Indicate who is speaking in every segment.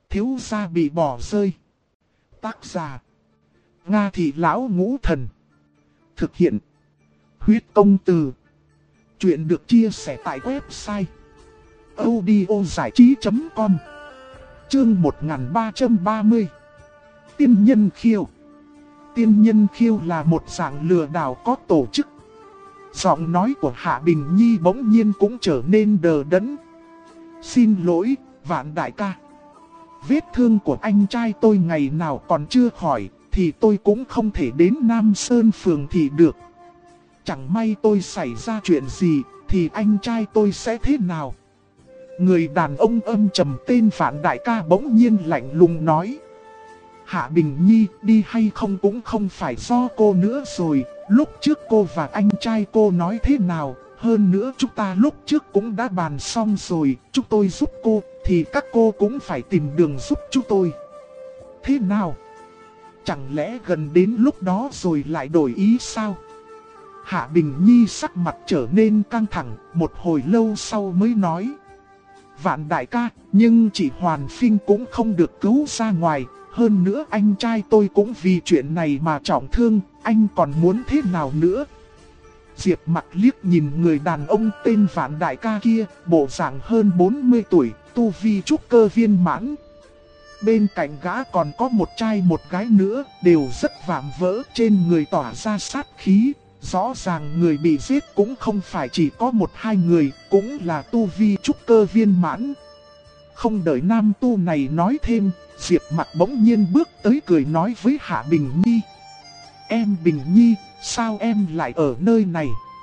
Speaker 1: thiếu gia bị bỏ rơi. Tác giả: Nga Thị Lão Ngũ Thần. Thực hiện: Huyết Công Từ. Chuyện được chia sẻ tại website audiozảichí.com. Chương 1330. Tiên nhân khiêu. Tiên nhân khiêu là một dạng lừa đảo có tổ chức. Giọng nói của Hạ Bình Nhi bỗng nhiên cũng trở nên đờ đẫn. Xin lỗi, Vạn đại ca. Vết thương của anh trai tôi ngày nào còn chưa khỏi, thì tôi cũng không thể đến Nam Sơn Phường thị được. Chẳng may tôi xảy ra chuyện gì, thì anh trai tôi sẽ thế nào? Người đàn ông âm trầm tên Vạn đại ca bỗng nhiên lạnh lùng nói. Hạ Bình Nhi, đi hay không cũng không phải do cô nữa rồi. Lúc trước cô và anh trai cô nói thế nào? Hơn nữa chúng ta lúc trước cũng đã bàn xong rồi. Chúng tôi giúp cô, thì các cô cũng phải tìm đường giúp chúng tôi. Thế nào? Chẳng lẽ gần đến lúc đó rồi lại đổi ý sao? Hạ Bình Nhi sắc mặt trở nên căng thẳng, một hồi lâu sau mới nói. Vạn đại ca, nhưng chị Hoàn Phinh cũng không được cứu ra ngoài. Hơn nữa anh trai tôi cũng vì chuyện này mà trọng thương, anh còn muốn thế nào nữa? Diệp Mặc liếc nhìn người đàn ông tên Vạn đại ca kia, bộ dạng hơn 40 tuổi, tu vi trúc cơ viên mãn. Bên cạnh gã còn có một trai một gái nữa, đều rất vạm vỡ, trên người tỏa ra sát khí. Rõ ràng người bị giết cũng không phải chỉ có một hai người, cũng là tu vi trúc cơ viên mãn. Không đợi nam tu này nói thêm, Diệp Mặc bỗng nhiên bước tới cười nói với Hạ Bình Nhi. Em Bình Nhi, sao em lại ở nơi này?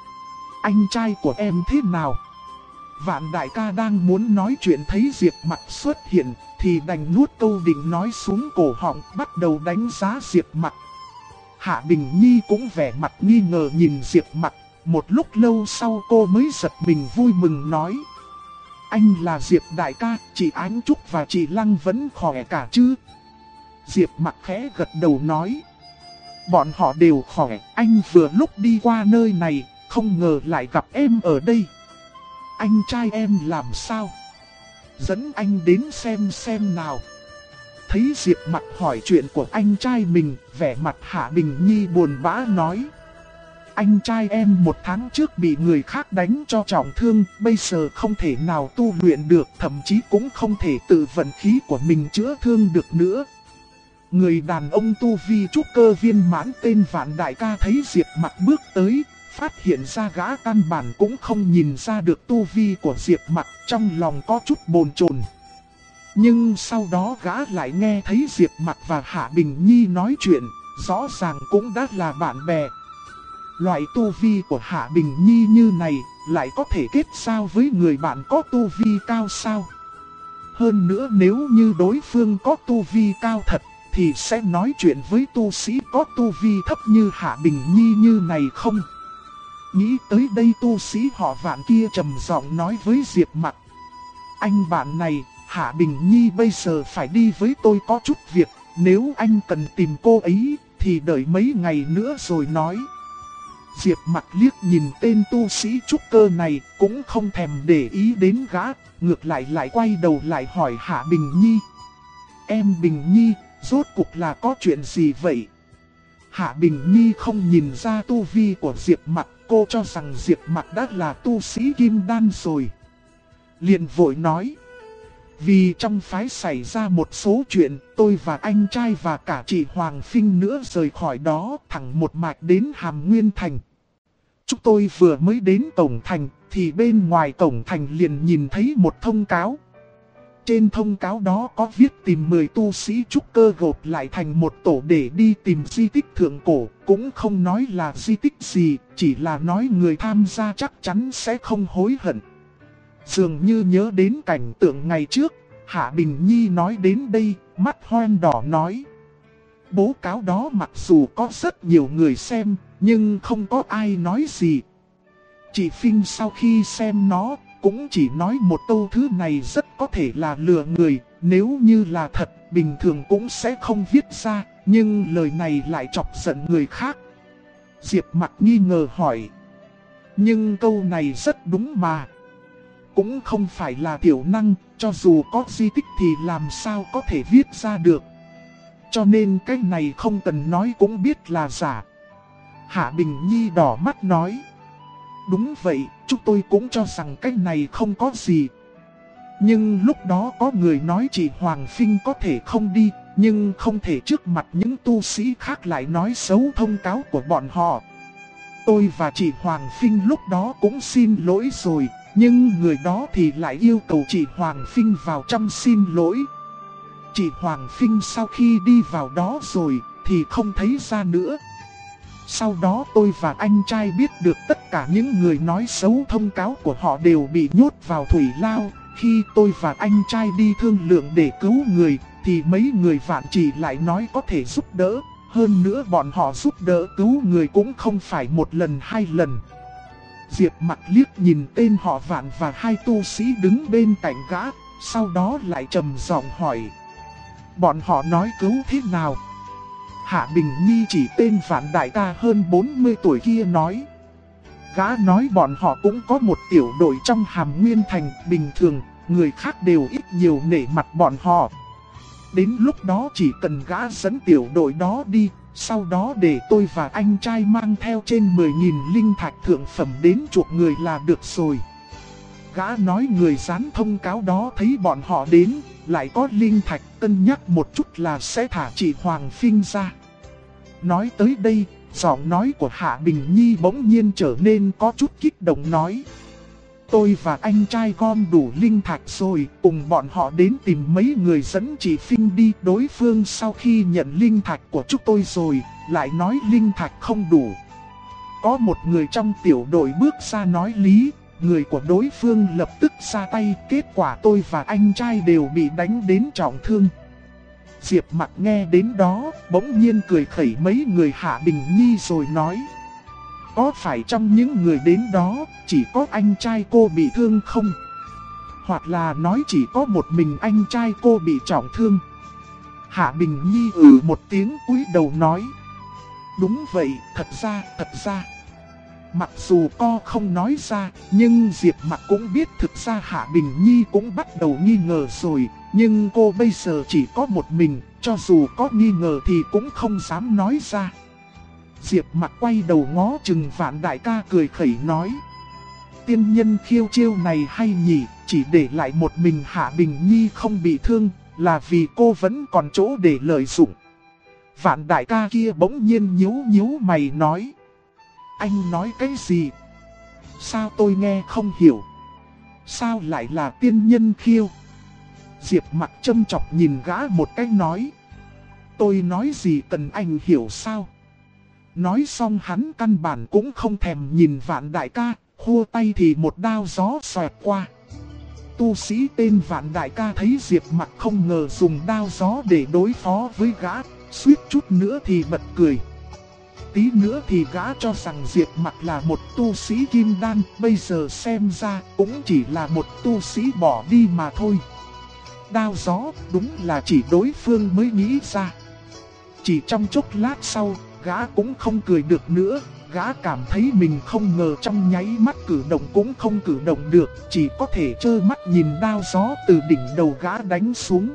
Speaker 1: Anh trai của em thế nào? Vạn đại ca đang muốn nói chuyện thấy Diệp Mặc xuất hiện, thì đành nuốt câu định nói xuống cổ họng, bắt đầu đánh giá Diệp Mặc. Hạ Bình Nhi cũng vẻ mặt nghi ngờ nhìn Diệp Mặc, một lúc lâu sau cô mới giật mình vui mừng nói. Anh là Diệp đại ca, chị Ánh Trúc và chị Lăng vẫn khỏe cả chứ? Diệp Mặc khẽ gật đầu nói. Bọn họ đều khỏe, anh vừa lúc đi qua nơi này, không ngờ lại gặp em ở đây. Anh trai em làm sao? Dẫn anh đến xem nào. Thấy Diệp Mặc hỏi chuyện của anh trai mình, vẻ mặt Hạ Bình Nhi buồn bã nói. Anh trai em một tháng trước bị người khác đánh cho trọng thương, bây giờ không thể nào tu luyện được, thậm chí cũng không thể tự vận khí của mình chữa thương được nữa. Người đàn ông tu vi trúc cơ viên mãn tên Vạn đại ca thấy Diệp Mặc bước tới, phát hiện ra gã căn bản cũng không nhìn ra được tu vi của Diệp Mặc, trong lòng có chút bồn chồn. Nhưng sau đó gã lại nghe thấy Diệp Mặc và Hạ Bình Nhi nói chuyện, rõ ràng cũng đã là bạn bè. Loại tu vi của Hạ Bình Nhi như này lại có thể kết giao với người bạn có tu vi cao sao? Hơn nữa nếu như đối phương có tu vi cao thật, thì sẽ nói chuyện với tu sĩ có tu vi thấp như Hạ Bình Nhi như này không? Nghĩ tới đây tu sĩ họ Vạn kia trầm giọng nói với Diệp Mặc. Anh bạn này, Hạ Bình Nhi bây giờ phải đi với tôi có chút việc, nếu anh cần tìm cô ấy, thì đợi mấy ngày nữa rồi nói. Diệp Mặc liếc nhìn tên tu sĩ trúc cơ này, cũng không thèm để ý đến gã, ngược lại quay đầu lại hỏi Hạ Bình Nhi. Em Bình Nhi, rốt cuộc là có chuyện gì vậy? Hạ Bình Nhi không nhìn ra tu vi của Diệp Mặc, cô cho rằng Diệp Mặc đã là tu sĩ kim đan rồi. Liền vội nói. Vì trong phái xảy ra một số chuyện, tôi và anh trai và cả chị Hoàng Phinh nữa rời khỏi đó, thẳng một mạch đến Hàm Nguyên Thành. Chúng tôi vừa mới đến cổng thành, thì bên ngoài cổng thành liền nhìn thấy một thông cáo. Trên thông cáo đó có viết tìm 10 tu sĩ trúc cơ gộp lại thành một tổ để đi tìm di tích thượng cổ, cũng không nói là di tích gì, chỉ là nói người tham gia chắc chắn sẽ không hối hận. Dường như nhớ đến cảnh tượng ngày trước, Hạ Bình Nhi nói đến đây, mắt hoen đỏ nói. Bố cáo đó mặc dù có rất nhiều người xem, nhưng không có ai nói gì. Chị Phinh sau khi xem nó, cũng chỉ nói một câu thứ này rất có thể là lừa người, nếu như là thật, bình thường cũng sẽ không viết ra, nhưng lời này lại chọc giận người khác. Diệp Mặc nghi ngờ hỏi. Nhưng câu này rất đúng mà. Cũng không phải là tiểu năng, Cho dù có di tích thì làm sao có thể viết ra được. Cho nên cái này không cần nói cũng biết là giả. Hạ Bình Nhi đỏ mắt nói. Đúng vậy, chúng tôi cũng cho rằng cái này không có gì. Nhưng lúc đó có người nói chị Hoàng Phinh có thể không đi, nhưng không thể trước mặt những tu sĩ khác lại nói xấu thông cáo của bọn họ. Tôi và chị Hoàng Phinh lúc đó cũng xin lỗi rồi, nhưng người đó thì lại yêu cầu chị Hoàng Phinh vào trong xin lỗi. Chị Hoàng Phinh sau khi đi vào đó rồi thì không thấy ra nữa. Sau đó tôi và anh trai biết được tất cả những người nói xấu thông cáo của họ đều bị nhốt vào thủy lao. Khi tôi và anh trai đi thương lượng để cứu người thì mấy người Vạn Chỉ lại nói có thể giúp đỡ. Hơn nữa bọn họ giúp đỡ cứu người cũng không phải một lần hai lần. Diệp Mặc liếc nhìn tên họ Vạn và hai tu sĩ đứng bên cạnh gã, sau đó lại trầm giọng hỏi. Bọn họ nói cứu thế nào? Hạ Bình Nhi chỉ tên Vạn đại ca hơn 40 tuổi kia nói. Gã nói bọn họ cũng có một tiểu đội trong Hàm Nguyên Thành bình thường, người khác đều ít nhiều nể mặt bọn họ. Đến lúc đó chỉ cần gã dẫn tiểu đội đó đi, sau đó để tôi và anh trai mang theo trên 10.000 linh thạch thượng phẩm đến chuộc người là được rồi. Gã nói người dán thông cáo đó thấy bọn họ đến, lại có linh thạch, cân nhắc một chút là sẽ thả chị Hoàng Phinh ra. Nói tới đây, giọng nói của Hạ Bình Nhi bỗng nhiên trở nên có chút kích động nói. Tôi và anh trai gom đủ linh thạch rồi, cùng bọn họ đến tìm mấy người dẫn chị Phinh đi. Đối phương sau khi nhận linh thạch của chúng tôi rồi, lại nói linh thạch không đủ. Có một người trong tiểu đội bước ra nói lý, người của đối phương lập tức ra tay. Kết quả tôi và anh trai đều bị đánh đến trọng thương. Diệp Mặc nghe đến đó, bỗng nhiên cười khẩy mấy người Hạ Bình Nhi rồi nói. Có phải trong những người đến đó, chỉ có anh trai cô bị thương không? Hoặc là nói chỉ có một mình anh trai cô bị trọng thương. Hạ Bình Nhi một tiếng cúi đầu nói. Đúng vậy, thật ra. Mặc dù cô không nói ra, nhưng Diệp Mặc cũng biết thực ra Hạ Bình Nhi cũng bắt đầu nghi ngờ rồi. Nhưng cô bây giờ chỉ có một mình, cho dù có nghi ngờ thì cũng không dám nói ra. Diệp Mặc quay đầu ngó chừng Vạn đại ca cười khẩy nói. Tiên nhân khiêu chiêu này hay nhỉ, chỉ để lại một mình Hạ Bình Nhi không bị thương, là vì cô vẫn còn chỗ để lợi dụng. Vạn đại ca kia bỗng nhiên nhíu mày nói. Anh nói cái gì? Sao tôi nghe không hiểu? Sao lại là tiên nhân khiêu? Diệp Mặc châm chọc nhìn gã một cái nói. Tôi nói gì cần anh hiểu sao? Nói xong hắn căn bản cũng không thèm nhìn Vạn đại ca, khua tay thì một đao gió xoẹt qua. Tu sĩ tên Vạn đại ca thấy Diệp Mặc không ngờ dùng đao gió để đối phó với gã, suýt chút nữa thì bật cười. Tí nữa thì gã cho rằng Diệp Mặc là một tu sĩ kim đan, bây giờ xem ra cũng chỉ là một tu sĩ bỏ đi mà thôi. Đao gió đúng là chỉ đối phương mới nghĩ ra. Chỉ trong chốc lát sau, gã cũng không cười được nữa. Gã cảm thấy mình không ngờ trong nháy mắt cử động cũng không cử động được, chỉ có thể trơ mắt nhìn đao gió từ đỉnh đầu gã đánh xuống.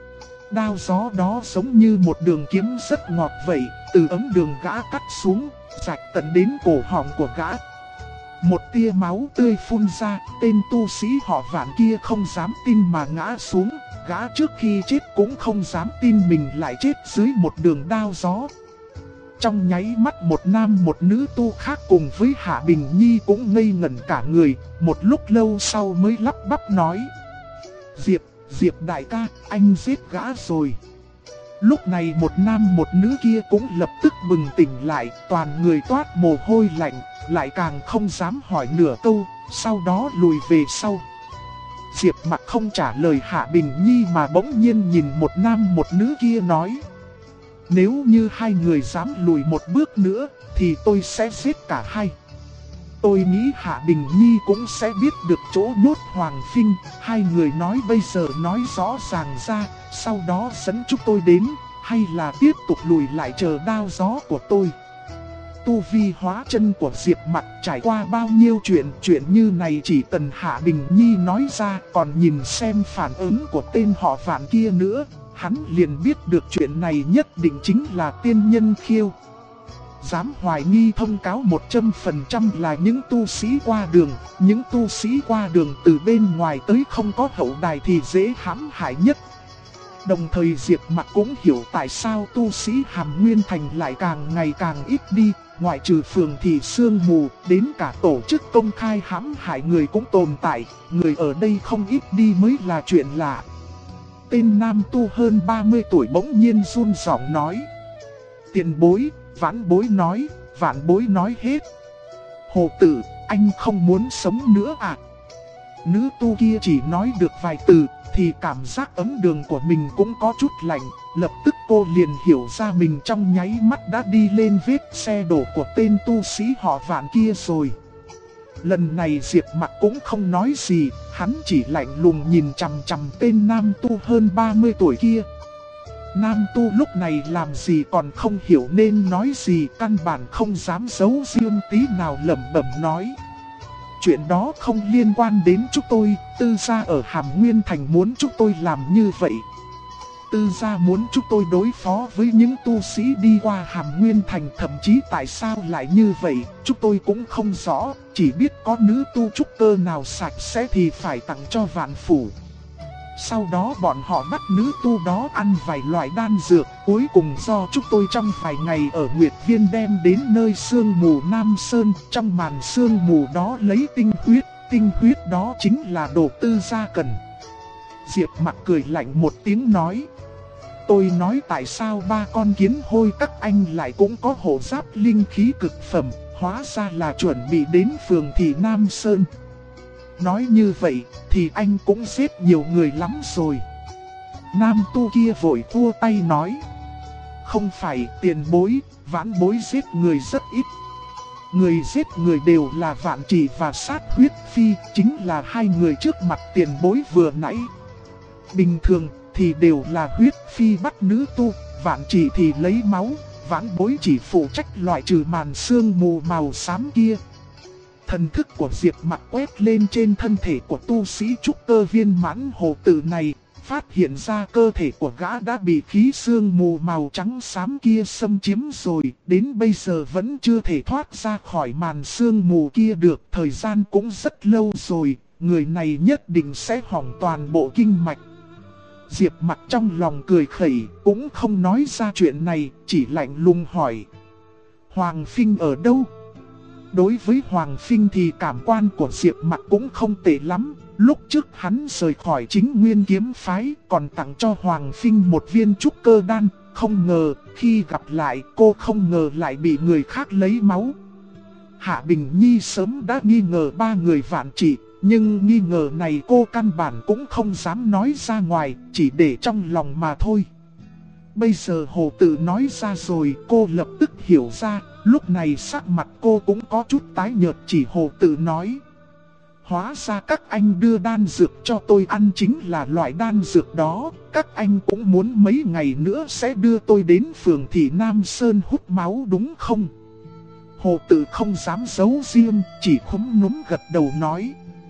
Speaker 1: Đao gió đó giống như một đường kiếm rất ngọt vậy, từ ấm đường gã cắt xuống, rạch tận đến cổ họng của gã. Một tia máu tươi phun ra, tên tu sĩ họ Vạn kia không dám tin mà ngã xuống. Gã trước khi chết cũng không dám tin mình lại chết dưới một đường đao gió. Trong nháy mắt một nam một nữ tu khác cùng với Hạ Bình Nhi cũng ngây ngẩn cả người, một lúc lâu sau mới lắp bắp nói. Diệp đại ca, anh giết gã rồi. Lúc này một nam một nữ kia cũng lập tức bừng tỉnh lại, toàn người toát mồ hôi lạnh, lại càng không dám hỏi nửa câu, sau đó lùi về sau. Diệp Mặc không trả lời Hạ Bình Nhi mà bỗng nhiên nhìn một nam một nữ kia nói. Nếu như hai người dám lùi một bước nữa, thì tôi sẽ giết cả hai. Tôi nghĩ Hạ Bình Nhi cũng sẽ biết được chỗ nhốt Hoàng Phinh. Hai người nói bây giờ nói rõ ràng ra, sau đó dẫn chúng tôi đến, hay là tiếp tục lùi lại chờ đao gió của tôi. tu vi hóa chân của Diệp Mặc trải qua bao nhiêu chuyện như này chỉ cần Hạ Bình Nhi nói ra, còn nhìn xem phản ứng của tên họ Vạn kia nữa, hắn liền biết được chuyện này nhất định chính là tiên nhân khiêu. Dám hoài nghi thông cáo 100% là những tu sĩ qua đường, những tu sĩ qua đường từ bên ngoài tới không có hậu đài thì dễ hãm hại nhất. Đồng thời Diệp Mặc cũng hiểu tại sao tu sĩ Hàm Nguyên Thành lại càng ngày càng ít đi, ngoại trừ phường thị sương mù, đến cả tổ chức công khai hãm hại người cũng tồn tại, người ở đây không ít đi mới là chuyện lạ. Tên nam tu hơn 30 tuổi bỗng nhiên run giọng nói: "Tiền bối." Vãn bối nói hết: "Hồ tử, anh không muốn sống nữa à?" Nữ tu kia chỉ nói được vài từ thì cảm giác ấm đường của mình cũng có chút lạnh. Lập tức cô liền hiểu ra mình trong nháy mắt đã đi lên vết xe đổ của tên tu sĩ họ Vạn kia rồi. Lần này Diệp Mặc cũng không nói gì, hắn chỉ lạnh lùng nhìn chằm chằm tên nam tu hơn 30 tuổi kia. Nam tu lúc này làm gì còn không hiểu nên nói gì, căn bản không dám giấu riêng tí nào, lẩm bẩm nói: "Chuyện đó không liên quan đến chúng tôi, Tư gia ở Hàm Nguyên Thành muốn chúng tôi làm như vậy. Tư gia muốn chúng tôi đối phó với những tu sĩ đi qua Hàm Nguyên Thành, thậm chí tại sao lại như vậy, chúng tôi cũng không rõ, chỉ biết có nữ tu trúc cơ nào sạch sẽ thì phải tặng cho Vạn Phủ. Sau đó bọn họ bắt nữ tu đó ăn vài loại đan dược, cuối cùng do chúng tôi trong vài ngày ở Nguyệt Viên đem đến nơi sương mù Nam Sơn, trong màn sương mù đó lấy tinh huyết đó chính là đồ Tư gia cần." Diệp Mặc cười lạnh một tiếng nói: "Tôi nói tại sao ba con kiến hôi các anh lại cũng có hộ giáp linh khí cực phẩm, hóa ra là chuẩn bị đến phường thị Nam Sơn. Nói như vậy thì anh cũng giết nhiều người lắm rồi." Nam tu kia vội khua tay nói: "Không phải tiền bối, vãn bối giết người rất ít. Người giết người đều là Vạn Chỉ và Sát Huyết Phi, chính là hai người trước mặt tiền bối vừa nãy. Bình thường thì đều là Huyết Phi bắt nữ tu, Vạn Chỉ thì lấy máu, vãn bối chỉ phụ trách loại trừ màn sương mù màu xám kia." Thần thức của Diệp Mặc quét lên trên thân thể của tu sĩ trúc cơ viên mãn hồ tử này, phát hiện ra cơ thể của gã đã bị khí sương mù màu trắng xám kia xâm chiếm rồi, đến bây giờ vẫn chưa thể thoát ra khỏi màn sương mù kia được, thời gian cũng rất lâu rồi, người này nhất định sẽ hỏng toàn bộ kinh mạch. Diệp Mặc trong lòng cười khẩy, cũng không nói ra chuyện này, chỉ lạnh lùng hỏi: "Hoàng Phinh ở đâu?" Đối với Hoàng Phinh thì cảm quan của Diệp Mặc cũng không tệ lắm. Lúc trước hắn rời khỏi Chính Nguyên kiếm phái còn tặng cho Hoàng Phinh một viên trúc cơ đan. Không ngờ khi gặp lại cô không ngờ lại bị người khác lấy máu. Hạ Bình Nhi sớm đã nghi ngờ ba người Vạn Chỉ, nhưng nghi ngờ này cô căn bản cũng không dám nói ra ngoài, chỉ để trong lòng mà thôi. Bây giờ hồ tử nói ra rồi, cô lập tức hiểu ra. Lúc này sắc mặt cô cũng có chút tái nhợt, chỉ hồ tử nói: "Hóa ra các anh đưa đan dược cho tôi ăn chính là loại đan dược đó. Các anh cũng muốn mấy ngày nữa sẽ đưa tôi đến phường thị Nam Sơn hút máu đúng không?" Hồ tử không dám giấu riêng, chỉ khúm núm gật đầu nói: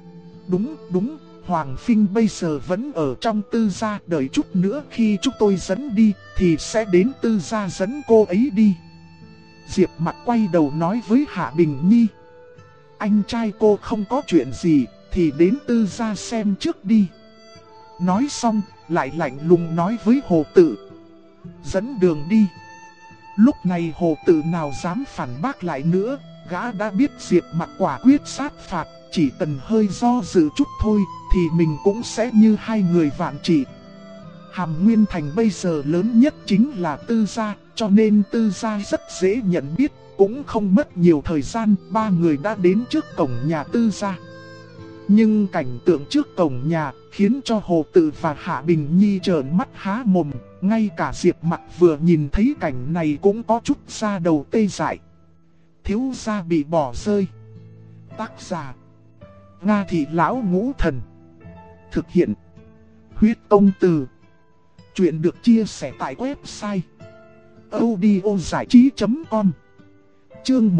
Speaker 1: Đúng, Hoàng Phinh bây giờ vẫn ở trong Tư gia, đợi chút nữa khi chúng tôi dẫn đi thì sẽ đến Tư gia dẫn cô ấy đi." Diệp Mặc quay đầu nói với Hạ Bình Nhi: "Anh trai cô không có chuyện gì thì đến Tư gia xem trước đi." Nói xong lại lạnh lùng nói với hồ tử: "Dẫn đường đi." Lúc này hồ tử nào dám phản bác lại nữa, gã đã biết Diệp Mặc quả quyết sát phạt, chỉ cần hơi do dự chút thôi thì mình cũng sẽ như hai người Vạn Chỉ. Hàm Nguyên Thành bây giờ lớn nhất chính là Tư gia, cho nên Tư gia rất dễ nhận biết, cũng không mất nhiều thời gian, ba người đã đến trước cổng nhà Tư gia. Nhưng cảnh tượng trước cổng nhà khiến cho Hồ Tử và Hạ Bình Nhi trợn mắt há mồm, ngay cả Diệp Mặc vừa nhìn thấy cảnh này cũng có chút da đầu tê dại. Thiếu gia bị bỏ rơi. Tác giả: Nga Thị Lão Ngũ Thần. Thực hiện: Huyết Công Từ. Chuyện được chia sẻ tại website audiozảichí.com. Chương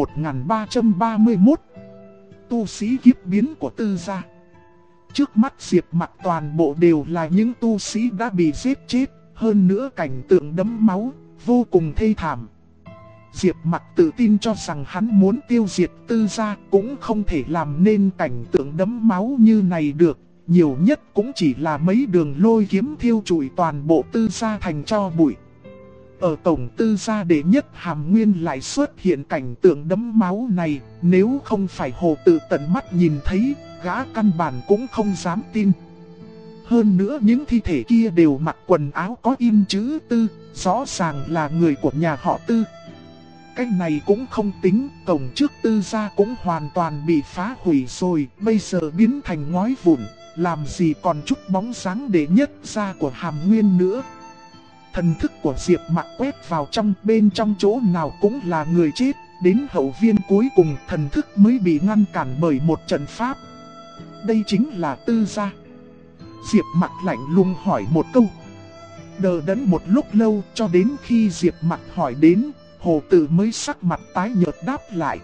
Speaker 1: 1331. Tu sĩ kiếp biến của Tư gia. Trước mắt Diệp Mặc toàn bộ đều là những tu sĩ đã bị giết chết, hơn nữa cảnh tượng đẫm máu, vô cùng thê thảm. Diệp Mặc tự tin cho rằng hắn muốn tiêu diệt Tư gia cũng không thể làm nên cảnh tượng đẫm máu như này được. Nhiều nhất cũng chỉ là mấy đường lôi kiếm thiêu trụi toàn bộ Tư gia thành tro bụi. Ở cổng Tư gia đệ nhất Hàm Nguyên lại xuất hiện cảnh tượng đẫm máu này, nếu không phải Hồ Tự tận mắt nhìn thấy, gã căn bản cũng không dám tin. Hơn nữa những thi thể kia đều mặc quần áo có in chữ Tư, rõ ràng là người của nhà họ Tư. Cái này cũng không tính, cổng trước Tư gia cũng hoàn toàn bị phá hủy rồi, bây giờ biến thành ngói vụn, làm gì còn chút bóng dáng đệ nhất gia của Hàm Nguyên nữa. Thần thức của Diệp Mặc quét vào trong, bên trong chỗ nào cũng là người chết, đến hậu viên cuối cùng thần thức mới bị ngăn cản bởi một trận pháp. Đây chính là Tư gia. Diệp Mặc lạnh lùng hỏi một câu. Đờ đẫn một lúc lâu cho đến khi Diệp Mặc hỏi đến, Hồ Tự mới sắc mặt tái nhợt đáp lại.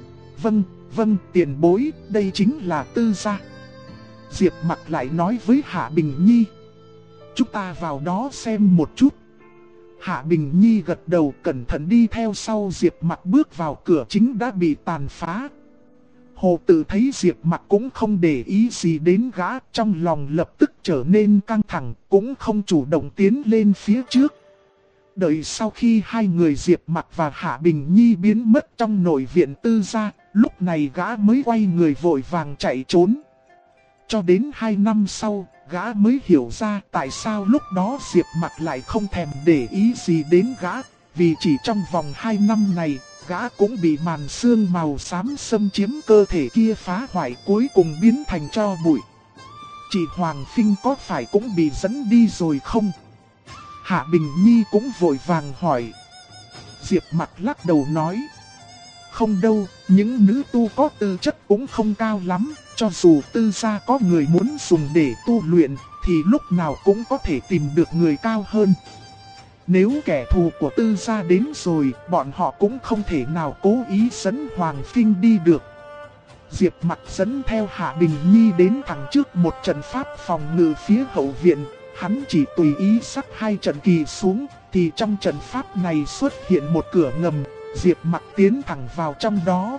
Speaker 1: Vâng, tiền bối, đây chính là Tư gia. Diệp Mặc lại nói với Hạ Bình Nhi. Chúng ta vào đó xem một chút. Hạ Bình Nhi gật đầu cẩn thận đi theo sau Diệp Mặc bước vào cửa chính đã bị tàn phá. Hồ Tự thấy Diệp Mặc cũng không để ý gì đến gã, trong lòng lập tức trở nên căng thẳng, cũng không chủ động tiến lên phía trước. Đợi sau khi hai người Diệp Mặc và Hạ Bình Nhi biến mất trong nội viện Tư gia, lúc này gã mới quay người vội vàng chạy trốn. Cho đến 2 năm sau, gã mới hiểu ra tại sao lúc đó Diệp Mặc lại không thèm để ý gì đến gã. Vì chỉ trong vòng 2 năm này, gã cũng bị màn sương màu xám xâm chiếm cơ thể kia phá hoại, cuối cùng biến thành tro bụi. Chị Hoàng Phinh có phải cũng bị dẫn đi rồi không? Hạ Bình Nhi cũng vội vàng hỏi. Diệp Mặc lắc đầu nói. Không đâu, những nữ tu có tư chất cũng không cao lắm, cho dù Tư gia có người muốn dùng để tu luyện, thì lúc nào cũng có thể tìm được người cao hơn. Nếu kẻ thù của Tư gia đến rồi, bọn họ cũng không thể nào cố ý dẫn Hoàng Phinh đi được. Diệp Mặc dẫn theo Hạ Bình Nhi đến thẳng trước một trận pháp phòng ngự phía hậu viện, hắn chỉ tùy ý sắc 2 trận kỳ xuống, thì trong trận pháp này xuất hiện một cửa ngầm. Diệp Mặc tiến thẳng vào trong đó.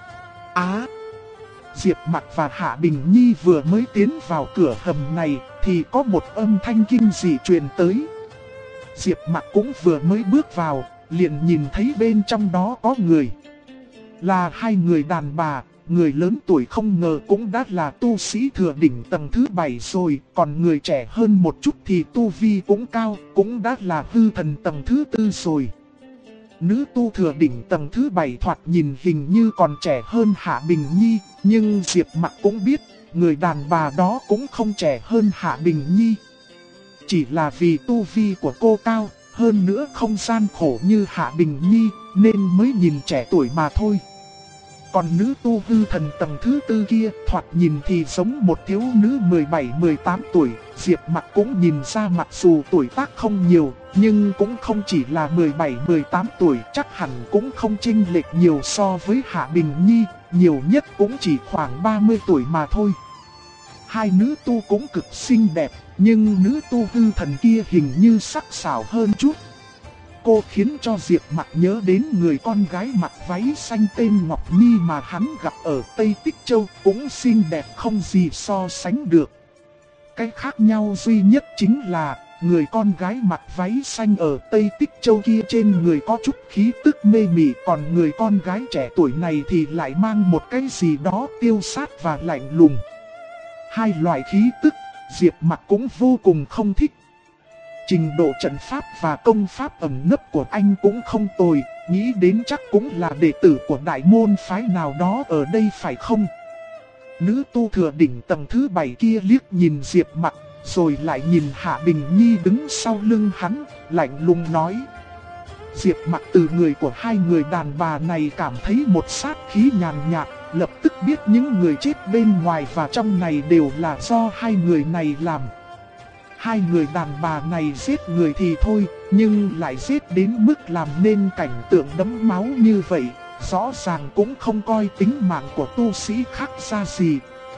Speaker 1: Diệp Mặc và Hạ Bình Nhi vừa mới tiến vào cửa hầm này thì có một âm thanh kinh dị truyền tới. Diệp Mặc cũng vừa mới bước vào, liền nhìn thấy bên trong đó có người. Là 2 người đàn bà, người lớn tuổi không ngờ cũng đã là tu sĩ thừa đỉnh tầng thứ 7 rồi, còn người trẻ hơn một chút thì tu vi cũng cao, cũng đã là hư thần tầng thứ 4 rồi. Nữ tu thừa đỉnh tầng thứ 7 thoạt nhìn hình như còn trẻ hơn Hạ Bình Nhi, nhưng Diệp Mặc cũng biết, người đàn bà đó cũng không trẻ hơn Hạ Bình Nhi. Chỉ là vì tu vi của cô cao, hơn nữa không gian khổ như Hạ Bình Nhi, nên mới nhìn trẻ tuổi mà thôi. Còn nữ tu hư thần tầng thứ 4 kia, thoạt nhìn thì giống một thiếu nữ 17-18 tuổi, Diệp Mặc cũng nhìn ra mặc dù tuổi tác không nhiều, nhưng cũng không chỉ là 17-18 tuổi, chắc hẳn cũng không chênh lệch nhiều so với Hạ Bình Nhi, nhiều nhất cũng chỉ khoảng 30 tuổi mà thôi. 2 nữ tu cũng cực xinh đẹp, nhưng nữ tu hư thần kia hình như sắc sảo hơn chút. Cô khiến cho Diệp Mặc nhớ đến người con gái mặc váy xanh tên Ngọc Nhi mà hắn gặp ở Tây Tích Châu, cũng xinh đẹp không gì so sánh được. Cái khác nhau duy nhất chính là người con gái mặc váy xanh ở Tây Tích Châu kia trên người có chút khí tức mê mị, còn người con gái trẻ tuổi này thì lại mang một cái gì đó tiêu sát và lạnh lùng. 2 loại khí tức, Diệp Mặc cũng vô cùng không thích. Trình độ trận pháp và công pháp ẩn nấp của anh cũng không tồi, nghĩ đến chắc cũng là đệ tử của đại môn phái nào đó ở đây phải không? Nữ tu thừa đỉnh tầng thứ 7 kia liếc nhìn Diệp Mặc, rồi lại nhìn Hạ Bình Nhi đứng sau lưng hắn, lạnh lùng nói. Diệp Mặc từ người của 2 người đàn bà này cảm thấy một sát khí nhàn nhạt, lập tức biết những người chết bên ngoài và trong này đều là do 2 người này làm. 2 người đàn bà này giết người thì thôi, nhưng lại giết đến mức làm nên cảnh tượng đẫm máu như vậy, rõ ràng cũng không coi tính mạng của tu sĩ khác ra gì.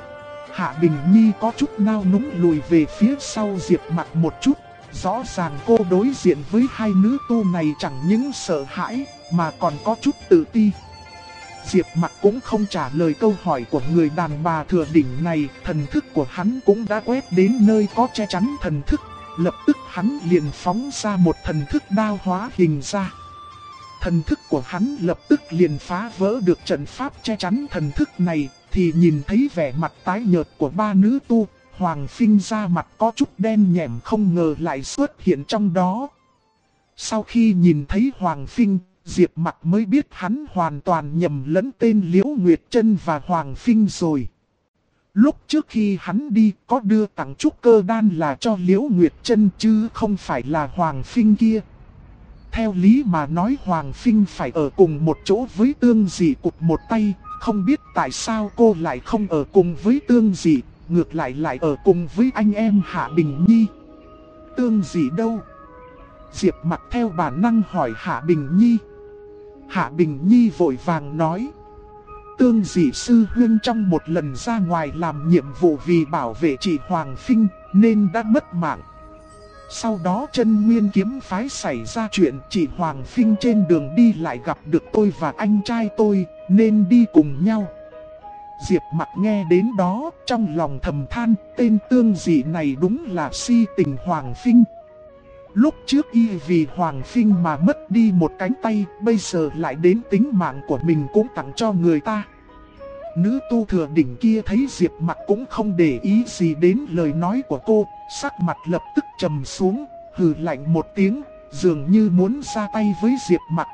Speaker 1: Hạ Bình Nhi có chút nao núng lùi về phía sau Diệp Mặc một chút. Rõ ràng cô đối diện với hai nữ tu này chẳng những sợ hãi mà còn có chút tự ti. Diệp Mặc cũng không trả lời câu hỏi của người đàn bà thừa đỉnh này. Thần thức của hắn cũng đã quét đến nơi có che chắn thần thức. Lập tức hắn liền phóng ra một thần thức đao hóa hình ra. Thần thức của hắn lập tức liền phá vỡ được trận pháp che chắn thần thức này. Thì nhìn thấy vẻ mặt tái nhợt của ba nữ tu. Hoàng Phinh da mặt có chút đen nhẻm không ngờ lại xuất hiện trong đó. Sau khi nhìn thấy Hoàng Phinh, Diệp Mặc mới biết hắn hoàn toàn nhầm lẫn tên Liễu Nguyệt Trân và Hoàng Phinh rồi. Lúc trước khi hắn đi có đưa tặng trúc cơ đan là cho Liễu Nguyệt Trân chứ không phải là Hoàng Phinh kia. Theo lý mà nói Hoàng Phinh phải ở cùng một chỗ với Tương Dị cụt một tay, không biết tại sao cô lại không ở cùng với Tương Dị, ngược lại ở cùng với anh em Hạ Bình Nhi. Tương Dị đâu? Diệp Mặc theo bản năng hỏi Hạ Bình Nhi. Hạ Bình Nhi vội vàng nói. Tương Dị sư huynh trong một lần ra ngoài làm nhiệm vụ vì bảo vệ chị Hoàng Phinh nên đã mất mạng. Sau đó Chân Nguyên kiếm phái xảy ra chuyện, chị Hoàng Phinh trên đường đi lại gặp được tôi và anh trai tôi nên đi cùng nhau. Diệp Mặc nghe đến đó trong lòng thầm than, tên Tương Dị này đúng là si tình Hoàng Phinh. Lúc trước y vì Hoàng Phinh mà mất đi một cánh tay, bây giờ lại đến tính mạng của mình cũng tặng cho người ta. Nữ tu thừa đỉnh kia thấy Diệp Mặc cũng không để ý gì đến lời nói của cô, sắc mặt lập tức trầm xuống, hừ lạnh một tiếng, dường như muốn ra tay với Diệp Mặc.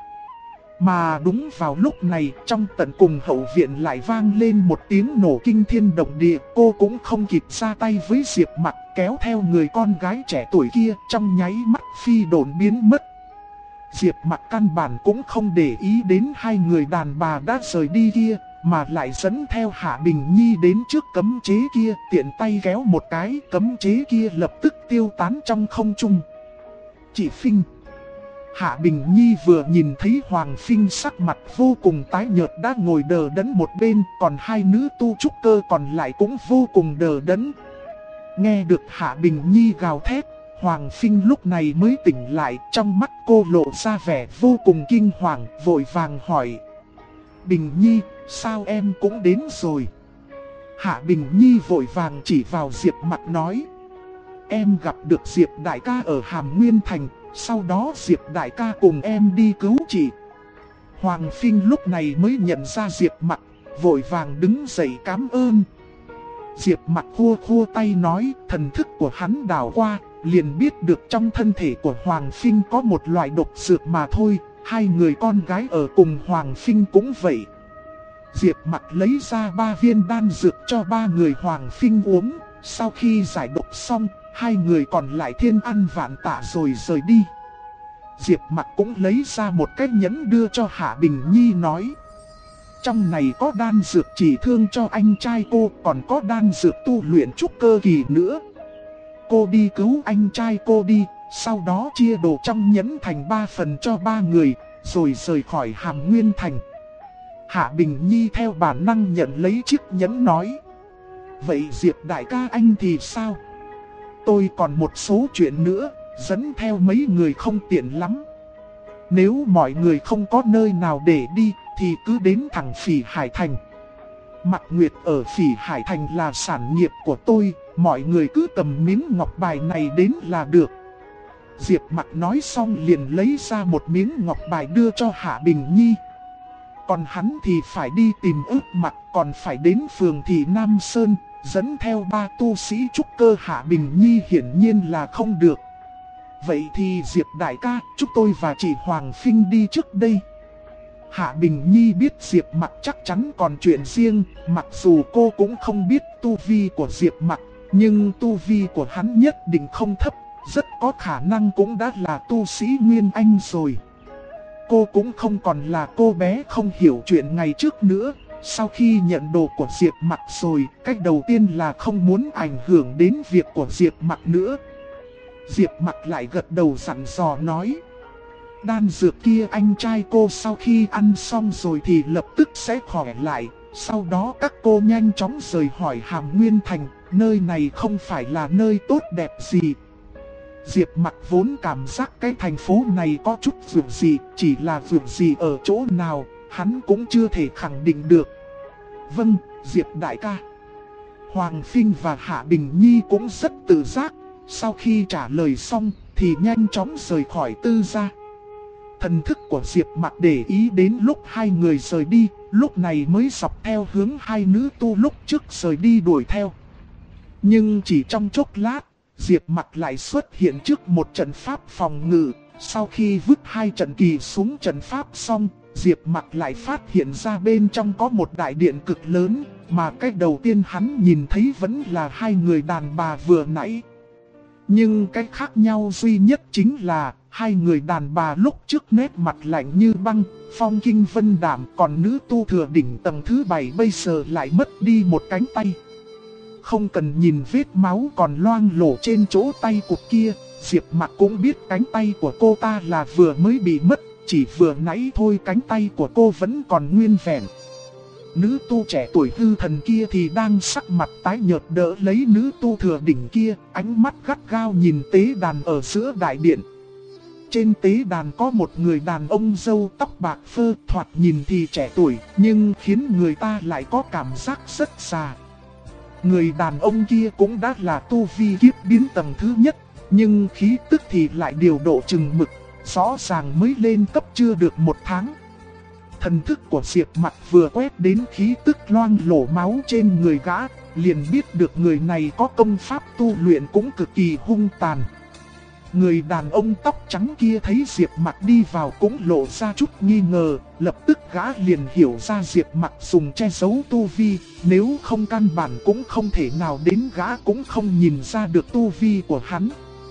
Speaker 1: Mà đúng vào lúc này, trong tận cùng hậu viện lại vang lên một tiếng nổ kinh thiên động địa. Cô cũng không kịp ra tay với Diệp Mặc, kéo theo người con gái trẻ tuổi kia trong nháy mắt phi độn biến mất. Diệp Mặc căn bản cũng không để ý đến hai người đàn bà đã rời đi kia, mà lại dẫn theo Hạ Bình Nhi đến trước cấm chế kia, tiện tay kéo một cái, cấm chế kia lập tức tiêu tán trong không trung. Chị Phinh. Hạ Bình Nhi vừa nhìn thấy Hoàng Phinh sắc mặt vô cùng tái nhợt đã ngồi đờ đẫn một bên, còn hai nữ tu trúc cơ còn lại cũng vô cùng đờ đẫn. Nghe được Hạ Bình Nhi gào thét, Hoàng Phinh lúc này mới tỉnh lại, trong mắt cô lộ ra vẻ vô cùng kinh hoàng, vội vàng hỏi. Bình Nhi, sao em cũng đến rồi? Hạ Bình Nhi vội vàng chỉ vào Diệp Mặc nói. Em gặp được Diệp đại ca ở Hàm Nguyên Thành, sau đó Diệp đại ca cùng em đi cứu chị. Hoàng Phinh lúc này mới nhận ra Diệp Mặc, vội vàng đứng dậy cảm ơn. Diệp Mặc khua khua tay nói, thần thức của hắn đảo qua, liền biết được trong thân thể của Hoàng Phinh có một loại độc dược mà thôi, hai người con gái ở cùng Hoàng Phinh cũng vậy. Diệp Mặc lấy ra 3 viên đan dược cho 3 người Hoàng Phinh uống, sau khi giải độc xong, hai người còn lại thiên ăn vạn tạ rồi rời đi. Diệp Mặc cũng lấy ra một cái nhẫn đưa cho Hạ Bình Nhi nói. Trong này có đan dược chỉ thương cho anh trai cô, còn có đan dược tu luyện trúc cơ kỳ nữa. Cô đi cứu anh trai cô đi, sau đó chia đồ trong nhẫn thành 3 phần cho 3 người, rồi rời khỏi Hàm Nguyên Thành. Hạ Bình Nhi theo bản năng nhận lấy chiếc nhẫn nói. Vậy Diệp đại ca anh thì sao? Tôi còn một số chuyện nữa, dẫn theo mấy người không tiện lắm. Nếu mọi người không có nơi nào để đi, thì cứ đến thẳng Phỉ Hải Thành. Mạc Nguyệt ở Phỉ Hải Thành là sản nghiệp của tôi, mọi người cứ cầm miếng ngọc bài này đến là được. Diệp Mặc nói xong liền lấy ra một miếng ngọc bài đưa cho Hạ Bình Nhi. Còn hắn thì phải đi tìm Ước Mặc, còn phải đến phường Thị Nam Sơn, dẫn theo 3 tu sĩ trúc cơ. Hạ Bình Nhi hiển nhiên là không được. Vậy thì Diệp đại ca, chúng tôi và chị Hoàng Phinh đi trước đây. Hạ Bình Nhi biết Diệp Mặc chắc chắn còn chuyện riêng, mặc dù cô cũng không biết tu vi của Diệp Mặc, nhưng tu vi của hắn nhất định không thấp, rất có khả năng cũng đã là tu sĩ Nguyên Anh rồi. Cô cũng không còn là cô bé không hiểu chuyện ngày trước nữa. Sau khi nhận đồ của Diệp Mặc rồi, cách đầu tiên là không muốn ảnh hưởng đến việc của Diệp Mặc nữa. Diệp Mặc lại gật đầu dặn dò nói. Đan dược kia anh trai cô sau khi ăn xong rồi thì lập tức sẽ khỏe lại. Sau đó các cô nhanh chóng rời hỏi Hàm Nguyên Thành, nơi này không phải là nơi tốt đẹp gì. Diệp Mặc vốn cảm giác cái thành phố này có chút vượt gì, chỉ là vượt gì ở chỗ nào, hắn cũng chưa thể khẳng định được. Vâng, Diệp đại ca. Hoàng Phinh và Hạ Bình Nhi cũng rất tự giác, sau khi trả lời xong thì nhanh chóng rời khỏi tư gia. Thần thức của Diệp Mặc để ý đến lúc hai người rời đi, lúc này mới dọc theo hướng hai nữ tu lúc trước rời đi đuổi theo. Nhưng chỉ trong chốc lát, Diệp Mặc lại xuất hiện trước một trận pháp phòng ngự. Sau khi vứt hai trận kỳ xuống trận pháp xong, Diệp Mặc lại phát hiện ra bên trong có một đại điện cực lớn, mà cái đầu tiên hắn nhìn thấy vẫn là hai người đàn bà vừa nãy. Nhưng cái khác nhau duy nhất chính là hai người đàn bà lúc trước nét mặt lạnh như băng, phong kinh vân đảm, còn nữ tu thừa đỉnh tầng thứ 7 bây giờ lại mất đi một cánh tay. Không cần nhìn vết máu còn loang lổ trên chỗ tay cụt kia, Diệp Mặc cũng biết cánh tay của cô ta là vừa mới bị mất, chỉ vừa nãy thôi cánh tay của cô vẫn còn nguyên vẹn. Nữ tu trẻ tuổi hư thần kia thì đang sắc mặt tái nhợt đỡ lấy nữ tu thừa đỉnh kia, ánh mắt gắt gao nhìn tế đàn ở giữa đại điện. Trên tế đàn có một người đàn ông râu tóc bạc phơ, thoạt nhìn thì trẻ tuổi, nhưng khiến người ta lại có cảm giác rất già. Người đàn ông kia cũng đã là tu vi kiếp biến tầng thứ nhất, nhưng khí tức thì lại điều độ chừng mực, rõ ràng mới lên cấp chưa được một tháng. Thần thức của Diệp Mặc vừa quét đến khí tức loang lổ máu trên người gã, liền biết được người này có công pháp tu luyện cũng cực kỳ hung tàn. Người đàn ông tóc trắng kia thấy Diệp Mặc đi vào cũng lộ ra chút nghi ngờ, lập tức gã liền hiểu ra Diệp Mặc dùng che giấu tu vi, nếu không căn bản cũng không thể nào đến gã cũng không nhìn ra được tu vi của hắn.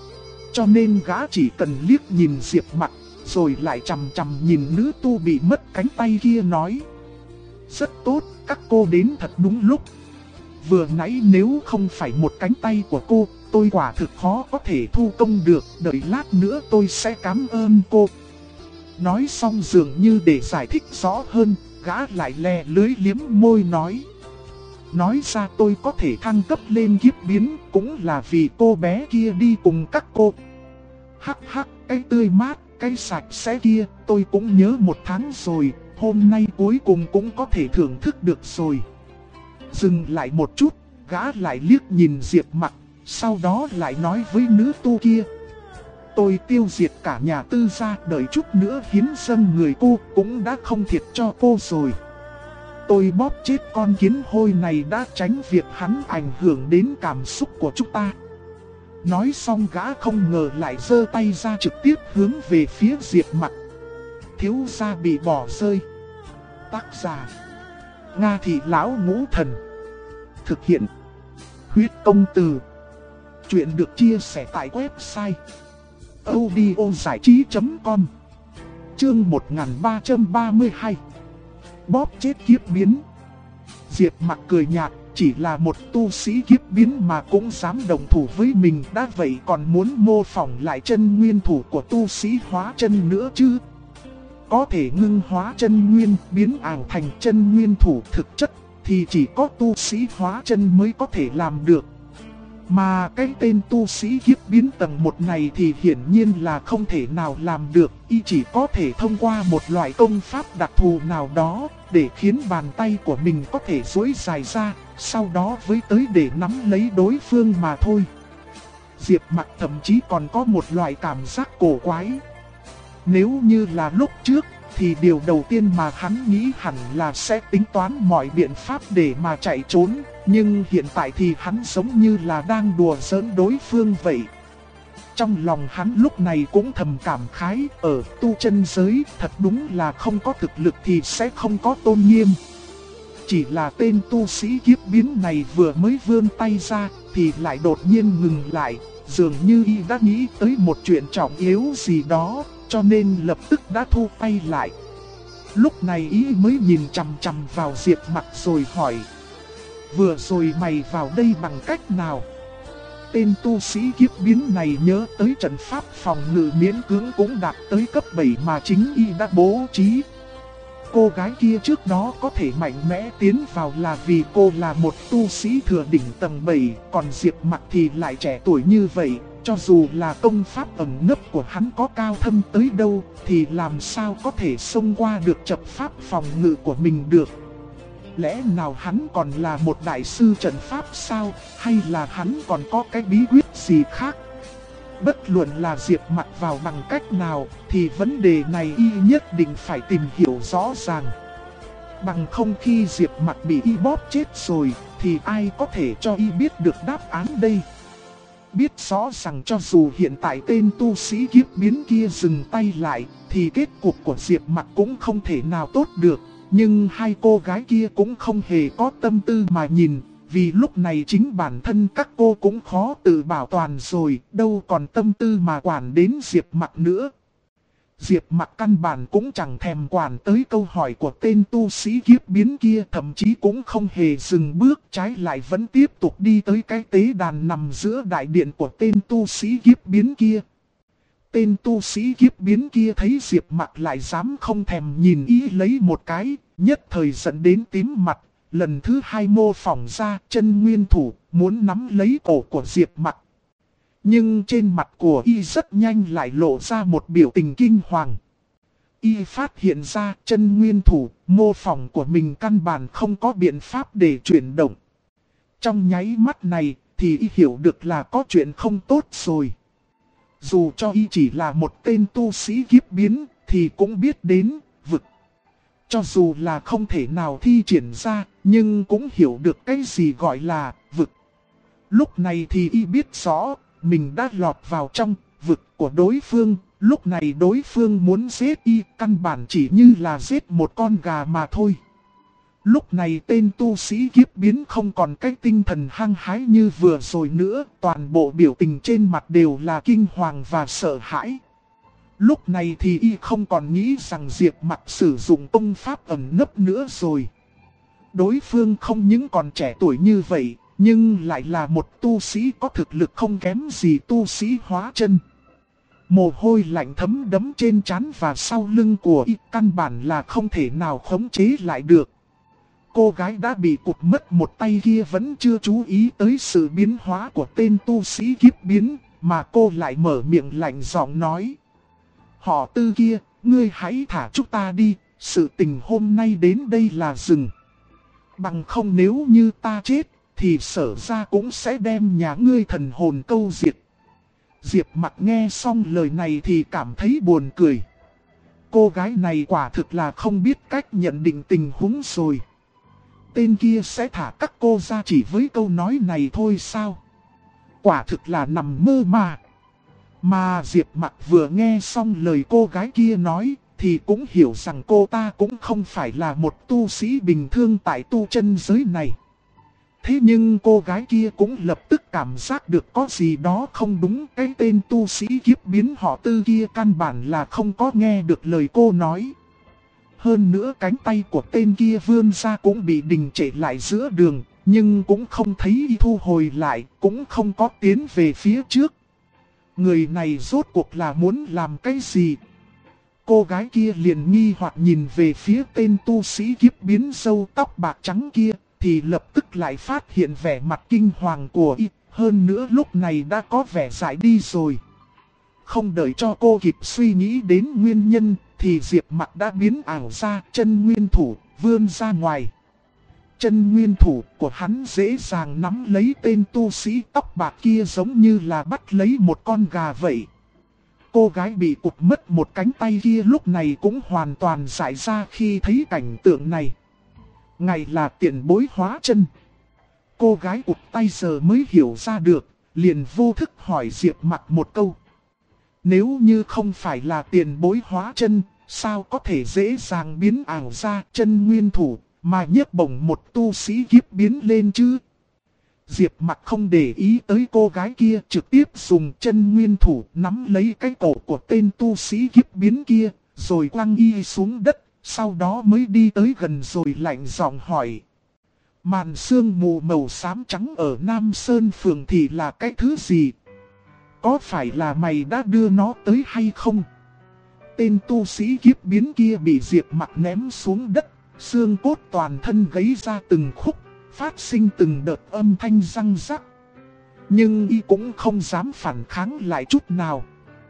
Speaker 1: Cho nên gã chỉ cần liếc nhìn Diệp Mặc, rồi lại chằm chằm nhìn nữ tu bị mất cánh tay kia nói: rất tốt, các cô đến thật đúng lúc. Vừa nãy nếu không phải một cánh tay của cô, tôi quả thực khó có thể thu công được, đợi lát nữa tôi sẽ cảm ơn cô. Nói xong dường như để giải thích rõ hơn, gã lại lè lưới liếm môi nói: nói ra tôi có thể thăng cấp lên kiếp biến cũng là vì cô bé kia đi cùng các cô. Hắc hắc, cái tươi mát, cái sạch sẽ kia, tôi cũng nhớ một tháng rồi, hôm nay cuối cùng cũng có thể thưởng thức được rồi. Dừng lại một chút, gã lại liếc nhìn Diệp Mặc, sau đó lại nói với nữ tu kia: tôi tiêu diệt cả nhà tư gia, đợi chút nữa hiến dâng người cô cũng đã không thiệt cho cô rồi. Tôi bóp chết con kiến hôi này đã tránh việc hắn ảnh hưởng đến cảm xúc của chúng ta. Nói xong gã không ngờ lại giơ tay ra trực tiếp hướng về phía Diệp Mặc. Thiếu gia bị bỏ rơi. Tác giả: Nga Thị Lão Ngũ Thần. Thực hiện: Huyết Công Từ. Chuyện được chia sẻ tại website audiozảichí.com. Chương 1332. Bóp chết kiếp biến. Diệp Mặc cười nhạt, chỉ là một tu sĩ kiếp biến mà cũng dám đồng thủ với mình, đã vậy còn muốn mô phỏng lại chân nguyên thủ của tu sĩ hóa chân nữa chứ. Có thể ngưng hóa chân nguyên biến ảo thành chân nguyên thủ thực chất thì chỉ có tu sĩ hóa chân mới có thể làm được. Mà cái tên tu sĩ kiếp biến tầng 1 này thì hiển nhiên là không thể nào làm được, y chỉ có thể thông qua một loại công pháp đặc thù nào đó để khiến bàn tay của mình có thể duỗi dài ra, sau đó với tới để nắm lấy đối phương mà thôi. Diệp Mặc thậm chí còn có một loại cảm giác cổ quái. Nếu như là lúc trước thì điều đầu tiên mà hắn nghĩ hẳn là sẽ tính toán mọi biện pháp để mà chạy trốn, nhưng hiện tại thì hắn giống như là đang đùa giỡn đối phương vậy. Trong lòng hắn lúc này cũng thầm cảm khái, ở tu chân giới thật đúng là không có thực lực thì sẽ không có tôn nghiêm. Chỉ là tên tu sĩ kiếp biến này vừa mới vươn tay ra thì lại đột nhiên ngừng lại, dường như y đã nghĩ tới một chuyện trọng yếu gì đó, cho nên lập tức đã thu tay lại. Lúc này y mới nhìn chằm chằm vào Diệp Mặc rồi hỏi: vừa rồi mày vào đây bằng cách nào? tên tu sĩ kiếp biến này nhớ tới trận pháp phòng ngự miễn cưỡng cũng đạt tới cấp 7 mà chính y đã bố trí. Cô gái kia trước đó có thể mạnh mẽ tiến vào là vì cô là một tu sĩ thừa đỉnh tầng 7, còn Diệp Mặc thì lại trẻ tuổi như vậy, cho dù là công pháp ẩn nấp của hắn có cao thâm tới đâu thì làm sao có thể xông qua được trận pháp phòng ngự của mình được. Lẽ nào hắn còn là một đại sư trận pháp sao, hay là hắn còn có cái bí quyết gì khác? Bất luận là Diệp Mặc vào bằng cách nào thì vấn đề này y nhất định phải tìm hiểu rõ ràng. Bằng không khi Diệp Mặc bị y bóp chết rồi thì ai có thể cho y biết được đáp án đây? Biết rõ rằng cho dù hiện tại tên tu sĩ kiếp biến kia dừng tay lại thì kết cục của Diệp Mặc cũng không thể nào tốt được. Nhưng hai cô gái kia cũng không hề có tâm tư mà nhìn, vì lúc này chính bản thân các cô cũng khó tự bảo toàn rồi, đâu còn tâm tư mà quản đến Diệp Mặc nữa. Diệp Mặc căn bản cũng chẳng thèm quản tới câu hỏi của tên tu sĩ kiếp biến kia, thậm chí cũng không hề dừng bước, trái lại vẫn tiếp tục đi tới cái tế đàn nằm giữa đại điện của tên tu sĩ kiếp biến kia. Tên tu sĩ kiếp biến kia thấy Diệp Mặc lại dám không thèm nhìn ý lấy một cái, nhất thời giận đến tím mặt, lần thứ hai mô phỏng ra chân nguyên thủ, muốn nắm lấy cổ của Diệp Mặc. Nhưng trên mặt của y rất nhanh lại lộ ra một biểu tình kinh hoàng. Y phát hiện ra chân nguyên thủ, mô phỏng của mình căn bản không có biện pháp để chuyển động. Trong nháy mắt này thì y hiểu được là có chuyện không tốt rồi. Dù cho y chỉ là một tên tu sĩ kiếp biến thì cũng biết đến vực. Cho dù là không thể nào thi triển ra, nhưng cũng hiểu được cái gì gọi là vực. Lúc này thì y biết rõ, mình đã lọt vào trong vực của đối phương. Lúc này đối phương muốn giết y, căn bản chỉ như là giết một con gà mà thôi. Lúc này tên tu sĩ kiếp biến không còn cái tinh thần hăng hái như vừa rồi nữa, toàn bộ biểu tình trên mặt đều là kinh hoàng và sợ hãi. Lúc này thì y không còn nghĩ rằng Diệp Mặc sử dụng công pháp ẩn nấp nữa rồi. Đối phương không những còn trẻ tuổi như vậy, nhưng lại là một tu sĩ có thực lực không kém gì tu sĩ hóa chân. Mồ hôi lạnh thấm đẫm trên trán và sau lưng của y, căn bản là không thể nào khống chế lại được. Cô gái đã bị cụt mất một tay kia vẫn chưa chú ý tới sự biến hóa của tên tu sĩ kiếp biến, mà cô lại mở miệng lạnh giọng nói. Họ Tư kia, ngươi hãy thả chúng ta đi, sự tình hôm nay đến đây là dừng. Bằng không nếu như ta chết, thì Sở ra cũng sẽ đem nhà ngươi thần hồn câu diệt. Diệp Mặc nghe xong lời này thì cảm thấy buồn cười. Cô gái này quả thực là không biết cách nhận định tình huống rồi. Tên kia sẽ thả các cô ra chỉ với câu nói này thôi sao? Quả thực là nằm mơ mà. Mà Diệp Mặc vừa nghe xong lời cô gái kia nói thì cũng hiểu rằng cô ta cũng không phải là một tu sĩ bình thường tại tu chân giới này. Thế nhưng cô gái kia cũng lập tức cảm giác được có gì đó không đúng. Cái tên tu sĩ kiếp biến họ Tư kia căn bản là không có nghe được lời cô nói. Hơn nữa cánh tay của tên kia vươn ra cũng bị đình trệ lại giữa đường, nhưng cũng không thấy y thu hồi lại, cũng không có tiến về phía trước. Người này rốt cuộc là muốn làm cái gì? Cô gái kia liền nghi hoặc nhìn về phía tên tu sĩ kiếp biến râu tóc bạc trắng kia, thì lập tức lại phát hiện vẻ mặt kinh hoàng của y, hơn nữa lúc này đã có vẻ dại đi rồi. Không đợi cho cô kịp suy nghĩ đến nguyên nhân, thì Diệp Mặc đã biến ảo ra chân nguyên thủ, vươn ra ngoài. Chân nguyên thủ của hắn dễ dàng nắm lấy tên tu sĩ tóc bạc kia giống như là bắt lấy một con gà vậy. Cô gái bị cụt mất một cánh tay kia lúc này cũng hoàn toàn giải ra khi thấy cảnh tượng này. Ngài là tiền bối hóa chân. Cô gái cụt tay giờ mới hiểu ra được, liền vô thức hỏi Diệp Mặc một câu. Nếu như không phải là tiền bối hóa chân, sao có thể dễ dàng biến ảo ra chân nguyên thủ, mà nhấc bổng một tu sĩ kiếp biến lên chứ? Diệp Mặc không để ý tới cô gái kia, trực tiếp dùng chân nguyên thủ nắm lấy cái cổ của tên tu sĩ kiếp biến kia, rồi quăng y xuống đất, sau đó mới đi tới gần rồi lạnh giọng hỏi. Màn sương mù màu xám trắng ở Nam Sơn Phường thì là cái thứ gì? Có phải là mày đã đưa nó tới hay không? Tên tu sĩ kiếp biến kia bị Diệp Mặc ném xuống đất, xương cốt toàn thân gãy ra từng khúc, phát sinh từng đợt âm thanh răng rắc. Nhưng y cũng không dám phản kháng lại chút nào.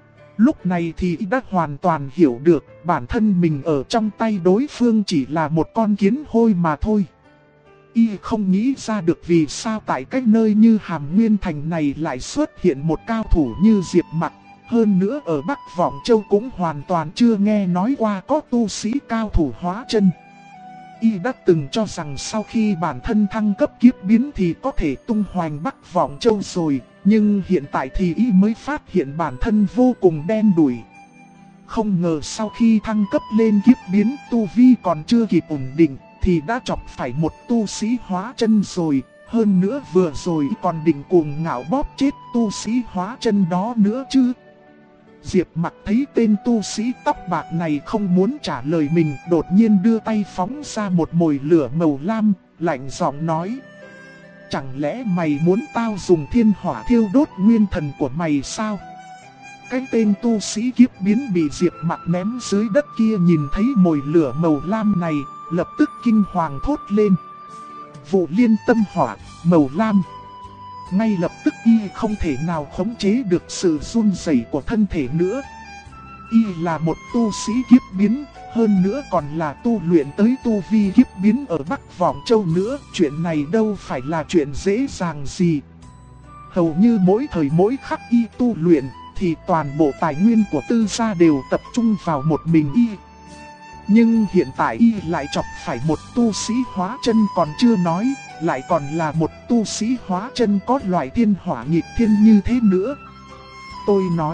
Speaker 1: Lúc này thì y đã hoàn toàn hiểu được bản thân mình ở trong tay đối phương chỉ là một con kiến hôi mà thôi. Y không nghĩ ra được vì sao tại cái nơi như Hàm Nguyên Thành này lại xuất hiện một cao thủ như Diệp Mặc. Hơn nữa ở Bắc Vọng Châu cũng hoàn toàn chưa nghe nói qua có tu sĩ cao thủ hóa chân. Y đã từng cho rằng sau khi bản thân thăng cấp kiếp biến thì có thể tung hoành Bắc Vọng Châu rồi. Nhưng hiện tại thì Y mới phát hiện bản thân vô cùng đen đủi. Không ngờ sau khi thăng cấp lên kiếp biến, tu vi còn chưa kịp ổn định thì đã chọc phải một tu sĩ hóa chân rồi. Hơn nữa vừa rồi còn định cuồng ngạo bóp chết tu sĩ hóa chân đó nữa chứ. Diệp Mặc thấy tên tu sĩ tóc bạc này không muốn trả lời mình, đột nhiên đưa tay phóng ra một mồi lửa màu lam, lạnh giọng nói: chẳng lẽ mày muốn tao dùng thiên hỏa thiêu đốt nguyên thần của mày sao? Cái tên tu sĩ kiếp biến bị Diệp Mặc ném dưới đất kia nhìn thấy mồi lửa màu lam này, lập tức kinh hoàng thốt lên: Vụ liên tâm hỏa, màu lam. Ngay lập tức y không thể nào khống chế được sự run rẩy của thân thể nữa. Y là một tu sĩ kiếp biến, hơn nữa còn là tu luyện tới tu vi kiếp biến ở Bắc Vọng Châu nữa. Chuyện này đâu phải là chuyện dễ dàng gì. Hầu như mỗi thời mỗi khắc y tu luyện thì toàn bộ tài nguyên của Tư gia đều tập trung vào một mình y. Nhưng hiện tại y lại chọc phải một tu sĩ hóa chân còn chưa nói, lại còn là một tu sĩ hóa chân có loại thiên hỏa nghịch thiên như thế nữa. Tôi nói,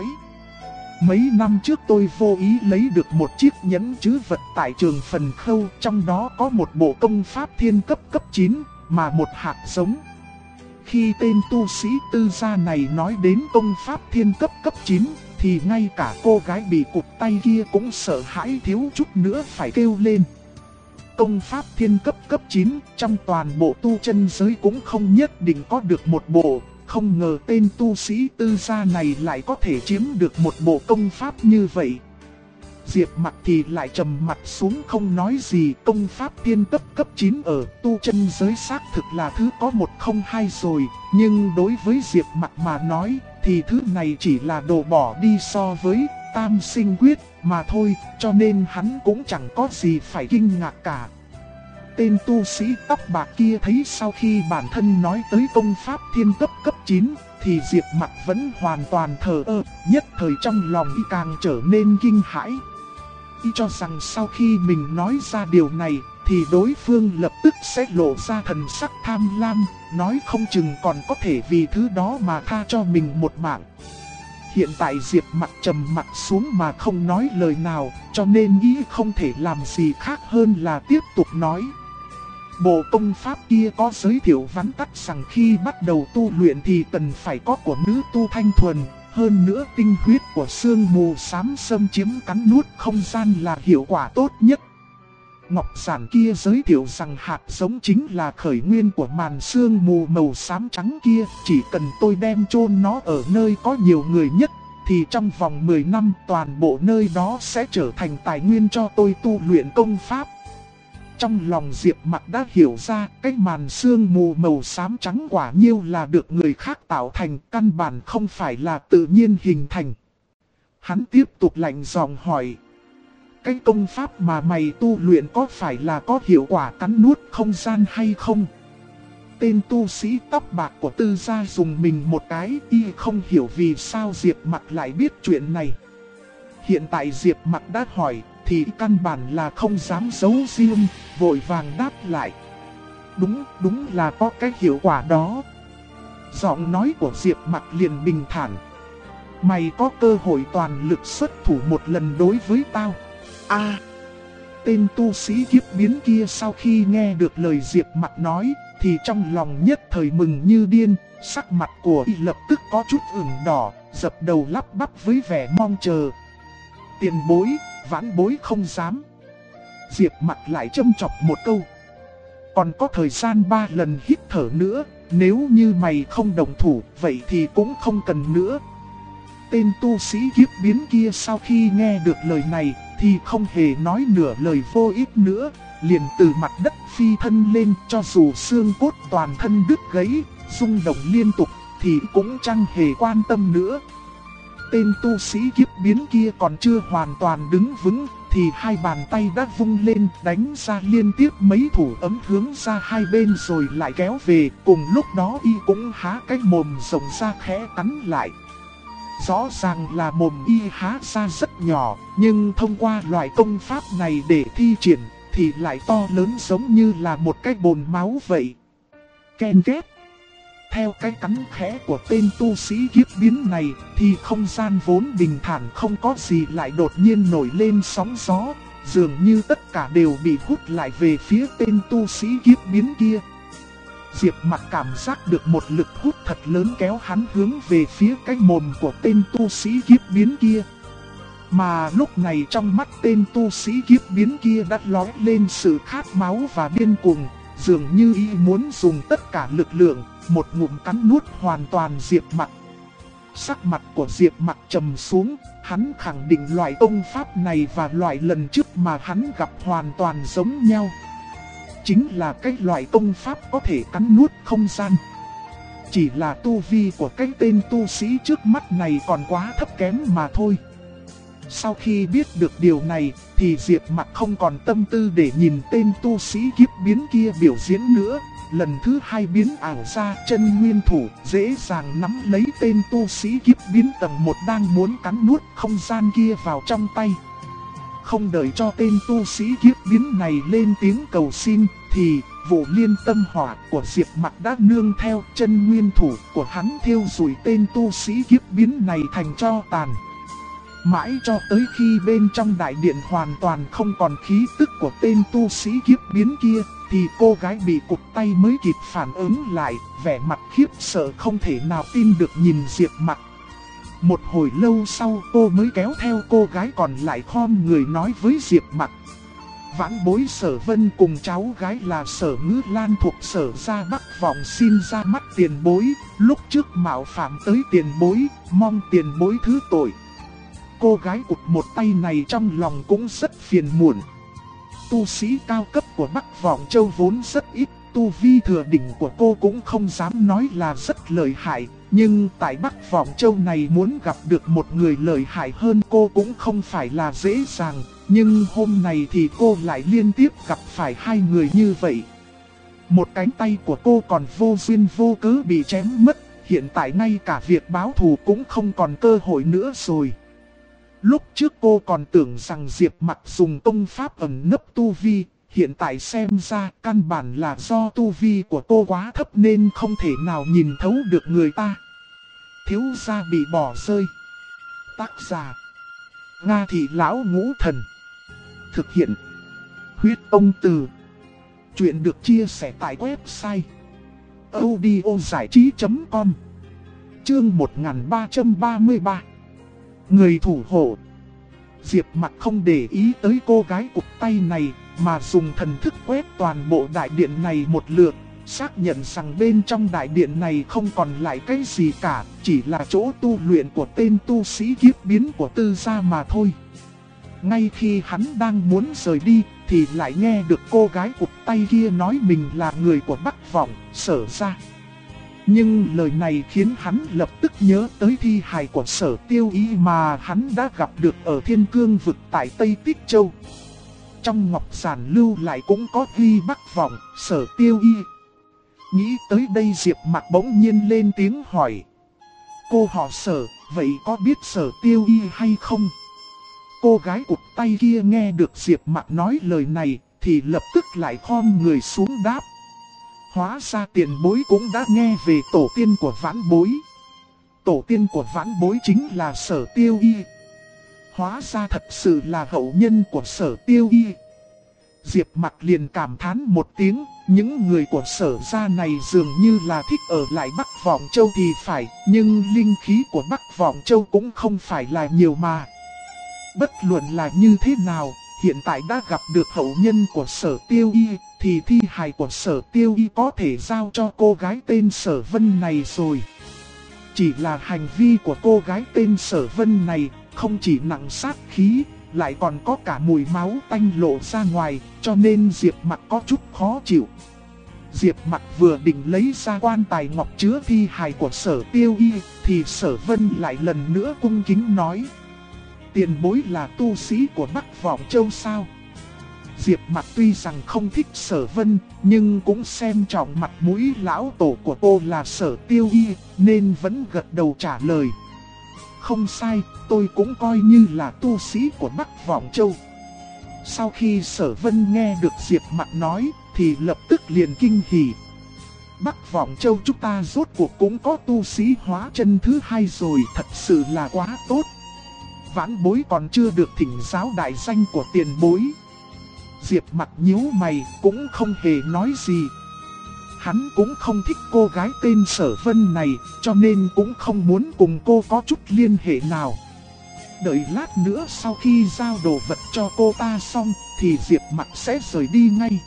Speaker 1: mấy năm trước tôi vô ý lấy được một chiếc nhẫn trữ vật tại trường Phần Khâu, trong đó có một bộ công pháp thiên cấp cấp 9, mà một hạt giống. Khi tên tu sĩ Tư gia này nói đến công pháp thiên cấp cấp 9, thì ngay cả cô gái bị cụt tay kia cũng sợ hãi thiếu chút nữa phải kêu lên. Công pháp thiên cấp cấp 9 trong toàn bộ tu chân giới cũng không nhất định có được một bộ. Không ngờ tên tu sĩ Tư gia này lại có thể chiếm được một bộ công pháp như vậy. Diệp Mặc thì lại trầm mặt xuống không nói gì. Công pháp thiên cấp cấp 9 ở tu chân giới xác thực là thứ có một không hai rồi. Nhưng đối với Diệp Mặc mà nói thì thứ này chỉ là đồ bỏ đi so với Tam Sinh Quyết mà thôi, cho nên hắn cũng chẳng có gì phải kinh ngạc cả. Tên tu sĩ tóc bạc kia thấy sau khi bản thân nói tới công pháp thiên cấp cấp 9 thì Diệp Mặc vẫn hoàn toàn thờ ơ, nhất thời trong lòng y càng trở nên kinh hãi. Y cho rằng sau khi mình nói ra điều này thì đối phương lập tức sẽ lộ ra thần sắc tham lam, nói không chừng còn có thể vì thứ đó mà tha cho mình một mạng. Hiện tại Diệp Mặc trầm mặt xuống mà không nói lời nào, cho nên y không thể làm gì khác hơn là tiếp tục nói. Bộ công pháp kia có giới thiệu vắn tắt rằng khi bắt đầu tu luyện thì cần phải có của nữ tu thanh thuần. Hơn nữa tinh huyết của sương mù xám xâm chiếm cắn nuốt không gian là hiệu quả tốt nhất. Ngọc giản kia giới thiệu rằng hạt giống chính là khởi nguyên của màn sương mù màu xám trắng kia. Chỉ cần tôi đem chôn nó ở nơi có nhiều người nhất thì trong vòng 10 năm toàn bộ nơi đó sẽ trở thành tài nguyên cho tôi tu luyện công pháp. Trong lòng Diệp Mặc đã hiểu ra cái màn sương mù màu xám trắng quả nhiêu là được người khác tạo thành, căn bản không phải là tự nhiên hình thành. Hắn tiếp tục lạnh giọng hỏi: cái công pháp mà mày tu luyện có phải là có hiệu quả cắn nuốt không gian hay không? Tên tu sĩ tóc bạc của Tư gia dùng mình một cái, y không hiểu vì sao Diệp Mặc lại biết chuyện này. Hiện tại Diệp Mặc đã hỏi thì căn bản là không dám giấu riêng, vội vàng đáp lại: Đúng là có cái hiệu quả đó. Giọng nói của Diệp Mặc liền bình thản: mày có cơ hội toàn lực xuất thủ một lần đối với tao. Tên tu sĩ kiếp biến kia sau khi nghe được lời Diệp Mặc nói thì trong lòng nhất thời mừng như điên, sắc mặt của y lập tức có chút ửng đỏ, dập đầu lắp bắp với vẻ mong chờ. Tiền bối, vãn bối không dám. Diệp Mặc lại châm chọc một câu: còn có thời gian 3 lần hít thở nữa, nếu như mày không đồng thủ, vậy thì cũng không cần nữa. Tên tu sĩ kiếp biến kia sau khi nghe được lời này, thì không hề nói nửa lời vô ích nữa, liền từ mặt đất phi thân lên, cho dù xương cốt toàn thân đứt gãy, rung động liên tục, thì cũng chẳng hề quan tâm nữa. Tên tu sĩ kiếp biến kia còn chưa hoàn toàn đứng vững, thì hai bàn tay đã vung lên đánh ra liên tiếp mấy thủ ấm hướng ra hai bên rồi lại kéo về. Cùng lúc đó y cũng há cái mồm rộng ra khẽ cắn lại. Rõ ràng là mồm y há ra rất nhỏ, nhưng thông qua loại công pháp này để thi triển thì lại to lớn giống như là một cái bồn máu vậy. Ken két. Theo cái cắn khẽ của tên tu sĩ kiếp biến này thì không gian vốn bình thản không có gì lại đột nhiên nổi lên sóng gió, dường như tất cả đều bị hút lại về phía tên tu sĩ kiếp biến kia. Diệp Mặc cảm giác được một lực hút thật lớn kéo hắn hướng về phía cái mồm của tên tu sĩ kiếp biến kia. Mà lúc này trong mắt tên tu sĩ kiếp biến kia đã lóe lên sự khát máu và điên cuồng, dường như y muốn dùng tất cả lực lượng, một ngụm cắn nuốt hoàn toàn Diệp Mặc. Sắc mặt của Diệp Mặc trầm xuống, hắn khẳng định loại công pháp này và loại lần trước mà hắn gặp hoàn toàn giống nhau. Chính là cái loại công pháp có thể cắn nuốt không gian. Chỉ là tu vi của cái tên tu sĩ trước mắt này còn quá thấp kém mà thôi. Sau khi biết được điều này thì Diệp Mặc không còn tâm tư để nhìn tên tu sĩ kiếp biến kia biểu diễn nữa. Lần thứ hai biến ảo ra chân nguyên thủ, dễ dàng nắm lấy tên tu sĩ kiếp biến tầng 1 đang muốn cắn nuốt không gian kia vào trong tay. Không đợi cho tên tu sĩ kiếp biến này lên tiếng cầu xin thì vụ liên tâm hỏa của Diệp Mặc đã nương theo chân nguyên thủ của hắn thiêu rụi tên tu sĩ kiếp biến này thành tro tàn. Mãi cho tới khi bên trong đại điện hoàn toàn không còn khí tức của tên tu sĩ kiếp biến kia, thì cô gái bị cụt tay mới kịp phản ứng lại, vẻ mặt khiếp sợ không thể nào tin được nhìn Diệp Mặc. Một hồi lâu sau cô mới kéo theo cô gái còn lại khom người nói với Diệp Mặc. Vãn bối Sở Vân cùng cháu gái là Sở Ngữ Lan thuộc Sở Gia Bắc Vọng xin ra mắt tiền bối, lúc trước mạo phạm tới tiền bối, mong tiền bối thứ tội. Cô gái cụt một tay này trong lòng cũng rất phiền muộn. Tu sĩ cao cấp của Bắc Vọng Châu vốn rất ít, tu vi thừa đỉnh của cô cũng không dám nói là rất lợi hại. Nhưng tại Bắc Vọng Châu này muốn gặp được một người lợi hại hơn cô cũng không phải là dễ dàng. Nhưng hôm nay thì cô lại liên tiếp gặp phải hai người như vậy. Một cánh tay của cô còn vô duyên vô cớ bị chém mất, hiện tại ngay cả việc báo thù cũng không còn cơ hội nữa rồi. Lúc trước cô còn tưởng rằng Diệp Mặc dùng công pháp ẩn nấp tu vi, hiện tại xem ra căn bản là do tu vi của cô quá thấp nên không thể nào nhìn thấu được người ta. Thiếu gia bị bỏ rơi. Tác giả: Nga Thị Lão Ngũ Thần. Thực hiện: Huyết Ông Từ. Chuyện được chia sẻ tại website audiozảichí.com. Chương 1333. Người thủ hộ. Diệp Mặc không để ý tới cô gái cụt tay này, mà dùng thần thức quét toàn bộ đại điện này một lượt, xác nhận rằng bên trong đại điện này không còn lại cái gì cả, chỉ là chỗ tu luyện của tên tu sĩ kiếp biến của Tư gia mà thôi. Ngay khi hắn đang muốn rời đi, thì lại nghe được cô gái cụt tay kia nói mình là người của Bắc Vọng, Sở gia. Nhưng lời này khiến hắn lập tức nhớ tới thi hài của Sở Tiêu Y mà hắn đã gặp được ở Thiên Cương vực tại Tây Tích Châu. Trong ngọc giản lưu lại cũng có ghi Bắc Vọng, Sở Tiêu Y. Nghĩ tới đây Diệp Mặc bỗng nhiên lên tiếng hỏi. Cô họ Sở, vậy có biết Sở Tiêu Y hay không? Cô gái cụt tay kia nghe được Diệp Mặc nói lời này thì lập tức lại khom người xuống đáp. Hóa ra tiền bối cũng đã nghe về tổ tiên của vãn bối. Tổ tiên của vãn bối chính là Sở Tiêu Y. Hóa ra thật sự là hậu nhân của Sở Tiêu Y. Diệp Mặc liền cảm thán một tiếng, những người của Sở gia này dường như là thích ở lại Bắc Vọng Châu thì phải, nhưng linh khí của Bắc Vọng Châu cũng không phải là nhiều mà. Bất luận là như thế nào, hiện tại đã gặp được hậu nhân của Sở Tiêu Y, thì thi hài của Sở Tiêu Y có thể giao cho cô gái tên Sở Vân này rồi. Chỉ là hành vi của cô gái tên Sở Vân này không chỉ nặng sát khí, lại còn có cả mùi máu tanh lộ ra ngoài, cho nên Diệp Mặc có chút khó chịu. Diệp Mặc vừa định lấy ra quan tài ngọc chứa thi hài của Sở Tiêu Y, thì Sở Vân lại lần nữa cung kính nói: tiền bối là tu sĩ của Bắc Vọng Châu sao? Diệp Mặc tuy rằng không thích Sở Vân, nhưng cũng xem trọng mặt mũi lão tổ của cô là Sở Tiêu Y, nên vẫn gật đầu trả lời: không sai, tôi cũng coi như là tu sĩ của Bắc Vọng Châu. Sau khi Sở Vân nghe được Diệp Mặc nói, thì lập tức liền kinh hỉ. Bắc Vọng Châu chúng ta rốt cuộc cũng có tu sĩ hóa chân thứ hai rồi, thật sự là quá tốt. Vãn bối còn chưa được thỉnh giáo đại danh của tiền bối. Diệp Mặc nhíu mày, cũng không hề nói gì. Hắn cũng không thích cô gái tên Sở Vân này, cho nên cũng không muốn cùng cô có chút liên hệ nào. Đợi lát nữa sau khi giao đồ vật cho cô ta xong, thì Diệp Mặc sẽ rời đi ngay.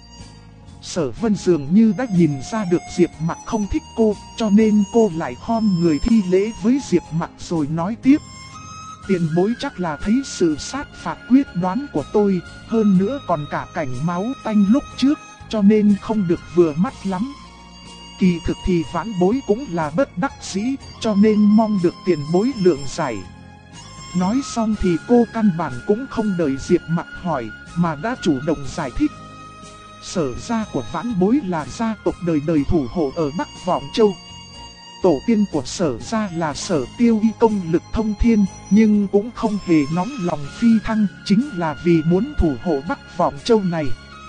Speaker 1: Sở Vân dường như đã nhìn ra được Diệp Mặc không thích cô, cho nên cô lại khom người thi lễ với Diệp Mặc rồi nói tiếp: tiền bối chắc là thấy sự sát phạt quyết đoán của tôi, hơn nữa còn cả cảnh máu tanh lúc trước, cho nên không được vừa mắt lắm. Kỳ thực thì vãn bối cũng là bất đắc dĩ, cho nên mong được tiền bối lượng giải. Nói xong thì cô căn bản cũng không đợi Diệp Mặc hỏi, mà đã chủ động giải thích. Sở gia của vãn bối là gia tộc đời đời thủ hộ ở Bắc Vọng Châu. Tổ tiên của Sở gia là Sở Tiêu Y công lực thông thiên, nhưng cũng không hề nóng lòng phi thăng, chính là vì muốn thủ hộ Bắc Vọng Châu này.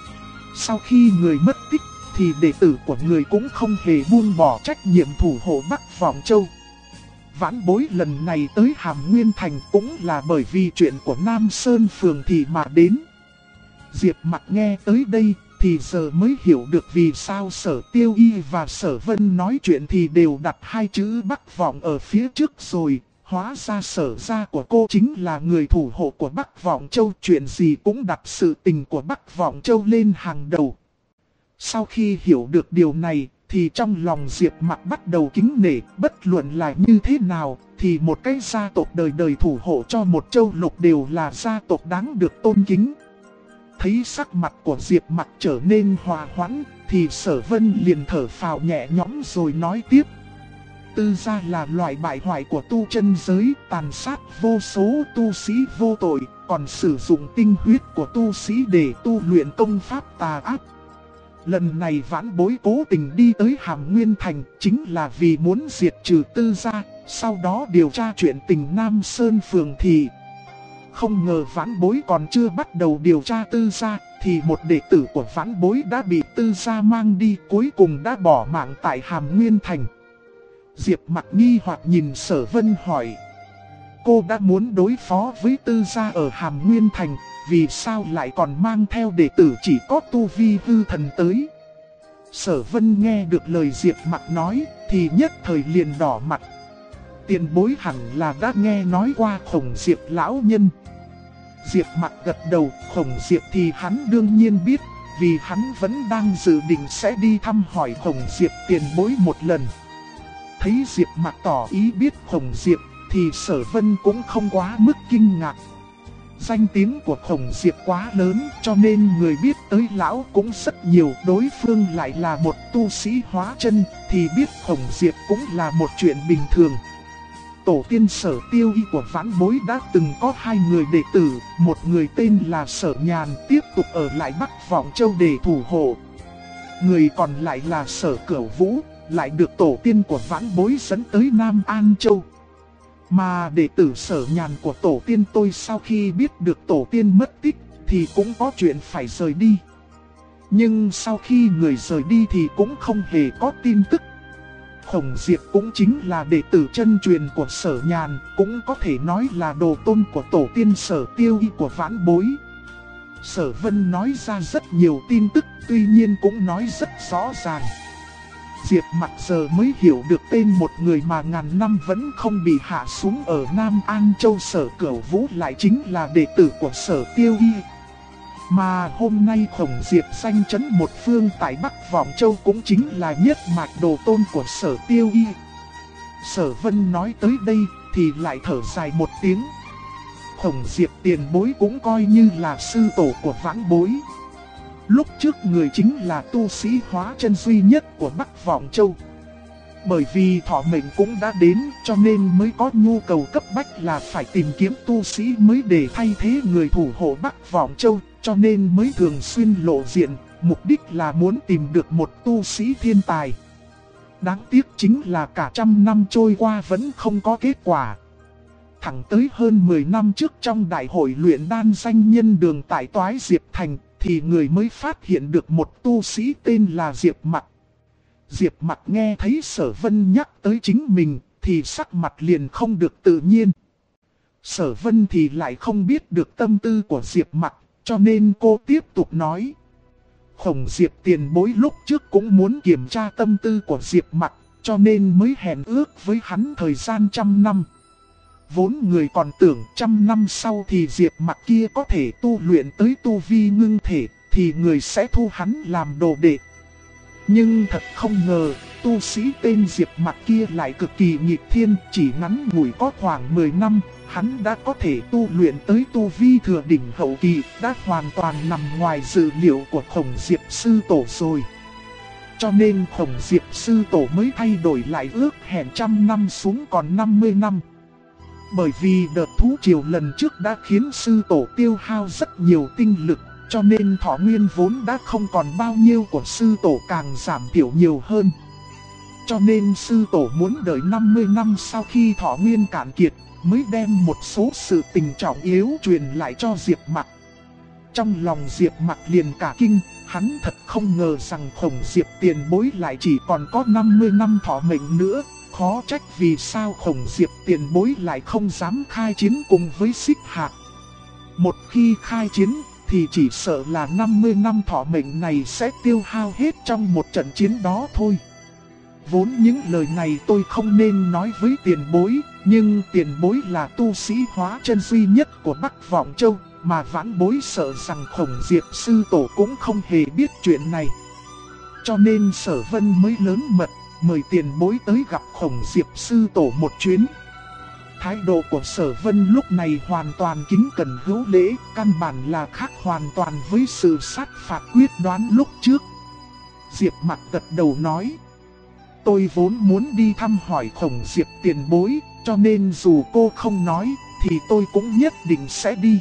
Speaker 1: Sau khi người mất tích, thì đệ tử của người cũng không hề buông bỏ trách nhiệm thủ hộ Bắc Vọng Châu. Vãn bối lần này tới Hàm Nguyên Thành cũng là bởi vì chuyện của Nam Sơn Phường thì mà đến. Diệp Mặc nghe tới đây, thì giờ mới hiểu được vì sao Sở Tiêu Y và Sở Vân nói chuyện thì đều đặt hai chữ Bắc Vọng ở phía trước rồi. Hóa ra Sở gia của cô chính là người thủ hộ của Bắc Vọng Châu, chuyện gì cũng đặt sự tình của Bắc Vọng Châu lên hàng đầu. Sau khi hiểu được điều này, thì trong lòng Diệp Mặc bắt đầu kính nể, bất luận là như thế nào, thì một cái gia tộc đời đời thủ hộ cho một châu lục đều là gia tộc đáng được tôn kính. Thấy sắc mặt của Diệp Mặc trở nên hòa hoãn, thì Sở Vân liền thở phào nhẹ nhõm rồi nói tiếp: Tư gia là loại bại hoại của tu chân giới, tàn sát vô số tu sĩ vô tội, còn sử dụng tinh huyết của tu sĩ để tu luyện công pháp tà ác. Lần này vãn bối cố tình đi tới Hàm Nguyên Thành chính là vì muốn diệt trừ Tư gia, sau đó điều tra chuyện tình Nam Sơn Phường thì... Không ngờ vãn bối còn chưa bắt đầu điều tra Tư gia, thì một đệ tử của vãn bối đã bị Tư gia mang đi, cuối cùng đã bỏ mạng tại Hàm Nguyên Thành. Diệp Mặc nghi hoặc nhìn Sở Vân hỏi: cô đã muốn đối phó với Tư gia ở Hàm Nguyên Thành, vì sao lại còn mang theo đệ tử chỉ có tu vi hư thần tới? Sở Vân nghe được lời Diệp Mặc nói, thì nhất thời liền đỏ mặt. Tiền bối hẳn là đã nghe nói qua Khổng Diệp lão nhân. Diệp Mặc gật đầu, Khổng Diệp thì hắn đương nhiên biết, vì hắn vẫn đang dự định sẽ đi thăm hỏi Khổng Diệp tiền bối một lần. Thấy Diệp Mặc tỏ ý biết Khổng Diệp, thì Sở Vân cũng không quá mức kinh ngạc. Danh tiếng của Khổng Diệp quá lớn, cho nên người biết tới lão cũng rất nhiều. Đối phương lại là một tu sĩ hóa chân, thì biết Khổng Diệp cũng là một chuyện bình thường. Tổ tiên Sở Tiêu Y của vãn bối đã từng có hai người đệ tử, một người tên là Sở Nhàn tiếp tục ở lại Bắc Vọng Châu để thủ hộ. Người còn lại là Sở Cửu Vũ, lại được tổ tiên của vãn bối dẫn tới Nam An Châu. Mà đệ tử Sở Nhàn của tổ tiên tôi sau khi biết được tổ tiên mất tích thì cũng có chuyện phải rời đi. Nhưng sau khi người rời đi thì cũng không hề có tin tức. Khổng Diệp cũng chính là đệ tử chân truyền của Sở Nhàn, cũng có thể nói là đồ tôn của tổ tiên Sở Tiêu Y của vãn bối. Sở Vân nói ra rất nhiều tin tức, tuy nhiên cũng nói rất rõ ràng. Diệp Mặc giờ mới hiểu được tên một người mà ngàn năm vẫn không bị hạ xuống ở Nam An Châu. Sở Cửu Vũ lại chính là đệ tử của Sở Tiêu Y. Mà hôm nay Khổng Diệp danh chấn một phương tại Bắc Vọng Châu cũng chính là nhất mạch đồ tôn của Sở Tiêu Y. Sở Vân nói tới đây thì lại thở dài một tiếng. Khổng Diệp tiền bối cũng coi như là sư tổ của vãn bối. Lúc trước người chính là tu sĩ hóa chân duy nhất của Bắc Vọng Châu. Bởi vì thọ mệnh cũng đã đến cho nên mới có nhu cầu cấp bách là phải tìm kiếm tu sĩ mới để thay thế người thủ hộ Bắc Vọng Châu. Cho nên mới thường xuyên lộ diện, mục đích là muốn tìm được một tu sĩ thiên tài. Đáng tiếc chính là cả trăm năm trôi qua vẫn không có kết quả. Thẳng tới hơn 10 năm trước trong đại hội luyện đan danh nhân đường tại Toái Diệp Thành thì người mới phát hiện được một tu sĩ tên là Diệp Mặc. Diệp Mặc nghe thấy Sở Vân nhắc tới chính mình thì sắc mặt liền không được tự nhiên. Sở Vân thì lại không biết được tâm tư của Diệp Mặc, cho nên cô tiếp tục nói. Khổng Diệp tiền bối lúc trước cũng muốn kiểm tra tâm tư của Diệp Mặc, cho nên mới hẹn ước với hắn thời gian 100 năm. Vốn người còn tưởng 100 năm sau thì Diệp Mặc kia có thể tu luyện tới tu vi ngưng thể, thì người sẽ thu hắn làm đồ đệ. Nhưng thật không ngờ, tu sĩ tên Diệp Mặc kia lại cực kỳ nghịch thiên, chỉ ngắn ngủi có khoảng 10 năm, hắn đã có thể tu luyện tới tu vi thừa đỉnh hậu kỳ, đã hoàn toàn nằm ngoài dự liệu của Khổng Diệp sư tổ rồi. Cho nên Khổng Diệp sư tổ mới thay đổi lại ước hẹn 100 năm xuống còn 50 năm. Bởi vì đợt thú triều lần trước đã khiến sư tổ tiêu hao rất nhiều tinh lực, cho nên thọ nguyên vốn đã không còn bao nhiêu của sư tổ càng giảm thiểu nhiều hơn. Cho nên sư tổ muốn đợi 50 năm sau khi thọ nguyên cạn kiệt, mới đem một số sự tình trọng yếu truyền lại cho Diệp Mặc. Trong lòng Diệp Mặc liền cả kinh, hắn thật không ngờ rằng Khổng Diệp tiền bối lại chỉ còn có 50 năm thọ mệnh nữa. Khó trách vì sao Khổng Diệp tiền bối lại không dám khai chiến cùng với Xích Hạc. Một khi khai chiến thì chỉ sợ là 50 năm thọ mệnh này sẽ tiêu hao hết trong một trận chiến đó thôi. Vốn những lời này tôi không nên nói với tiền bối, nhưng tiền bối là tu sĩ hóa chân duy nhất của Bắc Vọng Châu, mà vãn bối sợ rằng Khổng Diệp sư tổ cũng không hề biết chuyện này. Cho nên Sở Vân mới lớn mật, mời tiền bối tới gặp Khổng Diệp sư tổ một chuyến. Thái độ của Sở Vân lúc này hoàn toàn kính cẩn hữu lễ, căn bản là khác hoàn toàn với sự sát phạt quyết đoán lúc trước. Diệp Mặc gật đầu nói. Tôi vốn muốn đi thăm hỏi Khổng Diệp tiền bối, cho nên dù cô không nói, thì tôi cũng nhất định sẽ đi.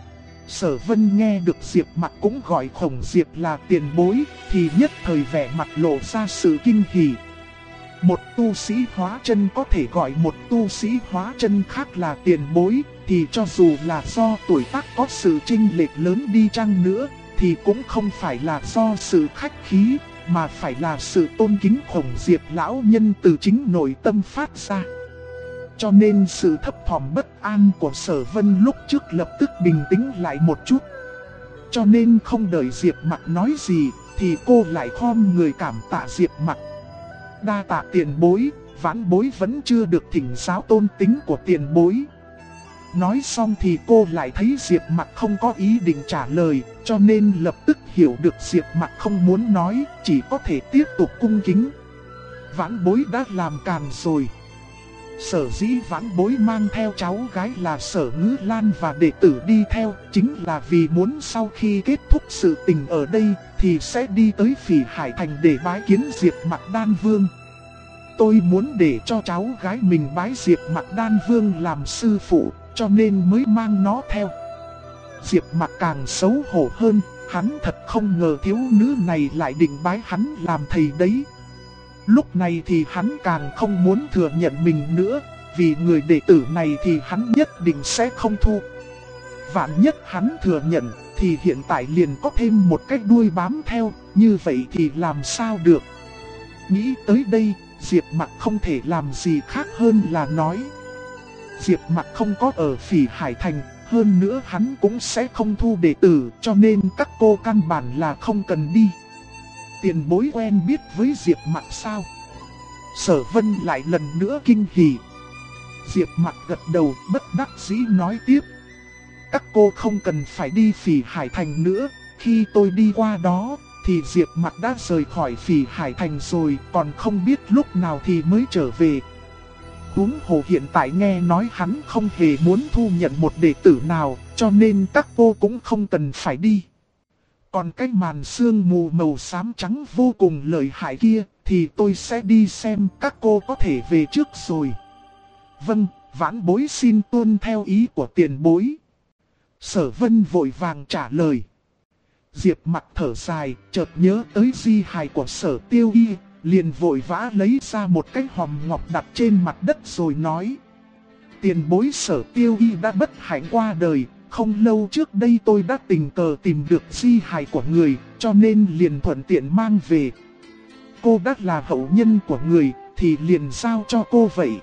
Speaker 1: Sở Vân nghe được Diệp Mặc cũng gọi Khổng Diệp là tiền bối, thì nhất thời vẻ mặt lộ ra sự kinh hỉ. Một tu sĩ hóa chân có thể gọi một tu sĩ hóa chân khác là tiền bối, thì cho dù là do tuổi tác có sự chênh lệch lớn đi chăng nữa, thì cũng không phải là do sự khách khí, mà phải là sự tôn kính Khổng Diệp lão nhân từ chính nội tâm phát ra. Cho nên sự thấp thỏm bất an của Sở Vân lúc trước lập tức bình tĩnh lại một chút. Cho nên không đợi Diệp Mặc nói gì, thì cô lại khom người cảm tạ Diệp Mặc. Đa tạ tiền bối, vãn bối vẫn chưa được thỉnh giáo tôn tính của tiền bối. Nói xong thì cô lại thấy Diệp Mặc không có ý định trả lời, cho nên lập tức hiểu được Diệp Mặc không muốn nói, chỉ có thể tiếp tục cung kính. Vãn bối đã làm càn rồi. Sở dĩ vãn bối mang theo cháu gái là Sở Ngữ Lan và đệ tử đi theo, chính là vì muốn sau khi kết thúc sự tình ở đây, thì sẽ đi tới Phỉ Hải Thành để bái kiến Diệp Mặc Đan Vương. Tôi muốn để cho cháu gái mình bái Diệp Mặc Đan Vương làm sư phụ, cho nên mới mang nó theo. Diệp Mặc càng xấu hổ hơn, hắn thật không ngờ thiếu nữ này lại định bái hắn làm thầy đấy. Lúc này thì hắn càng không muốn thừa nhận mình nữa, vì người đệ tử này thì hắn nhất định sẽ không thu. Vạn nhất hắn thừa nhận, thì hiện tại liền có thêm một cái đuôi bám theo, như vậy thì làm sao được. Nghĩ tới đây, Diệp Mặc không thể làm gì khác hơn là nói. Diệp Mặc không có ở Phỉ Hải Thành, hơn nữa hắn cũng sẽ không thu đệ tử, cho nên các cô căn bản là không cần đi. Tiền bối quen biết với Diệp Mặc sao? Sở Vân lại lần nữa kinh hỉ. Diệp Mặc gật đầu bất đắc dĩ nói tiếp. các cô không cần phải đi Phỉ Hải Thành nữa. Khi tôi đi qua đó, thì Diệp Mặc đã rời khỏi Phỉ Hải Thành rồi, còn không biết lúc nào thì mới trở về. Huống hồ hiện tại nghe nói hắn không hề muốn thu nhận một đệ tử nào, cho nên các cô cũng không cần phải đi. Còn cái màn sương mù màu xám trắng vô cùng lợi hại kia, thì tôi sẽ đi xem, các cô có thể về trước rồi. Vâng, vãn bối xin tuân theo ý của tiền bối. Sở Vân vội vàng trả lời. Diệp Mặc thở dài, chợt nhớ tới di hài của Sở Tiêu Y, liền vội vã lấy ra một cái hòm ngọc đặt trên mặt đất rồi nói. Tiền bối Sở Tiêu Y đã bất hạnh qua đời, không lâu trước đây tôi đã tình cờ tìm được di hài của người, cho nên liền thuận tiện mang về. Cô đã là hậu nhân của người, thì liền giao cho cô vậy.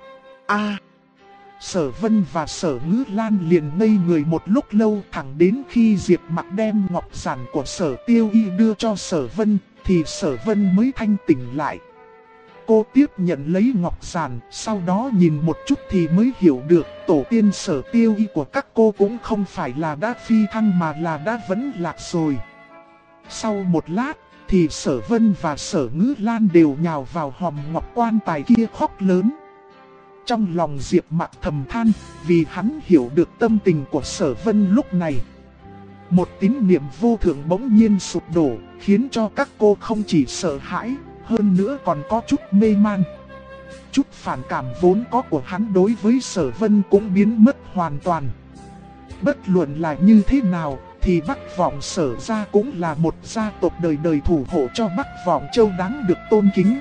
Speaker 1: Sở Vân và Sở Ngữ Lan liền ngây người một lúc lâu, thẳng đến khi Diệp Mặc đem ngọc giản của Sở Tiêu Y đưa cho Sở Vân, thì Sở Vân mới thanh tỉnh lại. Cô tiếp nhận lấy ngọc giản, sau đó nhìn một chút thì mới hiểu được tổ tiên Sở Tiêu Y của các cô cũng không phải là đã phi thăng mà là đã vẫn lạc rồi. Sau một lát, thì Sở Vân và Sở Ngữ Lan đều nhào vào hòm ngọc quan tài kia khóc lớn. Trong lòng Diệp Mặc thầm than, vì hắn hiểu được tâm tình của Sở Vân lúc này. Một tín niệm vô thượng bỗng nhiên sụp đổ, khiến cho các cô không chỉ sợ hãi, hơn nữa còn có chút mê man. Chút phản cảm vốn có của hắn đối với Sở Vân cũng biến mất hoàn toàn. Bất luận là như thế nào, thì Bắc Vọng Sở gia cũng là một gia tộc đời đời thủ hộ cho Bắc Vọng Châu đáng được tôn kính.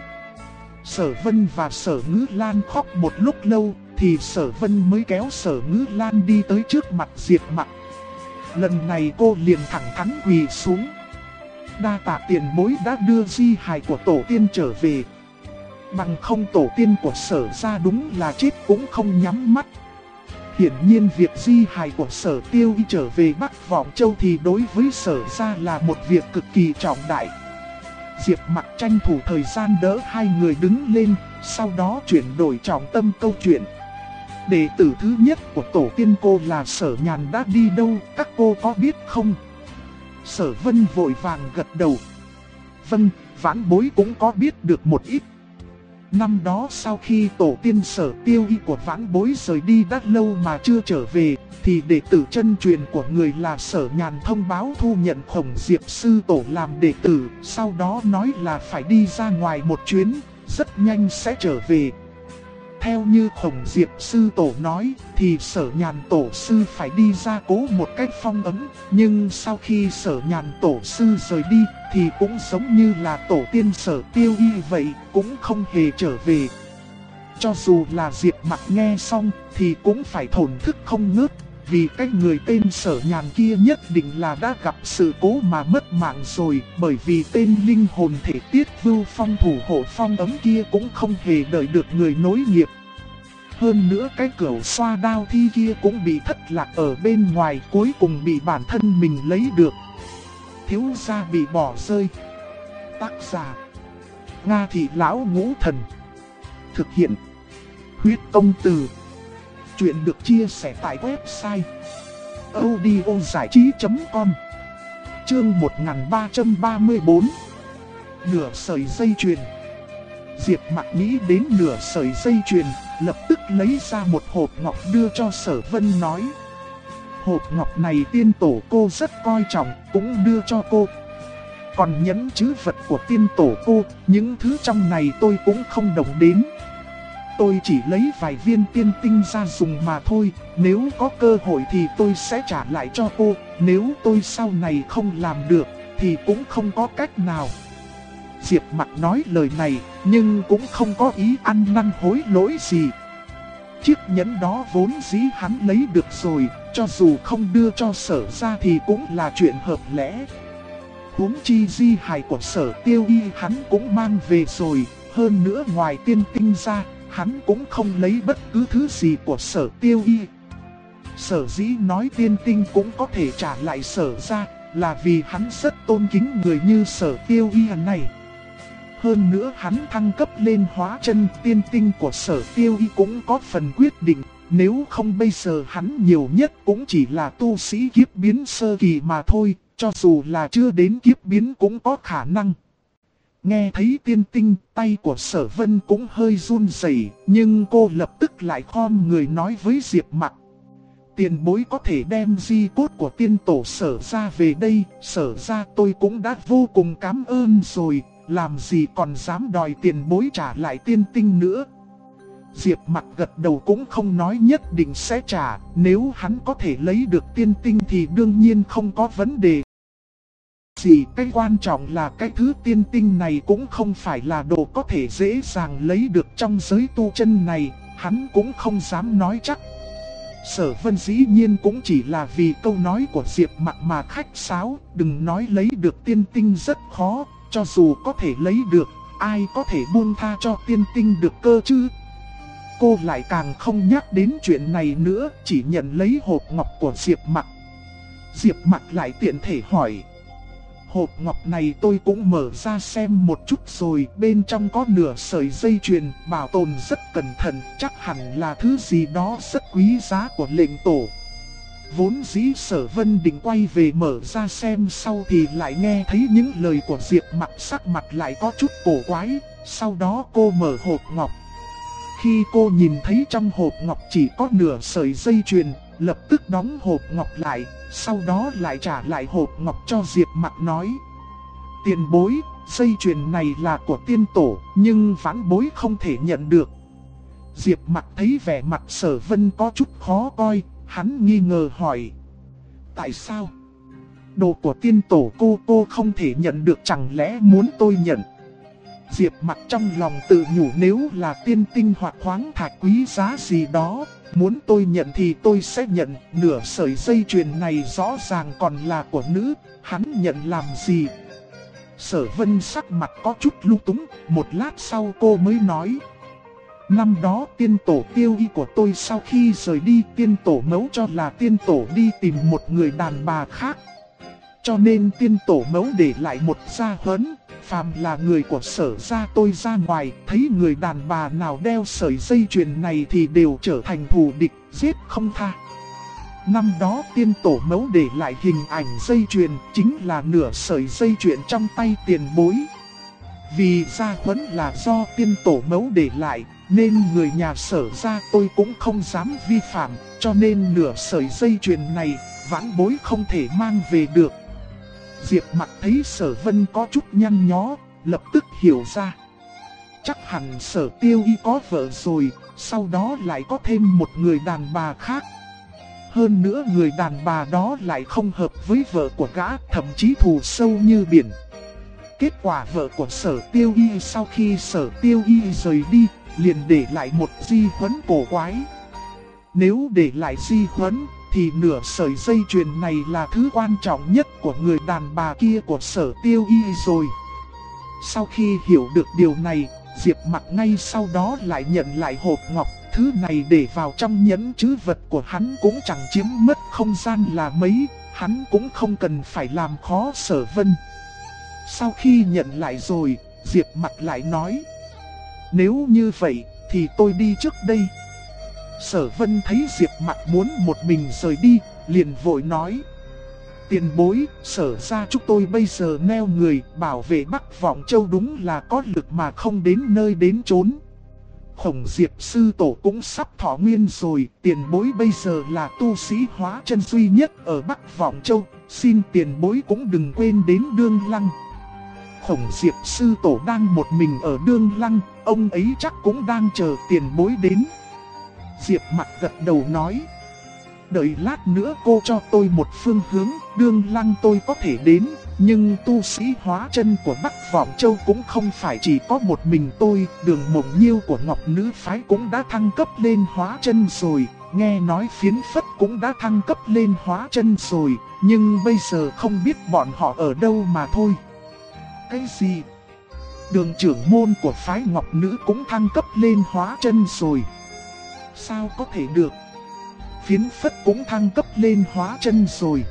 Speaker 1: Sở Vân và Sở Ngữ Lan khóc một lúc lâu, thì Sở Vân mới kéo Sở Ngữ Lan đi tới trước mặt Diệp Mặc. Lần này cô liền thẳng thắn quỳ xuống. Đa tạ tiền bối đã đưa di hài của tổ tiên trở về. Bằng không tổ tiên của Sở gia đúng là chết cũng không nhắm mắt. Hiển nhiên việc di hài của Sở Tiêu Y trở về Bắc Vọng Châu thì đối với Sở gia là một việc cực kỳ trọng đại. Diệp Mặc tranh thủ thời gian đỡ hai người đứng lên, sau đó chuyển đổi trọng tâm câu chuyện. Đệ tử thứ nhất của tổ tiên cô là Sở Nhàn đã đi đâu, các cô có biết không? Sở Vân vội vàng gật đầu. Vâng, vãn bối cũng có biết được một ít. Năm đó sau khi tổ tiên Sở Tiêu Y của vãn bối rời đi đã lâu mà chưa trở về, thì đệ tử chân truyền của người là Sở Nhàn thông báo thu nhận Khổng Diệp sư tổ làm đệ tử, sau đó nói là phải đi ra ngoài một chuyến, rất nhanh sẽ trở về. Theo như Khổng Diệp sư tổ nói, thì Sở Nhàn tổ sư phải đi ra cố một cách phong ấn, nhưng sau khi Sở Nhàn tổ sư rời đi, thì cũng giống như là tổ tiên Sở Tiêu Y vậy, cũng không hề trở về. Cho dù là Diệp Mặc nghe xong, thì cũng phải thổn thức không ngớt, vì cái người tên Sở Nhàn kia nhất định là đã gặp sự cố mà mất mạng rồi, bởi vì tên linh hồn thể Tiết Vưu Phong thủ hộ phong ấm kia cũng không hề đợi được người nối nghiệp. Hơn nữa cái cửu xoa đao thi kia cũng bị thất lạc ở bên ngoài, cuối cùng bị bản thân mình lấy được. Thiếu gia bị bỏ rơi. Tác giả: Nga Thị Lão Ngũ Thần. Thực hiện: Huyết Công Từ. Chuyện được chia sẻ tại website audiozảichí.com. Chương 1334. Nửa sợi dây chuyền. Diệp Mặc nghĩ đến nửa sợi dây chuyền, lập tức lấy ra một hộp ngọc đưa cho Sở Vân nói. Hộp ngọc này tiên tổ cô rất coi trọng, cũng đưa cho cô. Còn nhẫn chữ vật của tiên tổ cô, những thứ trong này tôi cũng không động đến. Tôi chỉ lấy vài viên tiên tinh ra dùng mà thôi, nếu có cơ hội thì tôi sẽ trả lại cho cô, nếu tôi sau này không làm được, thì cũng không có cách nào. Diệp Mặc nói lời này, nhưng cũng không có ý ăn năn hối lỗi gì. Chiếc nhẫn đó vốn dĩ hắn lấy được rồi, cho dù không đưa cho Sở ra thì cũng là chuyện hợp lẽ. Huống chi di hài của Sở Tiêu Y hắn cũng mang về rồi, hơn nữa ngoài tiên tinh ra, hắn cũng không lấy bất cứ thứ gì của Sở Tiêu Y. Sở dĩ nói tiên tinh cũng có thể trả lại Sở ra, là vì hắn rất tôn kính người như Sở Tiêu Y này. Hơn nữa hắn thăng cấp lên hóa chân, tiên tinh của Sở Tiêu Y cũng có phần quyết định, nếu không bây giờ hắn nhiều nhất cũng chỉ là tu sĩ kiếp biến sơ kỳ mà thôi, cho dù là chưa đến kiếp biến cũng có khả năng. Nghe thấy tiên tinh, tay của Sở Vân cũng hơi run rẩy, nhưng cô lập tức lại khom người nói với Diệp Mặc. Tiền bối có thể đem di cốt của tiên tổ Sở ra về đây, Sở ra tôi cũng đã vô cùng cảm ơn rồi, làm gì còn dám đòi tiền bối trả lại tiên tinh nữa. Diệp Mặc gật đầu cũng không nói nhất định sẽ trả, nếu hắn có thể lấy được tiên tinh thì đương nhiên không có vấn đề. Cái quan trọng là cái thứ tiên tinh này cũng không phải là đồ có thể dễ dàng lấy được trong giới tu chân này, hắn cũng không dám nói chắc. Sở Vân dĩ nhiên cũng chỉ là vì câu nói của Diệp Mặc mà khách sáo, đừng nói lấy được tiên tinh rất khó, cho dù có thể lấy được, ai có thể buông tha cho tiên tinh được cơ chứ. Cô lại càng không nhắc đến chuyện này nữa, chỉ nhận lấy hộp ngọc của Diệp Mặc. Diệp Mặc lại tiện thể hỏi. Hộp ngọc này tôi cũng mở ra xem một chút rồi, bên trong có nửa sợi dây chuyền, bảo tồn rất cẩn thận, chắc hẳn là thứ gì đó rất quý giá của lệnh tổ. Vốn dĩ Sở Vân định quay về mở ra xem sau thì lại nghe thấy những lời của Diệp Mặc, sắc mặt lại có chút cổ quái, sau đó cô mở hộp ngọc. Khi cô nhìn thấy trong hộp ngọc chỉ có nửa sợi dây chuyền, lập tức đóng hộp ngọc lại, sau đó lại trả lại hộp ngọc cho Diệp Mặc nói. Tiền bối, dây chuyền này là của tiên tổ, nhưng vãn bối không thể nhận được. Diệp Mặc thấy vẻ mặt Sở Vân có chút khó coi, hắn nghi ngờ hỏi. Tại sao? Đồ của tiên tổ cô không thể nhận được, chẳng lẽ muốn tôi nhận? Diệp Mặc trong lòng tự nhủ, nếu là tiên tinh hoặc khoáng thạch quý giá gì đó, muốn tôi nhận thì tôi sẽ nhận, nửa sợi dây chuyền này rõ ràng còn là của nữ, hắn nhận làm gì? Sở Vân sắc mặt có chút lung túng, một lát sau cô mới nói. Năm đó tiên tổ Tiêu Y của tôi sau khi rời đi, tiên tổ mẫu cho là tiên tổ đi tìm một người đàn bà khác. Cho nên tiên tổ mẫu để lại một gia huấn, phàm là người của Sở gia tôi ra ngoài, thấy người đàn bà nào đeo sợi dây chuyền này thì đều trở thành thù địch, giết không tha. Năm đó tiên tổ mẫu để lại hình ảnh dây chuyền, chính là nửa sợi dây chuyền trong tay tiền bối. Vì gia huấn là do tiên tổ mẫu để lại, nên người nhà Sở gia tôi cũng không dám vi phạm, cho nên nửa sợi dây chuyền này vãn bối không thể mang về được. Diệp Mặc thấy Sở Vân có chút nhăn nhó, lập tức hiểu ra. Chắc hẳn Sở Tiêu Y có vợ rồi, sau đó lại có thêm một người đàn bà khác. Hơn nữa người đàn bà đó lại không hợp với vợ của gã, thậm chí thù sâu như biển. Kết quả vợ của Sở Tiêu Y sau khi Sở Tiêu Y rời đi, liền để lại một di huấn cổ quái. Nếu để lại di huấn, thì nửa sợi dây chuyền này là thứ quan trọng nhất của người đàn bà kia của Sở Tiêu Y rồi. Sau khi hiểu được điều này, Diệp Mặc ngay sau đó lại nhận lại hộp ngọc. Thứ này để vào trong nhẫn trữ vật của hắn cũng chẳng chiếm mất không gian là mấy, hắn cũng không cần phải làm khó Sở Vân. Sau khi nhận lại rồi, Diệp Mặc lại nói. Nếu như vậy, thì tôi đi trước đây. Sở Vân thấy Diệp Mặc muốn một mình rời đi, liền vội nói. Tiền bối, Sở gia chúng tôi bây giờ neo người bảo vệ Bắc Vọng Châu đúng là có lực mà không đến nơi đến chốn. Khổng Diệp sư tổ cũng sắp thọ nguyên rồi, tiền bối bây giờ là tu sĩ hóa chân duy nhất ở Bắc Vọng Châu, xin tiền bối cũng đừng quên đến Đương Lăng. Khổng Diệp sư tổ đang một mình ở Đương Lăng, ông ấy chắc cũng đang chờ tiền bối đến. Diệp Mặc gật đầu nói. Đợi lát nữa cô cho tôi một phương hướng, Đương Lăng tôi có thể đến, nhưng tu sĩ hóa chân của Bắc Vọng Châu cũng không phải chỉ có một mình tôi. Đường Mộng Nhiêu của Ngọc Nữ Phái cũng đã thăng cấp lên hóa chân rồi, nghe nói Phiến Phất cũng đã thăng cấp lên hóa chân rồi, nhưng bây giờ không biết bọn họ ở đâu mà thôi. Cái gì? Đường trưởng môn của phái Ngọc Nữ cũng thăng cấp lên hóa chân rồi. Sao có thể được? Phiến Phất cũng thăng cấp lên hóa chân rồi.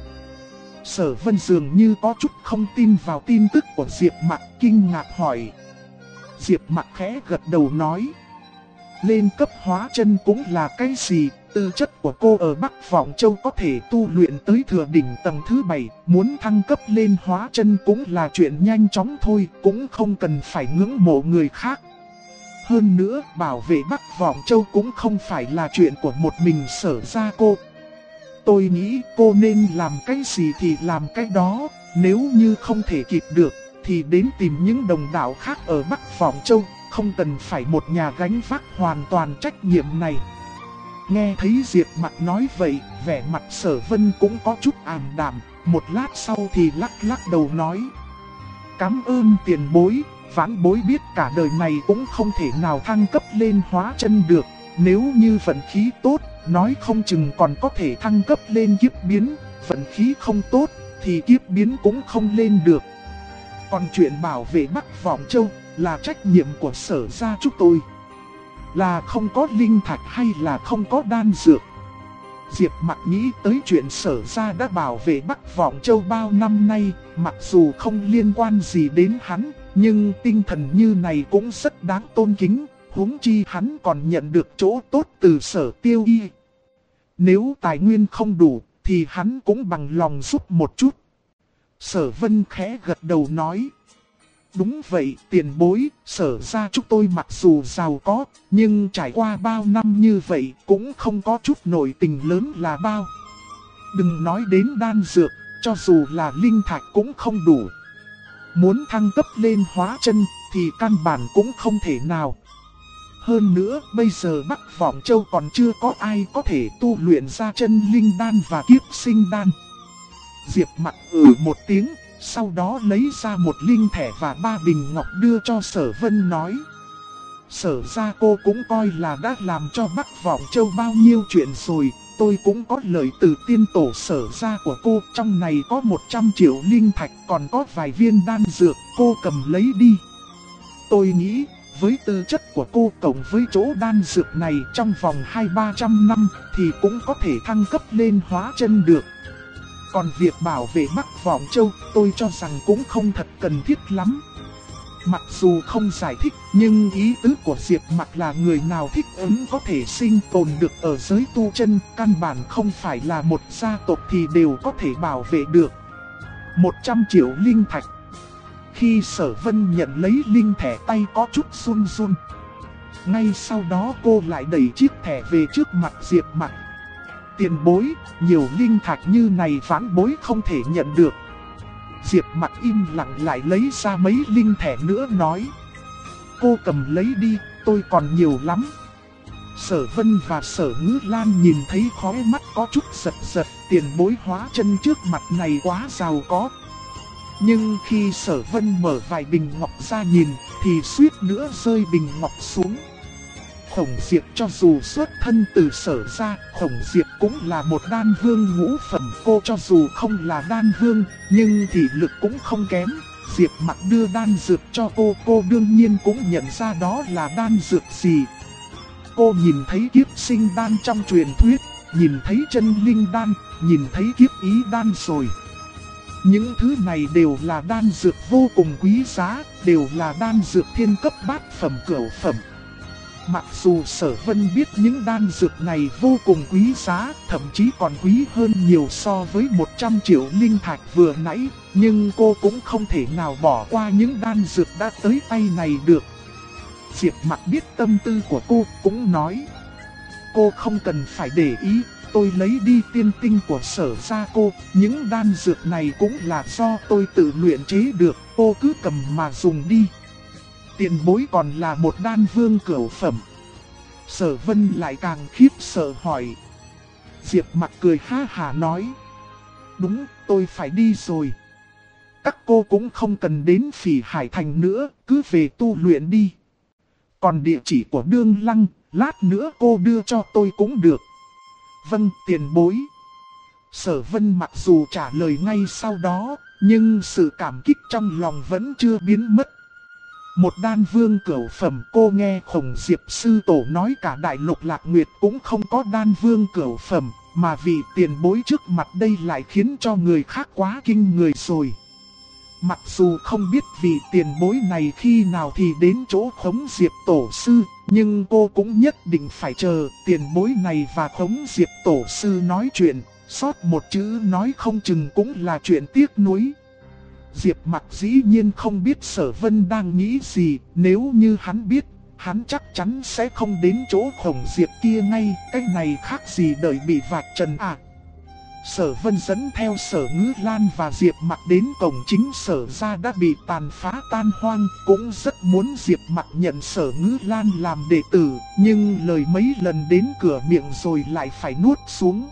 Speaker 1: Sở Vân dường như có chút không tin vào tin tức của Diệp Mặc, kinh ngạc hỏi. Diệp Mặc khẽ gật đầu nói. Lên cấp hóa chân cũng là cái gì? Tư chất của cô ở Bắc Vọng Châu có thể tu luyện tới thừa đỉnh tầng thứ 7, muốn thăng cấp lên hóa chân cũng là chuyện nhanh chóng thôi, cũng không cần phải ngưỡng mộ người khác. Hơn nữa, bảo vệ Bắc Vọng Châu cũng không phải là chuyện của một mình Sở gia cô. Tôi nghĩ cô nên làm cái gì thì làm cái đó, nếu như không thể kịp được, thì đến tìm những đồng đạo khác ở Bắc Vọng Châu, không cần phải một nhà gánh vác hoàn toàn trách nhiệm này. Nghe thấy Diệp Mặc nói vậy, vẻ mặt Sở Vân cũng có chút ảm đạm, một lát sau thì lắc lắc đầu nói: "Cảm ơn tiền bối, vãn bối biết cả đời này cũng không thể nào thăng cấp lên hóa chân được, nếu như vận khí tốt, nói không chừng còn có thể thăng cấp lên kiếp biến, vận khí không tốt thì kiếp biến cũng không lên được. Còn chuyện bảo vệ Bắc Vọng Châu là trách nhiệm của Sở gia chúng tôi. Là không có linh thạch hay là không có đan dược?" Diệp Mặc nghĩ tới chuyện Sở gia đã bảo vệ Bắc Vọng Châu bao năm nay, mặc dù không liên quan gì đến hắn, nhưng tinh thần như này cũng rất đáng tôn kính, huống chi hắn còn nhận được chỗ tốt từ Sở Tiêu Y. Nếu tài nguyên không đủ, thì hắn cũng bằng lòng giúp một chút. Sở Vân khẽ gật đầu nói: "Đúng vậy tiền bối, Sở gia chúng tôi mặc dù giàu có, nhưng trải qua bao năm như vậy cũng không có chút nội tình lớn là bao. Đừng nói đến đan dược, cho dù là linh thạch cũng không đủ. Muốn thăng cấp lên hóa chân thì căn bản cũng không thể nào. Hơn nữa, bây giờ Bắc Vọng Châu còn chưa có ai có thể tu luyện ra chân linh đan và kiếp sinh đan." Diệp Mặc một tiếng, sau đó lấy ra một linh thẻ và 3 bình ngọc đưa cho Sở Vân nói: "Sở gia cô cũng coi là đã làm cho Bắc Vọng Châu bao nhiêu chuyện rồi, tôi cũng có lời từ tiên tổ Sở gia của cô, trong này có 100 triệu linh thạch, còn có vài viên đan dược, cô cầm lấy đi. Tôi nghĩ, với tư chất của cô cộng với chỗ đan dược này trong vòng 200-300 năm thì cũng có thể thăng cấp lên hóa chân được. Còn việc bảo vệ Bắc Vọng Châu tôi cho rằng cũng không thật cần thiết lắm." Mặc dù không giải thích, nhưng ý tứ của Diệp Mặc là người nào thích ứng có thể sinh tồn được ở giới tu chân, căn bản không phải là một gia tộc thì đều có thể bảo vệ được. 100 triệu linh thạch. Khi Sở Vân nhận lấy linh thẻ tay có chút run run. Ngay sau đó cô lại đẩy chiếc thẻ về trước mặt Diệp Mặc: "Tiền bối, nhiều linh thạch như này vãn bối không thể nhận được." Diệp Mặc im lặng lại lấy ra mấy linh thẻ nữa nói: "Cô cầm lấy đi, tôi còn nhiều lắm." Sở Vân và Sở Ngữ Lan nhìn thấy khóe mắt có chút giật giật, tiền bối hóa chân trước mặt này quá giàu có. Nhưng khi Sở Vân mở vài bình ngọc ra nhìn, thì suýt nữa rơi bình ngọc xuống. Khổng Diệp cho dù xuất thân từ Sở gia, Khổng Diệp cũng là một đan vương ngũ phẩm. Cô cho dù không là đan vương, nhưng thị lực cũng không kém. Diệp Mặc đưa đan dược cho cô đương nhiên cũng nhận ra đó là đan dược gì. Cô nhìn thấy kiếp sinh đan trong truyền thuyết, nhìn thấy chân linh đan, nhìn thấy kiếp ý đan rồi. Những thứ này đều là đan dược vô cùng quý giá, đều là đan dược thiên cấp bát phẩm cửu phẩm. Mặc dù Sở Vân biết những đan dược này vô cùng quý giá, thậm chí còn quý hơn nhiều so với 100 triệu linh thạch vừa nãy, nhưng cô cũng không thể nào bỏ qua những đan dược đã tới tay này được. Diệp Mặc biết tâm tư của cô, cũng nói: "Cô không cần phải để ý, tôi lấy đi tiên tinh của Sở gia cô, những đan dược này cũng là do tôi tự luyện chế được, cô cứ cầm mà dùng đi." Tiền bối còn là một đan vương cửu phẩm. Sở Vân lại càng khiếp sợ hỏi. Diệp Mặc cười ha hả nói: "Đúng, tôi phải đi rồi. Các cô cũng không cần đến Phỉ Hải Thành nữa, cứ về tu luyện đi. Còn địa chỉ của Đương Lăng, lát nữa cô đưa cho tôi cũng được." "Vâng, tiền bối." Sở Vân mặc dù trả lời ngay sau đó, nhưng sự cảm kích trong lòng vẫn chưa biến mất. Một đan vương cửu phẩm, cô nghe Khổng Diệp sư tổ nói cả đại lục Lạc Nguyệt cũng không có đan vương cửu phẩm, mà vị tiền bối trước mặt đây lại khiến cho người khác quá kinh người rồi. Mặc dù không biết vị tiền bối này khi nào thì đến chỗ Khổng Diệp tổ sư, Nhưng cô cũng nhất định phải chờ tiền bối này và Khống Diệp tổ sư nói chuyện, sót một chữ nói không chừng cũng là chuyện tiếc nuối. Diệp Mặc dĩ nhiên không biết Sở Vân đang nghĩ gì, nếu như hắn biết, hắn chắc chắn sẽ không đến chỗ Khổng Diệp kia ngay, cái này khác gì đợi bị vạch trần à. Sở Vân dẫn theo Sở Ngữ Lan và Diệp Mặc đến cổng chính Sở gia đã bị tàn phá tan hoang, cũng rất muốn Diệp Mặc nhận Sở Ngữ Lan làm đệ tử, nhưng lời mấy lần đến cửa miệng rồi lại phải nuốt xuống.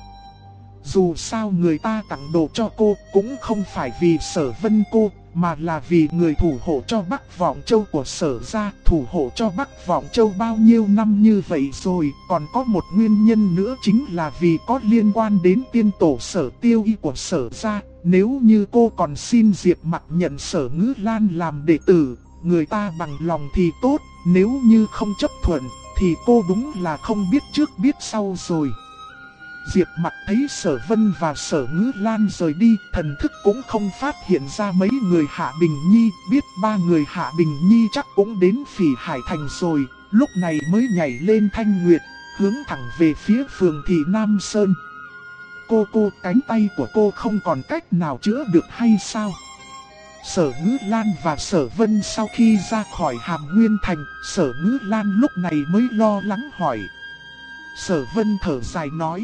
Speaker 1: Dù sao người ta tặng đồ cho cô cũng không phải vì Sở Vân cô, mà là vì người thủ hộ cho Bắc Vọng Châu của Sở gia, thủ hộ cho Bắc Vọng Châu bao nhiêu năm như vậy rồi. Còn có một nguyên nhân nữa chính là vì có liên quan đến tiên tổ Sở Tiêu Y của Sở gia. Nếu như cô còn xin Diệp Mặc nhận Sở Ngữ Lan làm đệ tử, người ta bằng lòng thì tốt, nếu như không chấp thuận thì cô đúng là không biết trước biết sau rồi. Diệp Mặc thấy Sở Vân và Sở Ngữ Lan rời đi, thần thức cũng không phát hiện ra mấy người Hạ Bình Nhi, biết ba người Hạ Bình Nhi chắc cũng đến Phỉ Hải Thành rồi, lúc này mới nhảy lên Thanh Nguyệt, hướng thẳng về phía phường Thị Nam Sơn. Cô, cánh tay của cô không còn cách nào chữa được hay sao? Sở Ngữ Lan và Sở Vân sau khi ra khỏi Hàm Nguyên Thành, Sở Ngữ Lan lúc này mới lo lắng hỏi. Sở Vân thở dài nói.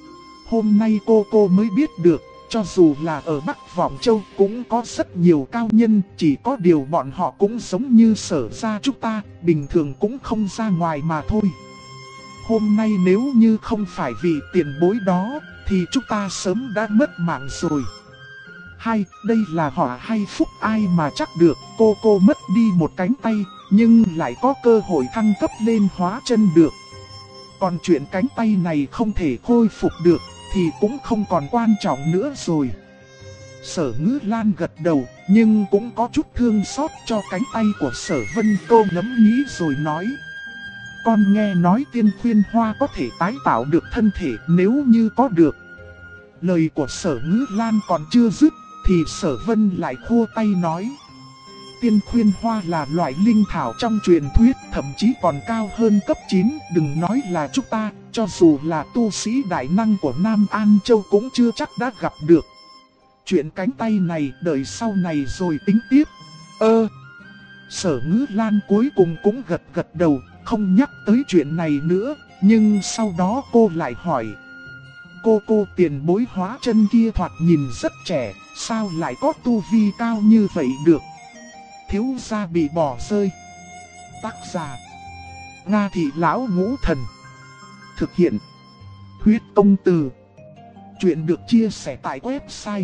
Speaker 1: Hôm nay cô mới biết được, cho dù là ở Bắc Vọng Châu cũng có rất nhiều cao nhân, chỉ có điều bọn họ cũng giống như Sở gia chúng ta, bình thường cũng không ra ngoài mà thôi. Hôm nay nếu như không phải vì tiền bối đó, thì chúng ta sớm đã mất mạng rồi. Hay, đây là họa hay phúc ai mà chắc được, cô mất đi một cánh tay, nhưng lại có cơ hội thăng cấp lên hóa chân được. Còn chuyện cánh tay này không thể khôi phục được, thì cũng không còn quan trọng nữa rồi. Sở Ngữ Lan gật đầu, nhưng cũng có chút thương xót cho cánh tay của Sở Vân. Cô ngẫm nghĩ rồi nói. Con nghe nói tiên khuyên hoa có thể tái tạo được thân thể nếu như có được. Lời của Sở Ngữ Lan còn chưa dứt, thì Sở Vân lại khua tay nói. Tiên khuyên hoa là loại linh thảo trong truyền thuyết, thậm chí còn cao hơn cấp 9, đừng nói là chúng ta, cho dù là tu sĩ đại năng của Nam An Châu cũng chưa chắc đã gặp được. Chuyện cánh tay này đợi sau này rồi tính tiếp. Sở Ngữ Lan cuối cùng cũng gật đầu, không nhắc tới chuyện này nữa, nhưng sau đó cô lại hỏi. Cô tiền bối hóa chân kia thoạt nhìn rất trẻ, sao lại có tu vi cao như vậy được? Thiếu gia bị bỏ rơi. Tác giả Nga Thị Lão Ngũ Thần. Thực hiện Huyết Công Từ. Chuyện được chia sẻ tại website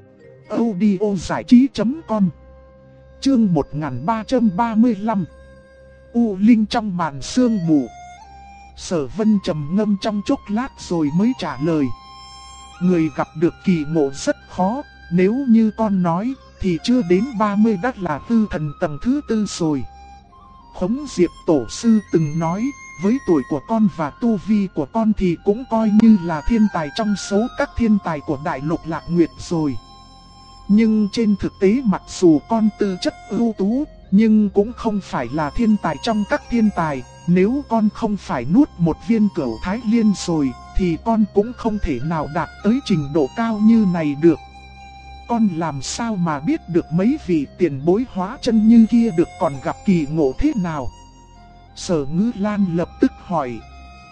Speaker 1: audiozảichí.com. Chương 1335. U Linh trong màn sương mù. Sở Vân trầm ngâm trong chốc lát rồi mới trả lời. Người gặp được kỳ ngộ rất khó, nếu như con nói thì chưa đến 30 đã là tư thần tầng thứ 4 rồi. Khống Diệp tổ sư từng nói, với tuổi của con và tu vi của con thì cũng coi như là thiên tài trong số các thiên tài của Đại Lục Lạc Nguyệt rồi. Nhưng trên thực tế mặc dù con tư chất ưu tú, nhưng cũng không phải là thiên tài trong các thiên tài. Nếu con không phải nuốt một viên Cửu Thái Liên rồi, thì con cũng không thể nào đạt tới trình độ cao như này được. Con làm sao mà biết được mấy vị tiền bối hóa chân như kia được còn gặp kỳ ngộ thế nào? Sở Ngữ Lan lập tức hỏi.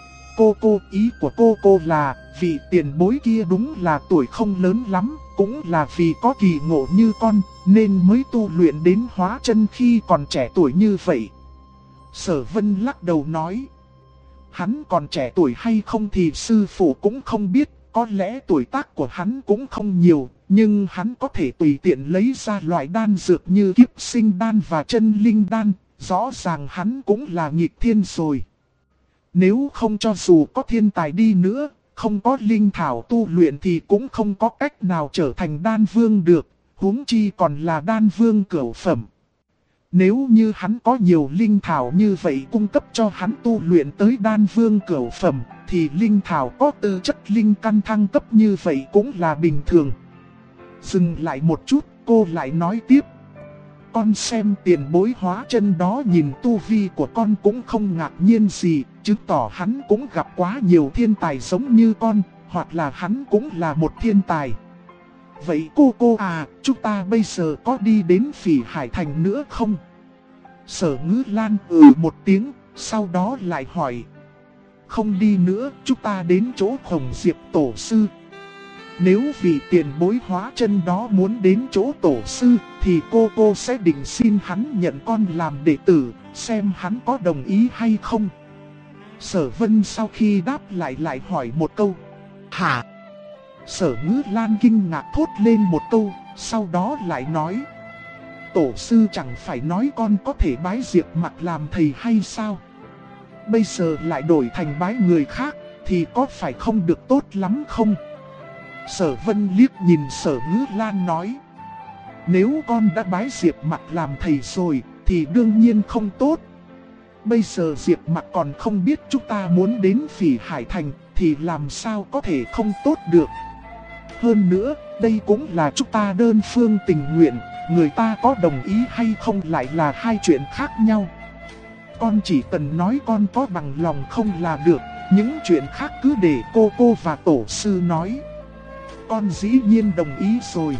Speaker 1: Ý của cô là vị tiền bối kia đúng là tuổi không lớn lắm, cũng là vì có kỳ ngộ như con, nên mới tu luyện đến hóa chân khi còn trẻ tuổi như vậy. Sở Vân lắc đầu nói. Hắn còn trẻ tuổi hay không thì sư phụ cũng không biết, có lẽ tuổi tác của hắn cũng không nhiều, nhưng hắn có thể tùy tiện lấy ra loại đan dược như kiếp sinh đan và chân linh đan, rõ ràng hắn cũng là nghịch thiên rồi. Nếu không cho dù có thiên tài đi nữa, không có linh thảo tu luyện thì cũng không có cách nào trở thành đan vương được, huống chi còn là đan vương cửu phẩm. Nếu như hắn có nhiều linh thảo như vậy cung cấp cho hắn tu luyện tới đan vương cửu phẩm, thì linh thảo có tư chất linh căn thăng cấp như vậy cũng là bình thường. Dừng lại một chút, cô lại nói tiếp. Con xem tiền bối hóa chân đó nhìn tu vi của con cũng không ngạc nhiên gì, chứng tỏ hắn cũng gặp quá nhiều thiên tài giống như con, hoặc là hắn cũng là một thiên tài. Vậy cô à, chúng ta bây giờ có đi đến Phỉ Hải Thành nữa không? Sở Ngữ Lan một tiếng, sau đó lại hỏi. Không đi nữa, chúng ta đến chỗ Khổng Diệp tổ sư. Nếu vị tiền bối hóa chân đó muốn đến chỗ tổ sư, thì cô sẽ định xin hắn nhận con làm đệ tử, xem hắn có đồng ý hay không. Sở Vân sau khi đáp lại hỏi một câu. Hả? Sở Ngữ Lan kinh ngạc thốt lên một câu, sau đó lại nói. Tổ sư chẳng phải nói con có thể bái Diệp Mặc làm thầy hay sao? Bây giờ lại đổi thành bái người khác, thì có phải không được tốt lắm không? Sở Vân liếc nhìn Sở Ngữ Lan nói. Nếu con đã bái Diệp Mặc làm thầy rồi, thì đương nhiên không tốt. Bây giờ Diệp Mặc còn không biết chúng ta muốn đến Phỉ Hải Thành, thì làm sao có thể không tốt được. Hơn nữa, đây cũng là chúng ta đơn phương tình nguyện, người ta có đồng ý hay không lại là hai chuyện khác nhau. Con chỉ cần nói con có bằng lòng không là được, những chuyện khác cứ để cô và tổ sư nói. Con dĩ nhiên đồng ý rồi.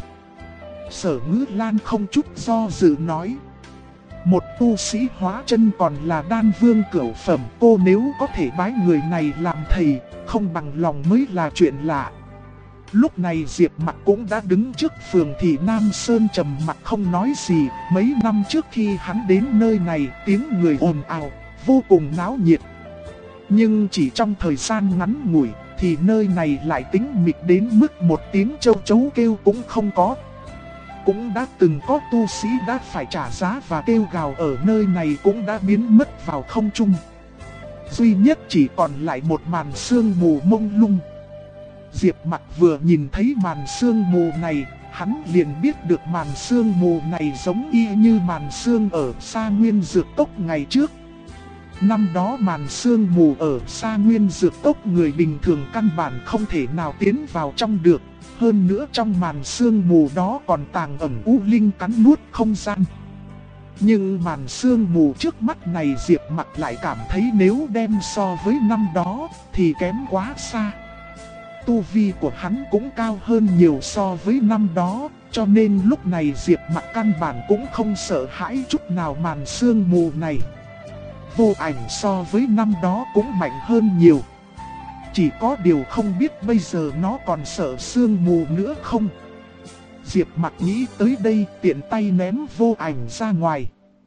Speaker 1: Sở Ngữ Lan không chút do dự nói. Một tu sĩ hóa chân còn là đan vương cửu phẩm, cô nếu có thể bái người này làm thầy, không bằng lòng mới là chuyện lạ. Lúc này Diệp Mặc cũng đã đứng trước phường thị Nam Sơn trầm mặc không nói gì. Mấy năm trước khi hắn đến nơi này, tiếng người ồn ào, vô cùng náo nhiệt. Nhưng chỉ trong thời gian ngắn ngủi, thì nơi này lại tĩnh mịch đến mức một tiếng châu chấu kêu cũng không có. Cũng đã từng có tu sĩ đã phải trả giá và kêu gào ở nơi này cũng đã biến mất vào không trung. Duy nhất chỉ còn lại một màn sương mù mông lung. Diệp Mặc vừa nhìn thấy màn sương mù này, hắn liền biết được màn sương mù này giống y như màn sương ở Sa Nguyên Dược Cốc ngày trước. Năm đó màn sương mù ở Sa Nguyên Dược Cốc người bình thường căn bản không thể nào tiến vào trong được. Hơn nữa trong màn sương mù đó còn tàng ẩn u linh cắn nuốt không gian. Nhưng màn sương mù trước mắt này Diệp Mặc lại cảm thấy nếu đem so với năm đó thì kém quá xa. Tu vi của hắn cũng cao hơn nhiều so với năm đó, cho nên lúc này Diệp Mặc căn bản cũng không sợ hãi chút nào màn sương mù này. Vô Ảnh so với năm đó cũng mạnh hơn nhiều. Chỉ có điều không biết bây giờ nó còn sợ sương mù nữa không. Diệp Mặc nghĩ tới đây tiện tay ném Vô Ảnh ra ngoài.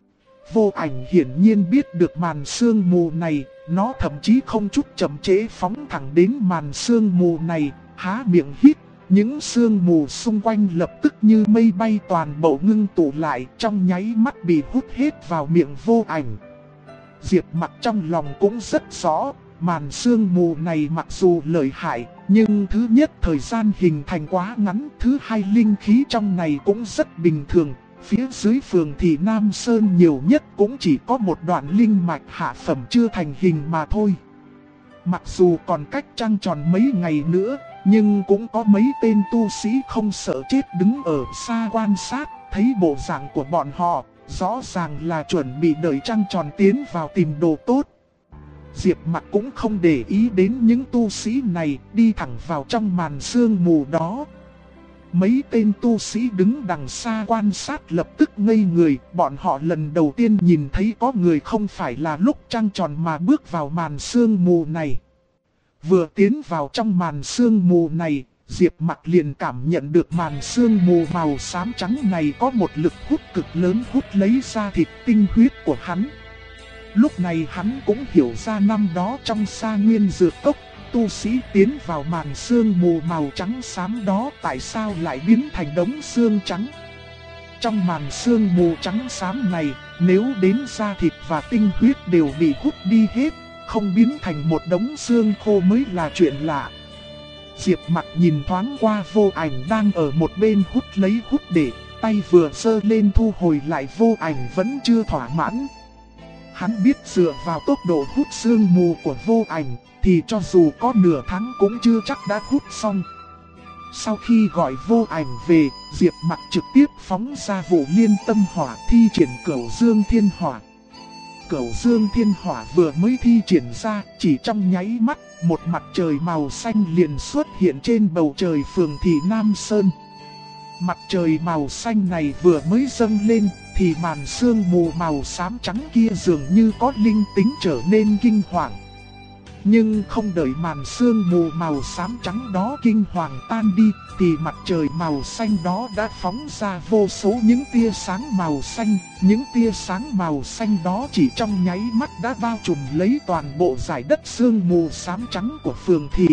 Speaker 1: Vô Ảnh hiển nhiên biết được màn sương mù này, nó thậm chí không chút chậm trễ phóng thẳng đến màn sương mù này, há miệng hít. Những sương mù xung quanh lập tức như mây bay toàn bộ ngưng tụ lại, trong nháy mắt bị hút hết vào miệng Vô Ảnh. Diệp Mặc trong lòng cũng rất rõ, màn sương mù này mặc dù lợi hại, nhưng thứ nhất thời gian hình thành quá ngắn, thứ hai linh khí trong này cũng rất bình thường. Phía dưới phường thị Nam Sơn nhiều nhất cũng chỉ có một đoạn linh mạch hạ phẩm chưa thành hình mà thôi. Mặc dù còn cách trăng tròn mấy ngày nữa, nhưng cũng có mấy tên tu sĩ không sợ chết đứng ở xa quan sát, thấy bộ dạng của bọn họ, rõ ràng là chuẩn bị đợi trăng tròn tiến vào tìm đồ tốt. Diệp Mặc cũng không để ý đến những tu sĩ này, đi thẳng vào trong màn sương mù đó. Mấy tên tu sĩ đứng đằng xa quan sát lập tức ngây người, bọn họ lần đầu tiên nhìn thấy có người không phải là lúc trăng tròn mà bước vào màn sương mù này. Vừa tiến vào trong màn sương mù này, Diệp Mặc liền cảm nhận được màn sương mù màu xám trắng này có một lực hút cực lớn hút lấy da thịt tinh huyết của hắn. Lúc này hắn cũng hiểu ra năm đó trong Sa Nguyên Dược Cốc, tu sĩ tiến vào màn sương mù màu trắng xám đó tại sao lại biến thành đống xương trắng. Trong màn sương mù trắng xám này, nếu đến da thịt và tinh huyết đều bị hút đi hết, không biến thành một đống xương khô mới là chuyện lạ. Diệp Mặc nhìn thoáng qua Vô Ảnh đang ở một bên hút lấy hút để, tay vừa giơ lên thu hồi lại Vô Ảnh vẫn chưa thỏa mãn. Hắn biết dựa vào tốc độ hút sương mù của Vô Ảnh, thì cho dù có nửa tháng cũng chưa chắc đã hút xong. Sau khi gọi Vô Ảnh về, Diệp Mặc trực tiếp phóng ra vụ liên tâm hỏa thi triển Cửu Dương Thiên Hỏa. Cửu Dương Thiên Hỏa vừa mới thi triển ra, chỉ trong nháy mắt, một mặt trời màu xanh liền xuất hiện trên bầu trời phường thị Nam Sơn. Mặt trời màu xanh này vừa mới dâng lên, thì màn sương mù màu xám trắng kia dường như có linh tính trở nên kinh hoàng. Nhưng không đợi màn sương mù màu xám trắng đó kinh hoàng tan đi, thì mặt trời màu xanh đó đã phóng ra vô số những tia sáng màu xanh. Những tia sáng màu xanh đó chỉ trong nháy mắt đã bao trùm lấy toàn bộ dải đất sương mù xám trắng của phường thị.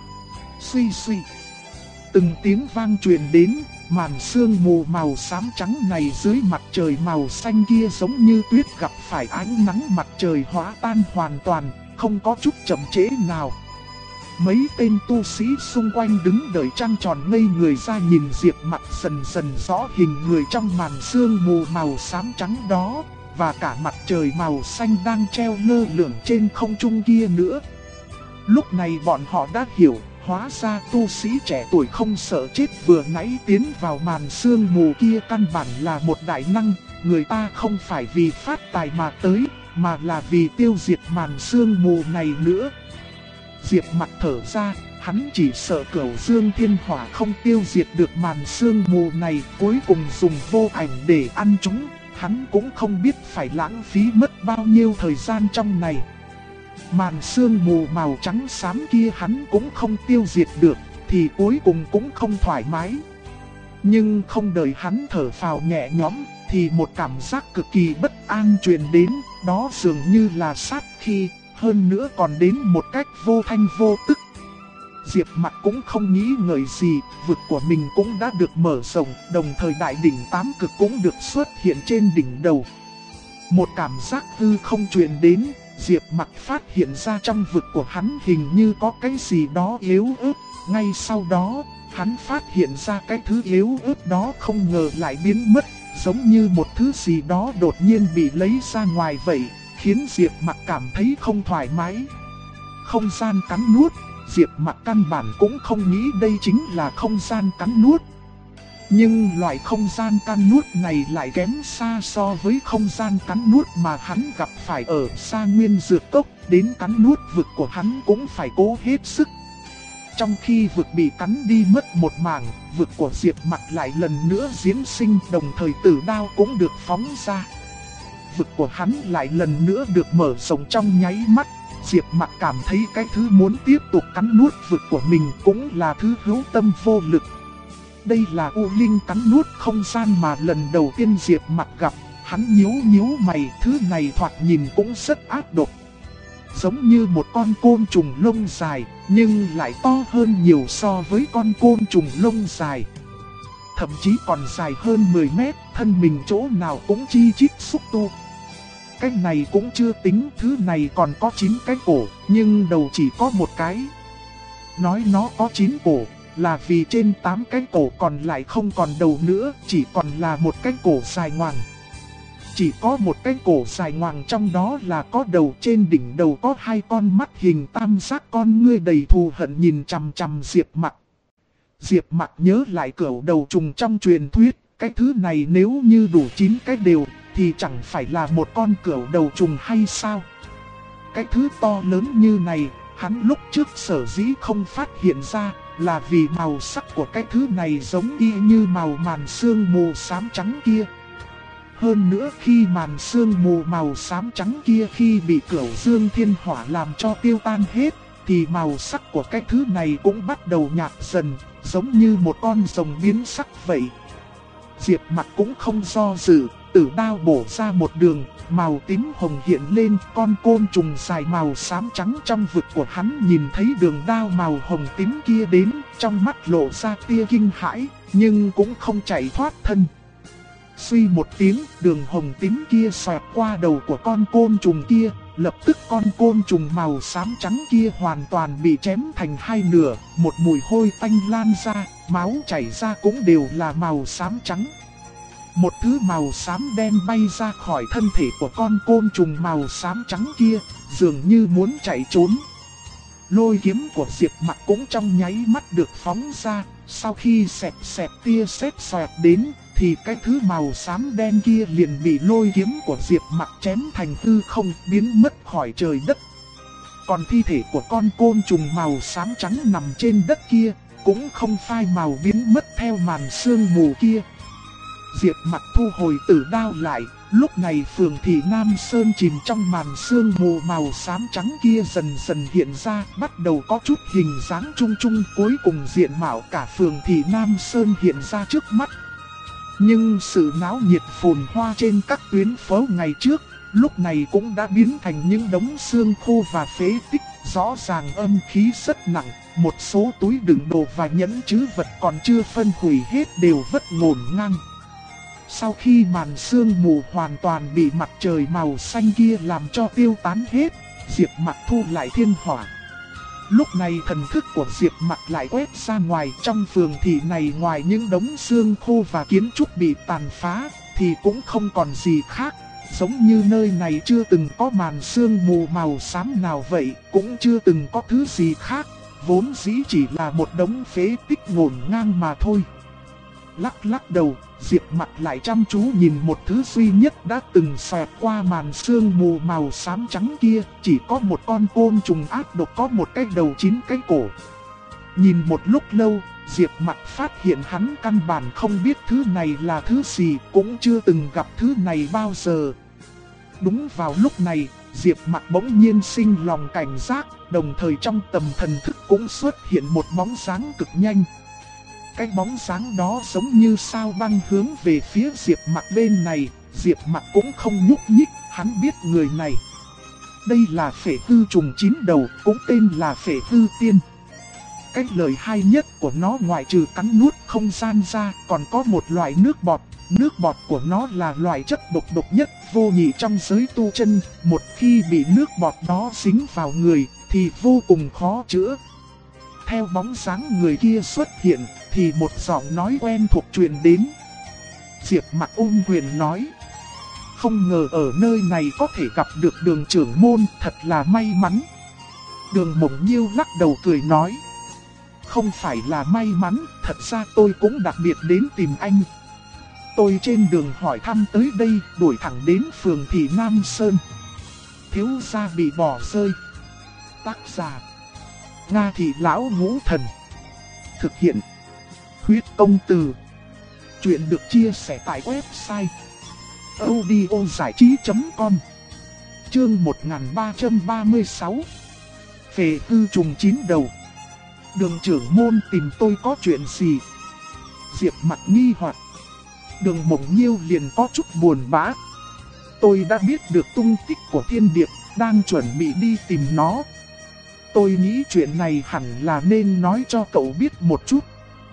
Speaker 1: Suy suy, từng tiếng vang truyền đến, màn sương mù màu xám trắng này dưới mặt trời màu xanh kia giống như tuyết gặp phải ánh nắng mặt trời hóa tan hoàn toàn, không có chút chậm trễ nào. Mấy tên tu sĩ xung quanh đứng đợi trăng tròn ngây người ra nhìn Diệp Mặc dần dần rõ hình người trong màn sương mù màu xám trắng đó, và cả mặt trời màu xanh đang treo lơ lửng trên không trung kia nữa. Lúc này bọn họ đã hiểu, hóa ra tu sĩ trẻ tuổi không sợ chết vừa nãy tiến vào màn sương mù kia căn bản là một đại năng, người ta không phải vì phát tài mà tới, mà là vì tiêu diệt màn sương mù này nữa. Diệp Mặc thở ra, hắn chỉ sợ Cửu Dương Thiên Hỏa không tiêu diệt được màn sương mù này, cuối cùng dùng Vô Ảnh để ăn chúng, hắn cũng không biết phải lãng phí mất bao nhiêu thời gian trong này. Màn sương mù màu trắng xám kia hắn cũng không tiêu diệt được, thì cuối cùng cũng không thoải mái. Nhưng không đợi hắn thở phào nhẹ nhõm, thì một cảm giác cực kỳ bất an truyền đến, đó dường như là sát khí, hơn nữa còn đến một cách vô thanh vô tức. Diệp Mặc cũng không nghĩ ngợi gì, vực của mình cũng đã được mở rộng, đồng thời đại đỉnh tám cực cũng được xuất hiện trên đỉnh đầu. Một cảm giác hư không truyền đến, Diệp Mặc phát hiện ra trong vực của hắn hình như có cái gì đó yếu ớt. Ngay sau đó, hắn phát hiện ra cái thứ yếu ớt đó không ngờ lại biến mất, giống như một thứ gì đó đột nhiên bị lấy ra ngoài vậy, khiến Diệp Mặc cảm thấy không thoải mái. Không gian cắn nuốt, Diệp Mặc căn bản cũng không nghĩ đây chính là không gian cắn nuốt. Nhưng loại không gian cắn nuốt này lại kém xa so với không gian cắn nuốt mà hắn gặp phải ở Sa Nguyên Dược Cốc, đến cắn nuốt vực của hắn cũng phải cố hết sức. Trong khi vực bị cắn đi mất một mảng, vực của Diệp Mặc lại lần nữa diễn sinh, đồng thời tử đao cũng được phóng ra. Vực của hắn lại lần nữa được mở rộng trong nháy mắt. Diệp Mặc cảm thấy cái thứ muốn tiếp tục cắn nuốt vực của mình cũng là thứ hữu tâm vô lực. Đây là U Linh cắn nuốt không gian mà lần đầu tiên Diệp Mặc gặp, hắn nhíu mày, thứ này thoạt nhìn cũng rất ác độc. Giống như một con côn trùng lông dài, nhưng lại to hơn nhiều so với con côn trùng lông dài. Thậm chí còn dài hơn 10 mét, thân mình chỗ nào cũng chi chít xúc tu. Cái này cũng chưa tính, thứ này còn có 9 cái cổ, nhưng đầu chỉ có một cái. Nói nó có 9 cổ, là vì trên 8 cái cổ còn lại không còn đầu nữa, chỉ còn là một cái cổ dài ngoằng. Chỉ có một cái cổ dài ngoằng trong đó là có đầu, trên đỉnh đầu có 2 con mắt hình tam giác con ngươi đầy thù hận nhìn chằm chằm Diệp Mặc. Diệp Mặc nhớ lại cửu đầu trùng trong truyền thuyết, cái thứ này nếu như đủ 9 cái đều thì chẳng phải là một con cửu đầu trùng hay sao? Cái thứ to lớn như này, hắn lúc trước sở dĩ không phát hiện ra, là vì màu sắc của cái thứ này giống y như màu màn sương mù xám trắng kia. Hơn nữa khi màn sương mù màu xám trắng kia khi bị Cửu Dương Thiên Hỏa làm cho tiêu tan hết, thì màu sắc của cái thứ này cũng bắt đầu nhạt dần, giống như một con rồng biến sắc vậy. Diệp Mặc cũng không do dự, tử đao bổ ra một đường, màu tím hồng hiện lên, con côn trùng dài màu xám trắng trong vực của hắn nhìn thấy đường đao màu hồng tím kia đến, trong mắt lộ ra tia kinh hãi, nhưng cũng không chạy thoát thân. Suy một tiếng, đường hồng tím kia xoẹt qua đầu của con côn trùng kia, lập tức con côn trùng màu xám trắng kia hoàn toàn bị chém thành hai nửa, một mùi hôi tanh lan ra, máu chảy ra cũng đều là màu xám trắng. Một thứ màu xám đen bay ra khỏi thân thể của con côn trùng màu xám trắng kia, dường như muốn chạy trốn. Lôi kiếm của Diệp Mặc cũng trong nháy mắt được phóng ra, Sau khi xẹt xẹt tia sét xoẹt đến, thì cái thứ màu xám đen kia liền bị lôi kiếm của Diệp Mặc chém thành hư không, biến mất khỏi trời đất. Còn thi thể của con côn trùng màu xám trắng nằm trên đất kia, cũng không phai màu biến mất theo màn sương mù kia. Diệp Mặc thu hồi tử đao lại, lúc này phường thị Nam Sơn chìm trong màn sương mù màu xám trắng kia dần dần hiện ra, bắt đầu có chút hình dáng chung chung, cuối cùng diện mạo cả phường thị Nam Sơn hiện ra trước mắt. Nhưng sự náo nhiệt phồn hoa trên các tuyến phố ngày trước, lúc này cũng đã biến thành những đống xương khô và phế tích, rõ ràng âm khí rất nặng, một số túi đựng đồ và nhẫn trữ vật còn chưa phân hủy hết đều vất ngổn ngang. Sau khi màn sương mù hoàn toàn bị mặt trời màu xanh kia làm cho tiêu tán hết, Diệp Mặc thu lại thiên hỏa. Lúc này thần thức của Diệp Mặc lại quét ra ngoài, trong phường thị này ngoài những đống xương khô và kiến trúc bị tàn phá, thì cũng không còn gì khác. Giống như nơi này chưa từng có màn sương mù màu xám nào vậy, cũng chưa từng có thứ gì khác, vốn dĩ chỉ là một đống phế tích ngổn ngang mà thôi. Lắc lắc đầu, Diệp Mặc lại chăm chú nhìn một thứ duy nhất đã từng xẹt qua màn sương mù màu xám trắng kia, chỉ có một con côn trùng ác độc có một cái đầu 9 cái cổ. Nhìn một lúc lâu, Diệp Mặc phát hiện hắn căn bản không biết thứ này là thứ gì, cũng chưa từng gặp thứ này bao giờ. Đúng vào lúc này, Diệp Mặc bỗng nhiên sinh lòng cảnh giác, đồng thời trong tầm thần thức cũng xuất hiện một bóng dáng cực nhanh. Cái bóng dáng đó giống như sao băng hướng về phía Diệp Mặc bên này, Diệp Mặc cũng không nhúc nhích, hắn biết người này. Đây là phệ hư trùng 9 đầu, cũng tên là phệ hư tiên. Cái lợi hay nhất của nó ngoại trừ cắn nuốt không gian ra, còn có một loại nước bọt. Nước bọt của nó là loại chất độc nhất vô nhị trong giới tu chân, một khi bị nước bọt đó dính vào người thì vô cùng khó chữa. Theo bóng dáng người kia xuất hiện thì một giọng nói quen thuộc truyền đến. Diệp Mặc ôm quyền nói: không ngờ ở nơi này có thể gặp được Đường trưởng môn, thật là may mắn. Đường Mộng Nhiêu lắc đầu cười nói: không phải là may mắn, thật ra tôi cũng đặc biệt đến tìm anh. Tôi trên đường hỏi thăm tới đây, đuổi thẳng đến phường thị Nam Sơn. Thiếu gia bị bỏ rơi. Tác giả: Nga Thị Lão Ngũ Thần. Thực hiện: Huyết Công Từ. Chuyện được chia sẻ tại website audiozảichí.com. Chương 1336. Phệ hư trùng 9 đầu. Đường trưởng môn tìm tôi có chuyện gì? Diệp Mặc nghi hoặc. Đường Mộng Nhiêu liền có chút buồn bã. Tôi đã biết được tung tích của Thiên Điệp, đang chuẩn bị đi tìm nó. Tôi nghĩ chuyện này hẳn là nên nói cho cậu biết một chút.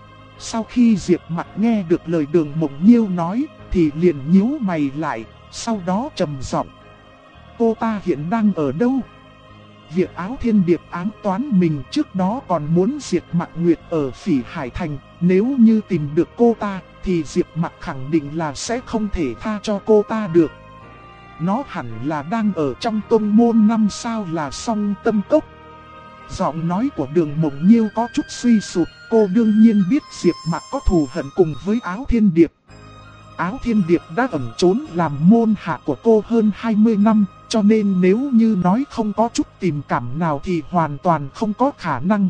Speaker 1: Sau khi Diệp Mặc nghe được lời Đường Mộng Nhiêu nói, thì liền nhíu mày lại, sau đó trầm giọng: cô ta hiện đang ở đâu? Việc Áo Thiên Điệp ám toán mình trước đó còn muốn diệt Mặc Nguyệt ở Phỉ Hải Thành, nếu như tìm được cô ta, thì Diệp Mặc khẳng định là sẽ không thể tha cho cô ta được. Nó hẳn là đang ở trong tông môn 5 sao là Song Tâm Cốc. Giọng nói của Đường Mộng Nhiêu có chút suy sụp, cô đương nhiên biết Diệp Mặc có thù hận cùng với Áo Thiên Điệp. Áo Thiên Điệp đã ẩn trốn làm môn hạ của cô hơn 20 năm, cho nên nếu như nói không có chút tình cảm nào thì hoàn toàn không có khả năng.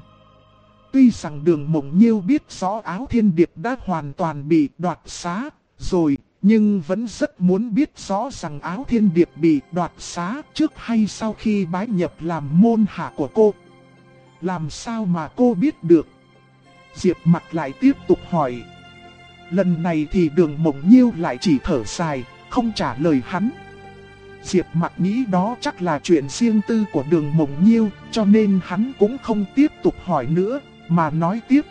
Speaker 1: Tuy rằng Đường Mộng Nhiêu biết rõ Áo Thiên Điệp đã hoàn toàn bị đoạt xá rồi, nhưng vẫn rất muốn biết rõ rằng Áo Thiên Điệp bị đoạt xá trước hay sau khi bái nhập làm môn hạ của cô. Làm sao mà cô biết được? Diệp Mặc lại tiếp tục hỏi. Lần này thì Đường Mộng Nhiêu lại chỉ thở dài, không trả lời hắn. Diệp Mặc nghĩ đó chắc là chuyện riêng tư của Đường Mộng Nhiêu, cho nên hắn cũng không tiếp tục hỏi nữa, mà nói tiếp.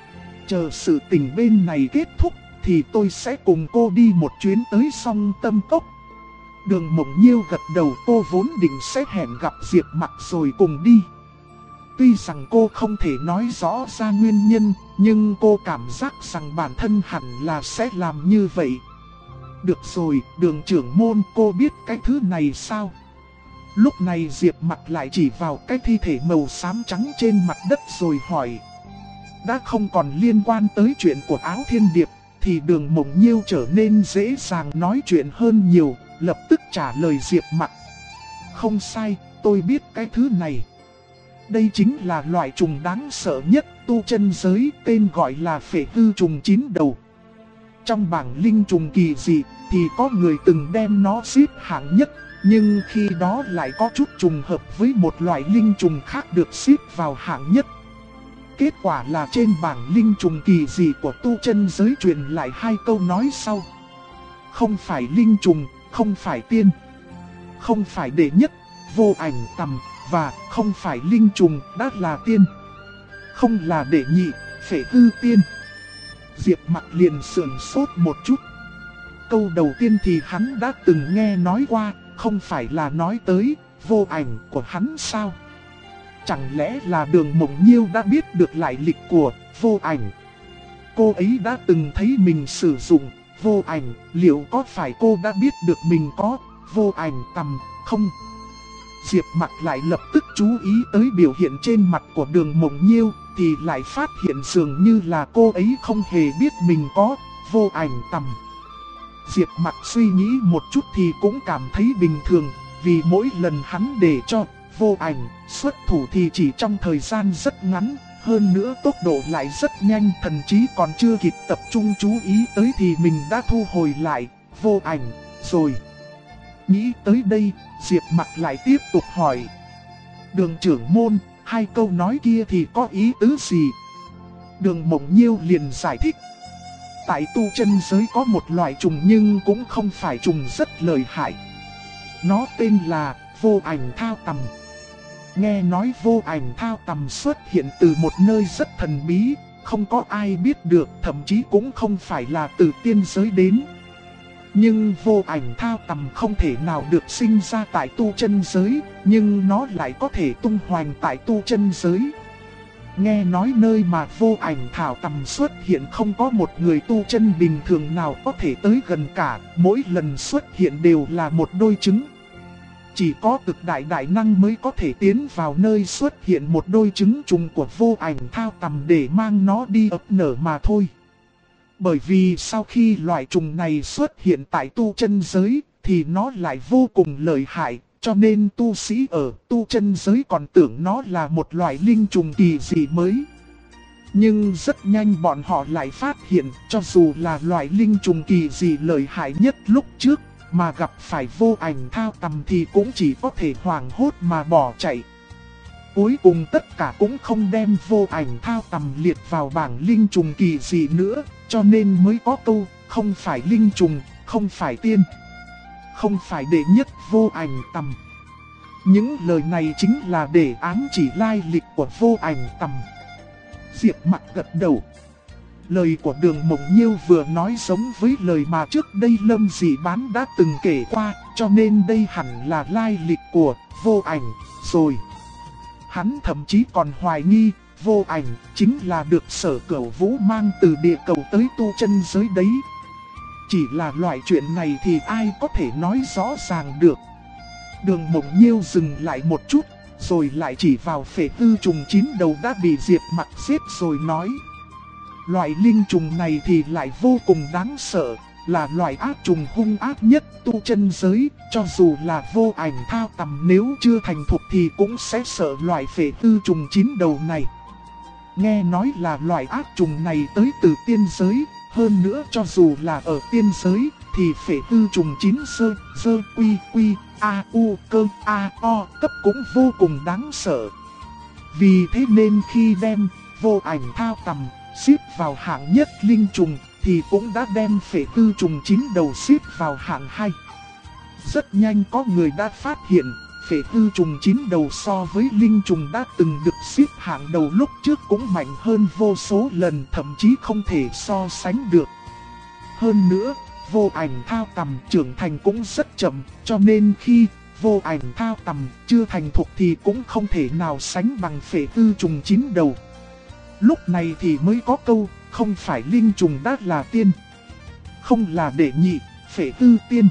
Speaker 1: Chờ sự tình bên này kết thúc, thì tôi sẽ cùng cô đi một chuyến tới Song Tâm Cốc. Đường Mộng Nhiêu gật đầu, cô vốn định sẽ hẹn gặp Diệp Mặc rồi cùng đi. Tuy rằng cô không thể nói rõ ra nguyên nhân, nhưng cô cảm giác rằng bản thân hẳn là sẽ làm như vậy. Được rồi, Đường trưởng môn, cô biết cái thứ này sao? Lúc này Diệp Mặc lại chỉ vào cái thi thể màu xám trắng trên mặt đất rồi hỏi. đã không còn liên quan tới chuyện của Áo Thiên Điệp, thì Đường Mộng Nhiêu trở nên dễ dàng nói chuyện hơn nhiều, lập tức trả lời Diệp Mặc. Không sai, tôi biết cái thứ này. Đây chính là loại trùng đáng sợ nhất tu chân giới, tên gọi là phệ hư trùng 9 đầu. Trong bảng linh trùng kỳ dị thì có người từng đem nó xếp hạng nhất, nhưng khi đó lại có chút trùng hợp với một loại linh trùng khác được xếp vào hạng nhất. Kết quả là trên bảng linh trùng kỳ dị của tu chân giới truyền lại hai câu nói sau. Không phải linh trùng, không phải tiên. Không phải đệ nhất, vô ảnh tầm, và không phải linh trùng, đã là tiên. Không là đệ nhị, phệ hư tiên. Diệp Mặc liền sườn sốt một chút. Câu đầu tiên thì hắn đã từng nghe nói qua, không phải là nói tới vô ảnh của hắn sao? Chẳng lẽ là Đường Mộng Nhiêu đã biết được lại lịch của vô ảnh? Cô ấy đã từng thấy mình sử dụng vô ảnh, liệu có phải cô đã biết được mình có vô ảnh tầm không? Diệp Mặc lại lập tức chú ý tới biểu hiện trên mặt của Đường Mộng Nhiêu, thì lại phát hiện dường như là cô ấy không hề biết mình có vô ảnh tầm. Diệp Mặc suy nghĩ một chút thì cũng cảm thấy bình thường, vì mỗi lần hắn để cho vô ảnh xuất thủ thì chỉ trong thời gian rất ngắn, hơn nữa tốc độ lại rất nhanh, thậm chí còn chưa kịp tập trung chú ý tới thì mình đã thu hồi lại vô ảnh rồi. Nghĩ tới đây, Diệp Mặc lại tiếp tục hỏi. Đường trưởng môn, hai câu nói kia thì có ý tứ gì? Đường Mộng Nhiêu liền giải thích. Tại tu chân giới có một loại trùng nhưng cũng không phải trùng rất lợi hại. Nó tên là vô ảnh thao tầm. Nghe nói vô ảnh thao tầm xuất hiện từ một nơi rất thần bí, không có ai biết được, thậm chí cũng không phải là từ tiên giới đến. Nhưng vô ảnh thao tầm không thể nào được sinh ra tại tu chân giới, nhưng nó lại có thể tung hoành tại tu chân giới. Nghe nói nơi mà vô ảnh thảo tầm xuất hiện không có một người tu chân bình thường nào có thể tới gần cả, mỗi lần xuất hiện đều là một đôi trứng. Chỉ có cực đại đại năng mới có thể tiến vào nơi xuất hiện một đôi trứng trùng của vô ảnh thao tầm để mang nó đi ấp nở mà thôi. Bởi vì sau khi loại trùng này xuất hiện tại tu chân giới thì nó lại vô cùng lợi hại, cho nên tu sĩ ở tu chân giới còn tưởng nó là một loại linh trùng kỳ dị mới. Nhưng rất nhanh bọn họ lại phát hiện cho dù là loại linh trùng kỳ dị lợi hại nhất lúc trước mà gặp phải vô ảnh thao tầm thì cũng chỉ có thể hoảng hốt mà bỏ chạy. Cuối cùng tất cả cũng không đem vô ảnh thao tầm liệt vào bảng linh trùng kỳ dị nữa, cho nên mới có câu không phải linh trùng, không phải tiên. Không phải đệ nhất vô ảnh tầm. Những lời này chính là để ám chỉ lai lịch của vô ảnh tầm. Diệp Mặc gật đầu. Lời của Đường Mộng Nhiêu vừa nói giống với lời mà trước đây Lâm Dị Bán đã từng kể qua, cho nên đây hẳn là lai lịch của vô ảnh rồi. Hắn thậm chí còn hoài nghi vô ảnh chính là được Sở Cửu Vũ mang từ địa cầu tới tu chân giới đấy. Chỉ là loại chuyện này thì ai có thể nói rõ ràng được. Đường Mộng Nhiêu dừng lại một chút, rồi lại chỉ vào phệ hư trùng 9 đầu đã bị Diệp Mặc giết rồi nói. Loại linh trùng này thì lại vô cùng đáng sợ, là loại ác trùng hung ác nhất tu chân giới, cho dù là vô ảnh thao tầm nếu chưa thành thục thì cũng sẽ sợ loại phệ hư trùng 9 đầu này. Nghe nói là loại ác trùng này tới từ tiên giới, hơn nữa cho dù là ở tiên giới thì phệ hư trùng 9 sơ quy quy a u cơ a o cấp cũng vô cùng đáng sợ. Vì thế nên khi đem vô ảnh thao tầm xếp vào hạng nhất linh trùng thì cũng đã đem phệ hư trùng 9 đầu xếp vào hạng 2. Rất nhanh có người đã phát hiện phệ hư trùng 9 đầu so với linh trùng đã từng được xếp hạng đầu lúc trước cũng mạnh hơn vô số lần, thậm chí không thể so sánh được. Hơn nữa, vô ảnh thao tầm trưởng thành cũng rất chậm, cho nên khi vô ảnh thao tầm chưa thành thục thì cũng không thể nào sánh bằng phệ hư trùng 9 đầu. Lúc này thì mới có câu, không phải linh trùng đã là tiên. Không là đệ nhị, phệ hư tiên.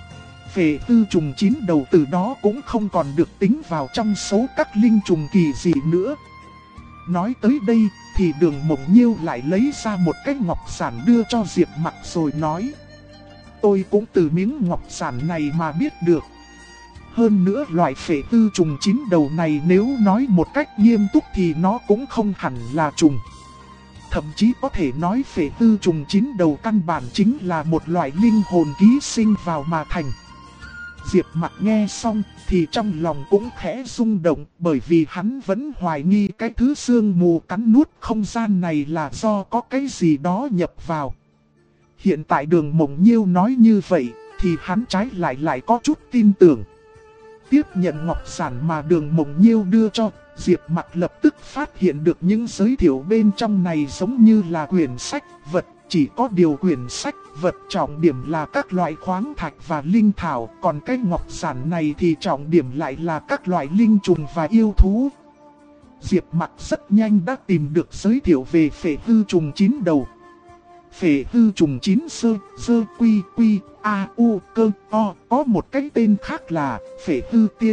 Speaker 1: Phệ hư trùng 9 đầu từ đó cũng không còn được tính vào trong số các linh trùng kỳ dị nữa. Nói tới đây thì Đường Mộng Nhiêu lại lấy ra một cái ngọc giản đưa cho Diệp Mặc rồi nói: tôi cũng từ miếng ngọc giản này mà biết được. Hơn nữa loại phệ tư trùng 9 đầu này nếu nói một cách nghiêm túc thì nó cũng không hẳn là trùng. Thậm chí có thể nói phệ tư trùng 9 đầu căn bản chính là một loại linh hồn ký sinh vào mà thành. Diệp Mặc nghe xong thì trong lòng cũng khẽ rung động, bởi vì hắn vẫn hoài nghi cái thứ sương mù cắn nuốt không gian này là do có cái gì đó nhập vào. Hiện tại Đường Mộng Nhiêu nói như vậy thì hắn trái lại có chút tin tưởng. Tiếp nhận ngọc giản mà Đường Mộng Nhiêu đưa cho, Diệp Mặc lập tức phát hiện được những giới thiệu bên trong này giống như là quyển sách vật. Chỉ có điều quyển sách vật trọng điểm là các loại khoáng thạch và linh thảo, còn cái ngọc giản này thì trọng điểm lại là các loại linh trùng và yêu thú. Diệp Mặc rất nhanh đã tìm được giới thiệu về phệ tư trùng 9 đầu. Phệ tư trùng 9 sơ quy quy a u cơ o, có một cái tên khác là phệ tư tiên.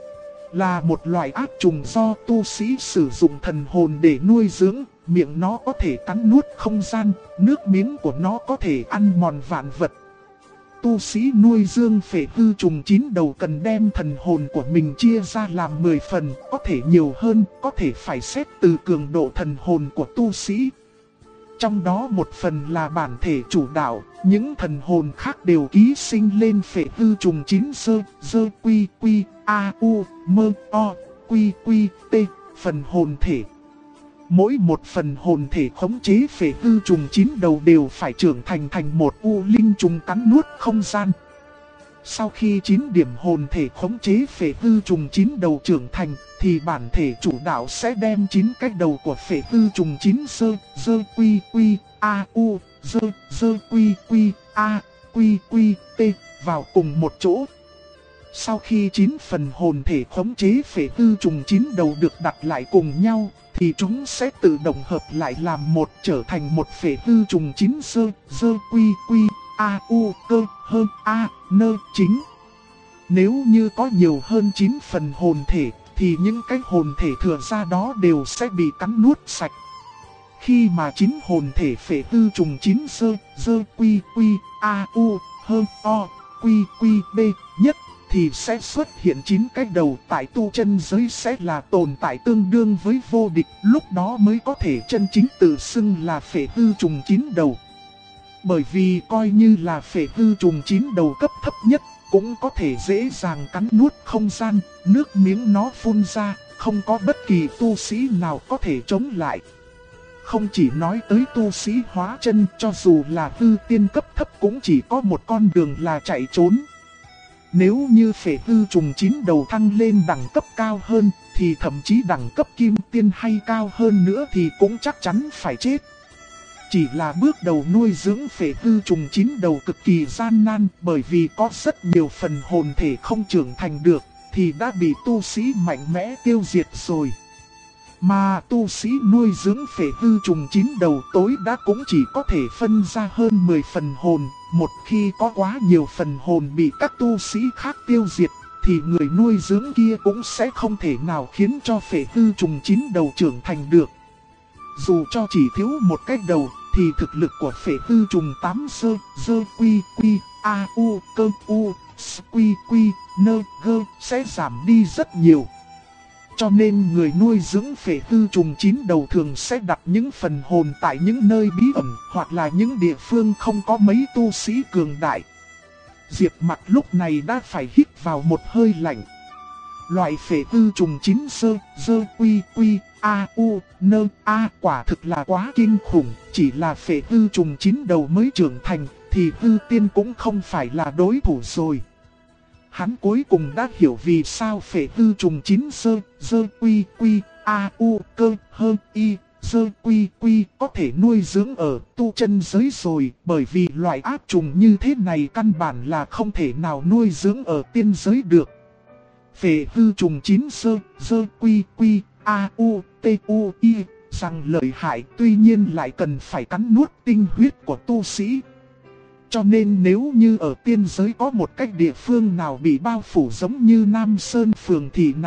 Speaker 1: Là một loại ác trùng do tu sĩ sử dụng thần hồn để nuôi dưỡng. Miệng nó có thể cắn nuốt không gian, nước miếng của nó có thể ăn mòn vạn vật. Tu sĩ nuôi dưỡng phệ tư trùng 9 đầu cần đem thần hồn của mình chia ra làm 10 phần, có thể nhiều hơn, có thể phải xét từ cường độ thần hồn của tu sĩ. Trong đó một phần là bản thể chủ đạo, những thần hồn khác đều ký sinh lên phệ tư trùng 9 sơ quy quy a u mơ o quy quy t phần hồn thể. Mỗi một phần hồn thể khống chế phệ tư trùng 9 đầu đều phải trưởng thành một u linh trùng cắn nuốt không gian. Sau khi 9 điểm hồn thể khống chế phệ tư trùng 9 đầu trưởng thành, thì bản thể chủ đạo sẽ đem 9 cái đầu của phệ tư trùng 9 sơ quy quy a u sơ quy quy a quy quy t vào cùng một chỗ. Sau khi 9 phần hồn thể khống chế phệ tư trùng 9 đầu được đặt lại cùng nhau, thì chúng sẽ tự động hợp lại làm một, trở thành một phệ tư trùng 9 sơ quy quy a u cơ hơn a nơ chính. Nếu như có nhiều hơn 9 phần hồn thể, thì những cái hồn thể thừa ra đó đều sẽ bị cắn nuốt sạch. Khi mà 9 hồn thể phệ tư trùng 9 sơ quy quy a u hơn o quy quy b nhất, thì sẽ xuất hiện 9 cái đầu, tại tu chân giới sẽ là tồn tại tương đương với vô địch, lúc đó mới có thể chân chính tự xưng là phệ tư trùng 9 đầu. Bởi vì coi như là phệ tư trùng 9 đầu cấp thấp nhất, cũng có thể dễ dàng cắn nuốt không gian, nước miếng nó phun ra, không có bất kỳ tu sĩ nào có thể chống lại. Không chỉ nói tới tu sĩ hóa chân, cho dù là tư tiên cấp thấp cũng chỉ có một con đường là chạy trốn. Nếu như phệ tư trùng 9 đầu thăng lên đẳng cấp cao hơn, thì thậm chí đẳng cấp kim tiên hay cao hơn nữa thì cũng chắc chắn phải chết. Chỉ là bước đầu nuôi dưỡng phệ tư trùng 9 đầu cực kỳ gian nan, bởi vì có rất nhiều phần hồn thể không trưởng thành được, thì đã bị tu sĩ mạnh mẽ tiêu diệt rồi. Mà tu sĩ nuôi dưỡng phệ tư trùng 9 đầu tối đa cũng chỉ có thể phân ra hơn 10 phần hồn. Một khi có quá nhiều phần hồn bị các tu sĩ khác tiêu diệt, thì người nuôi dưỡng kia cũng sẽ không thể nào khiến cho phệ tư trùng 9 đầu trưởng thành được. Dù cho chỉ thiếu một cái đầu, thì thực lực của phệ tư trùng 8 sơ quy quy a u cơ u quy quy nơ gơ sẽ giảm đi rất nhiều. Cho nên người nuôi dưỡng phệ tư trùng 9 đầu thường sẽ đặt những phần hồn tại những nơi bí ẩn, hoặc là những địa phương không có mấy tu sĩ cường đại. Diệp Mặc lúc này đã phải hít vào một hơi lạnh. Loại phệ tư trùng 9 sơ quy quy a u nơ a quả thực là quá kinh khủng. Chỉ là phệ tư trùng 9 đầu mới trưởng thành, thì tư tiên cũng không phải là đối thủ rồi. Hắn cuối cùng đã hiểu vì sao phệ tư trùng 9 sơ quy quy a u cơ hơn y sơ quy quy có thể nuôi dưỡng ở tu chân giới rồi. Bởi vì loại ác trùng như thế này căn bản là không thể nào nuôi dưỡng ở tiên giới được. Phệ tư trùng 9 sơ quy quy a u t u i rằng lợi hại, tuy nhiên lại cần phải cắn nuốt tinh huyết của tu sĩ. Cho nên nếu như ở tiên giới có một cách địa phương nào bị bao phủ giống như Nam Sơn Phường Thị này,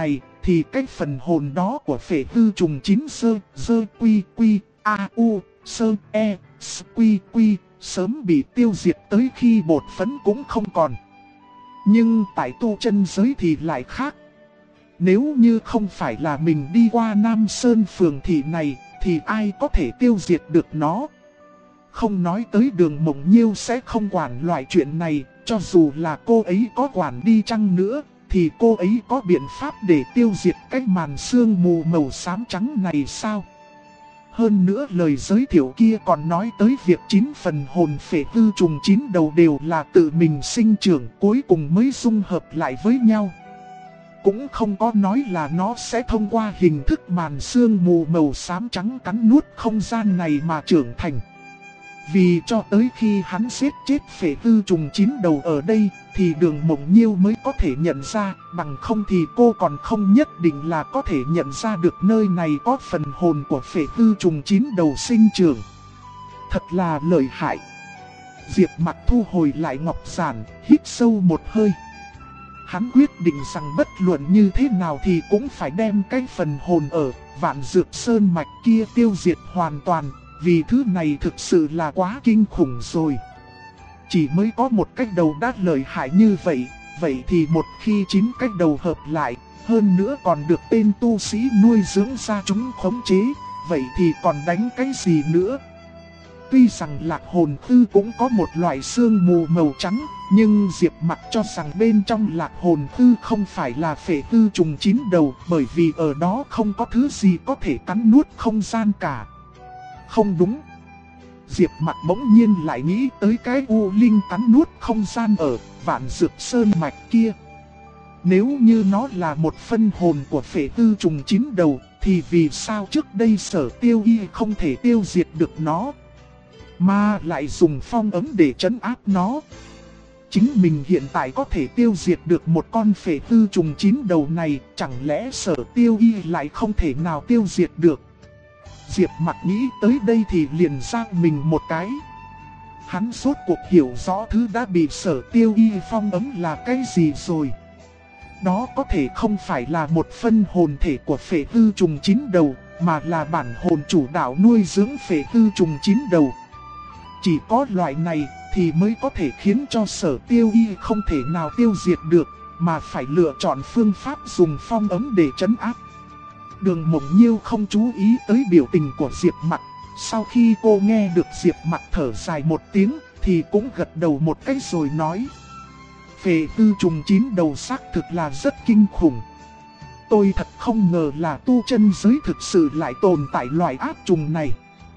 Speaker 1: thì cái phần hồn đó của Phệ Tư Trùng Chín Dơ Quy Quy A U Sơ E S Quy Quy sớm bị tiêu diệt tới khi bột phấn cũng không còn. Nhưng tại tu chân giới thì lại khác. Nếu như không phải là mình đi qua Nam Sơn phường thị này thì ai có thể tiêu diệt được nó. Không nói tới Đường Mộng Nhiêu sẽ không quản loại chuyện này, cho dù là cô ấy có quản đi chăng nữa thì cô ấy có biện pháp để tiêu diệt cái màn sương mù màu xám trắng này sao? Hơn nữa lời giới thiệu kia còn nói tới việc 9 phần hồn Phệ Tư Trùng 9 đầu đều là tự mình sinh trưởng cuối cùng mới dung hợp lại với nhau. Cũng không có nói là nó sẽ thông qua hình thức màn sương mù màu xám trắng cắn nuốt không gian này mà trưởng thành. Vì cho tới khi hắn giết chết Phệ Tư Trùng 9 đầu ở đây thì Đường Mộng Nhiêu mới có thể nhận ra, bằng không thì cô còn không nhất định là có thể nhận ra được nơi này có phần hồn của Phệ Tư Trùng 9 đầu sinh trưởng. Thật là lợi hại. Diệp Mặc thu hồi lại ngọc giản, hít sâu một hơi. Hắn quyết định rằng bất luận như thế nào thì cũng phải đem cái phần hồn ở Vạn Dược Sơn Mạch kia tiêu diệt hoàn toàn, vì thứ này thực sự là quá kinh khủng rồi. Chỉ mới có một cái đầu đã lợi hại như vậy, vậy thì một khi 9 cái đầu hợp lại, hơn nữa còn được tên tu sĩ nuôi dưỡng ra chúng khống chế, vậy thì còn đánh cái gì nữa? Tuy rằng Lạc Hồn Thư cũng có một loại sương mù màu trắng, nhưng Diệp Mặc cho rằng bên trong Lạc Hồn Thư không phải là Phệ Tư Trùng 9 đầu, bởi vì ở đó không có thứ gì có thể cắn nuốt không gian cả. Không đúng. Diệp Mặc bỗng nhiên lại nghĩ tới cái U Linh cắn nuốt không gian ở Vạn Dược Sơn Mạch kia. Nếu như nó là một phân hồn của Phệ Tư Trùng 9 đầu, thì vì sao trước đây Sở Tiêu Y không thể tiêu diệt được nó, mà lại dùng phong ấm để trấn áp nó? Chính mình hiện tại có thể tiêu diệt được một con Phệ Tư Trùng 9 đầu này, chẳng lẽ Sở Tiêu Y lại không thể nào tiêu diệt được? Diệp Mặc nghĩ tới đây thì liền giang mình một cái. Hắn rốt cuộc hiểu rõ thứ đã bị Sở Tiêu Y phong ấm là cái gì rồi. Đó có thể không phải là một phân hồn thể của Phệ Tư Trùng 9 đầu, mà là bản hồn chủ đạo nuôi dưỡng Phệ Tư Trùng 9 đầu. Chỉ có loại này thì mới có thể khiến cho Sở Tiêu Y không thể nào tiêu diệt được, mà phải lựa chọn phương pháp dùng phong ấm để trấn áp. Đường Mộng Nhiêu không chú ý tới biểu tình của Diệp Mặc. Sau khi cô nghe được Diệp Mặc thở dài một tiếng thì cũng gật đầu một cái rồi nói: Phệ Tư Trùng 9 đầu xác thực là rất kinh khủng. Tôi thật không ngờ là tu chân giới thực sự lại tồn tại loại ác trùng này.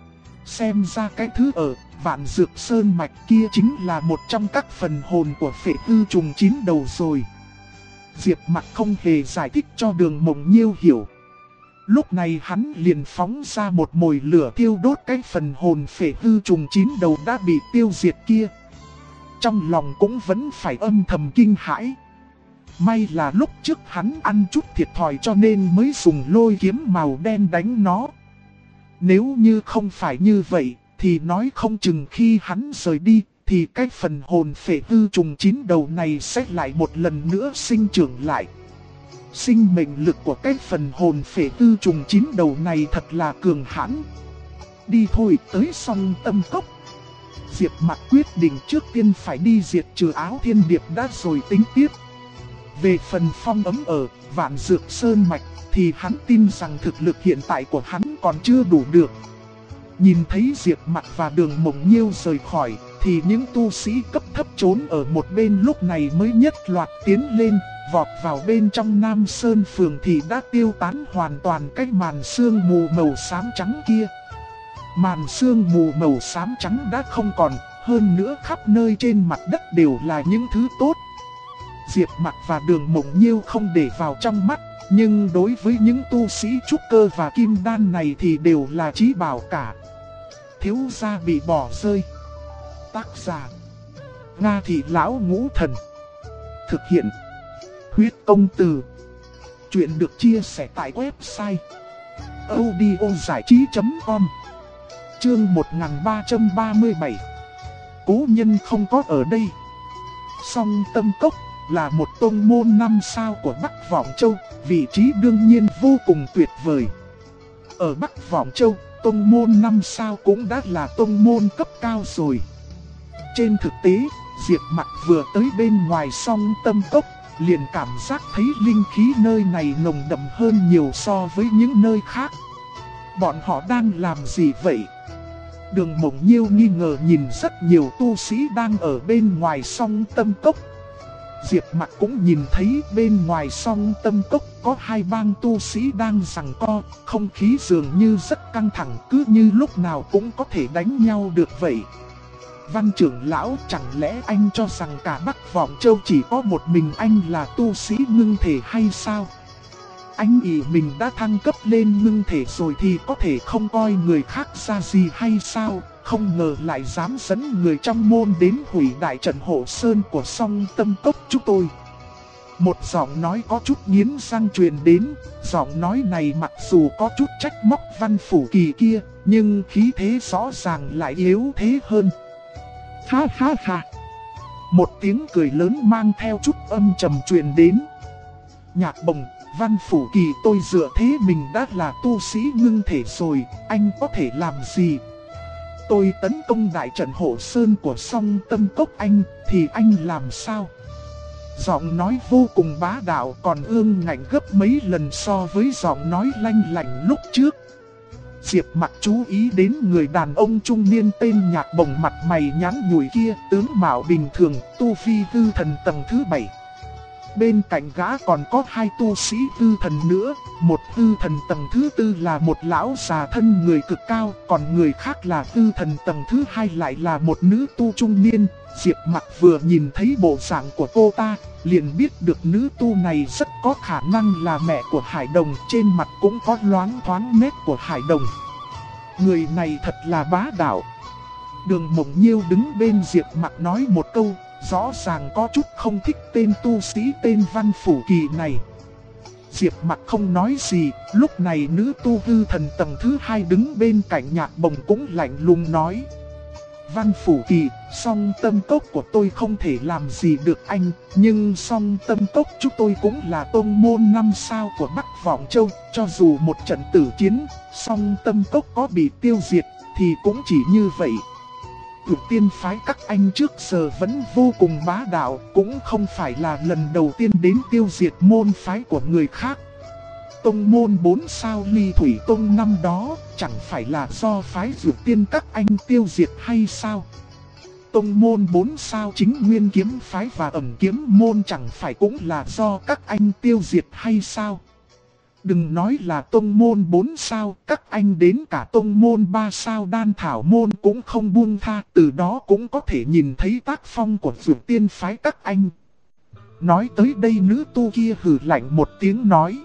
Speaker 1: Xem ra cái thứ ở Vạn Dược Sơn Mạch kia chính là một trong các phần hồn của Phệ Tư Trùng 9 đầu rồi. Diệp Mặc không hề giải thích cho Đường Mộng Nhiêu hiểu. Lúc này hắn liền phóng ra một mồi lửa thiêu đốt cái phần hồn Phệ Tư Trùng 9 đầu đã bị tiêu diệt kia. Trong lòng cũng vẫn phải âm thầm kinh hãi. May là lúc trước hắn ăn chút thiệt thòi cho nên mới dùng lôi kiếm màu đen đánh nó. Nếu như không phải như vậy thì nói không chừng khi hắn rời đi thì cái phần hồn Phệ Tư Trùng 9 đầu này sẽ lại một lần nữa sinh trưởng lại. Sinh mệnh lực của cái phần hồn Phệ Tư Trùng 9 đầu này thật là cường hãn. Đi thôi, tới Song Tâm Cốc. Diệp Mặc quyết định trước tiên phải đi diệt trừ Áo Thiên Điệp đã rồi tính tiếp. Về phần phong ấm ở Vạn Dược Sơn Mạch thì hắn tin rằng thực lực hiện tại của hắn còn chưa đủ được. Nhìn thấy Diệp Mặc và Đường Mộng Nhiêu rời khỏi thì những tu sĩ cấp thấp trốn ở một bên lúc này mới nhất loạt tiến lên, vọt vào bên trong Nam Sơn phường thì đã tiêu tán hoàn toàn cái màn sương mù màu xám trắng kia. Màn sương mù màu xám trắng đã không còn, hơn nữa khắp nơi trên mặt đất đều là những thứ tốt. Diệp Mặc và Đường Mộng Nhiêu không để vào trong mắt, nhưng đối với những tu sĩ trúc cơ và kim đan này thì đều là chí bảo cả. Thiếu gia bị bỏ rơi. Tác giả: Nga Thị Lão Ngũ Thần. Thực hiện: Huyết Công Từ. Chuyện được chia sẻ tại website audiozảichí.com. Chương 1337. Cố nhân không có ở đây. Song Tâm Cốc, là một tông môn 5 sao của Bắc Vọng Châu, vị trí đương nhiên vô cùng tuyệt vời. Ở Bắc Vọng Châu, tông môn 5 sao cũng đã là tông môn cấp cao rồi. Trên thực tế, Diệp Mặc vừa tới bên ngoài Song Tâm Cốc, liền cảm giác thấy linh khí nơi này nồng đậm hơn nhiều so với những nơi khác. Bọn họ đang làm gì vậy? Đường Mộng Nhiêu nghi ngờ nhìn rất nhiều tu sĩ đang ở bên ngoài Song Tâm Cốc. Diệp Mặc cũng nhìn thấy bên ngoài Song Tâm Cốc có hai bang tu sĩ đang giằng co, không khí dường như rất căng thẳng, cứ như lúc nào cũng có thể đánh nhau được vậy. Văn trưởng lão, chẳng lẽ anh cho rằng cả Bắc Vọng Châu chỉ có một mình anh là tu sĩ ngưng thể hay sao? Anh nghĩ mình đã thăng cấp lên ngưng thể rồi thì có thể không coi người khác ra gì hay sao? Không ngờ lại dám dẫn người trong môn đến hủy đại trận hộ sơn của Song Tâm Cốc chúng tôi. Một giọng nói có chút nghiến răng truyền đến, giọng nói này mặc dù có chút trách móc Văn Phủ Kỳ kia, nhưng khí thế rõ ràng lại yếu thế hơn. Ha ha ha! Một tiếng cười lớn mang theo chút âm trầm truyền đến. Nhạc Bồng, Văn Phủ Kỳ, tôi dựa thế mình đã là tu sĩ ngưng thể rồi, anh có thể làm gì? Tôi tấn công đại trận hộ sơn của Song Tâm Cốc anh, thì anh làm sao? Giọng nói vô cùng bá đạo, còn ương ngạnh gấp mấy lần so với giọng nói lanh lảnh lúc trước. Diệp Mặc chú ý đến người đàn ông trung niên tên Nhạc Bồng, mặt mày nhắn nhủi kia, tướng mạo bình thường, tu vi hư thần tầng thứ 7. Bên cạnh gã còn có hai tu sĩ hư thần nữa, một hư thần tầng thứ 4 là một lão già thân người cực cao, còn người khác là hư thần tầng thứ 2 lại là một nữ tu trung niên. Diệp Mặc vừa nhìn thấy bộ dạng của cô ta, liền biết được nữ tu này rất có khả năng là mẹ của Hải Đồng, trên mặt cũng có loáng thoáng nét của Hải Đồng. Người này thật là bá đạo. Đường Mộng Nhiêu đứng bên Diệp Mặc nói một câu, rõ ràng có chút không thích tên tu sĩ tên Văn Phủ Kỳ này. Diệp Mặc không nói gì, lúc này nữ tu hư thần tầng thứ 2 đứng bên cạnh Nhạc Bồng cũng lạnh lùng nói. Văn Phủ Kỳ, Song Tâm Cốc của tôi không thể làm gì được anh, nhưng Song Tâm Cốc chúng tôi cũng là tông môn 5 sao của Bắc Vọng Châu, cho dù một trận tử chiến, Song Tâm Cốc có bị tiêu diệt, thì cũng chỉ như vậy. Cửu Tiên phái các anh trước giờ vẫn vô cùng bá đạo, cũng không phải là lần đầu tiên đến tiêu diệt môn phái của người khác. Tông môn 4 sao Ly Thủy Tông năm đó, chẳng phải là do phái Cửu Tiên các anh tiêu diệt hay sao? Tông môn 4 sao Chính Nguyên Kiếm phái và Ẩn Kiếm môn chẳng phải cũng là do các anh tiêu diệt hay sao? Đừng nói là tông môn 4 sao, các anh đến cả tông môn 3 sao Đan Thảo môn cũng không buông tha, từ đó cũng có thể nhìn thấy tác phong của Cửu Tiên phái các anh. Nói tới đây nữ tu kia hừ lạnh một tiếng nói.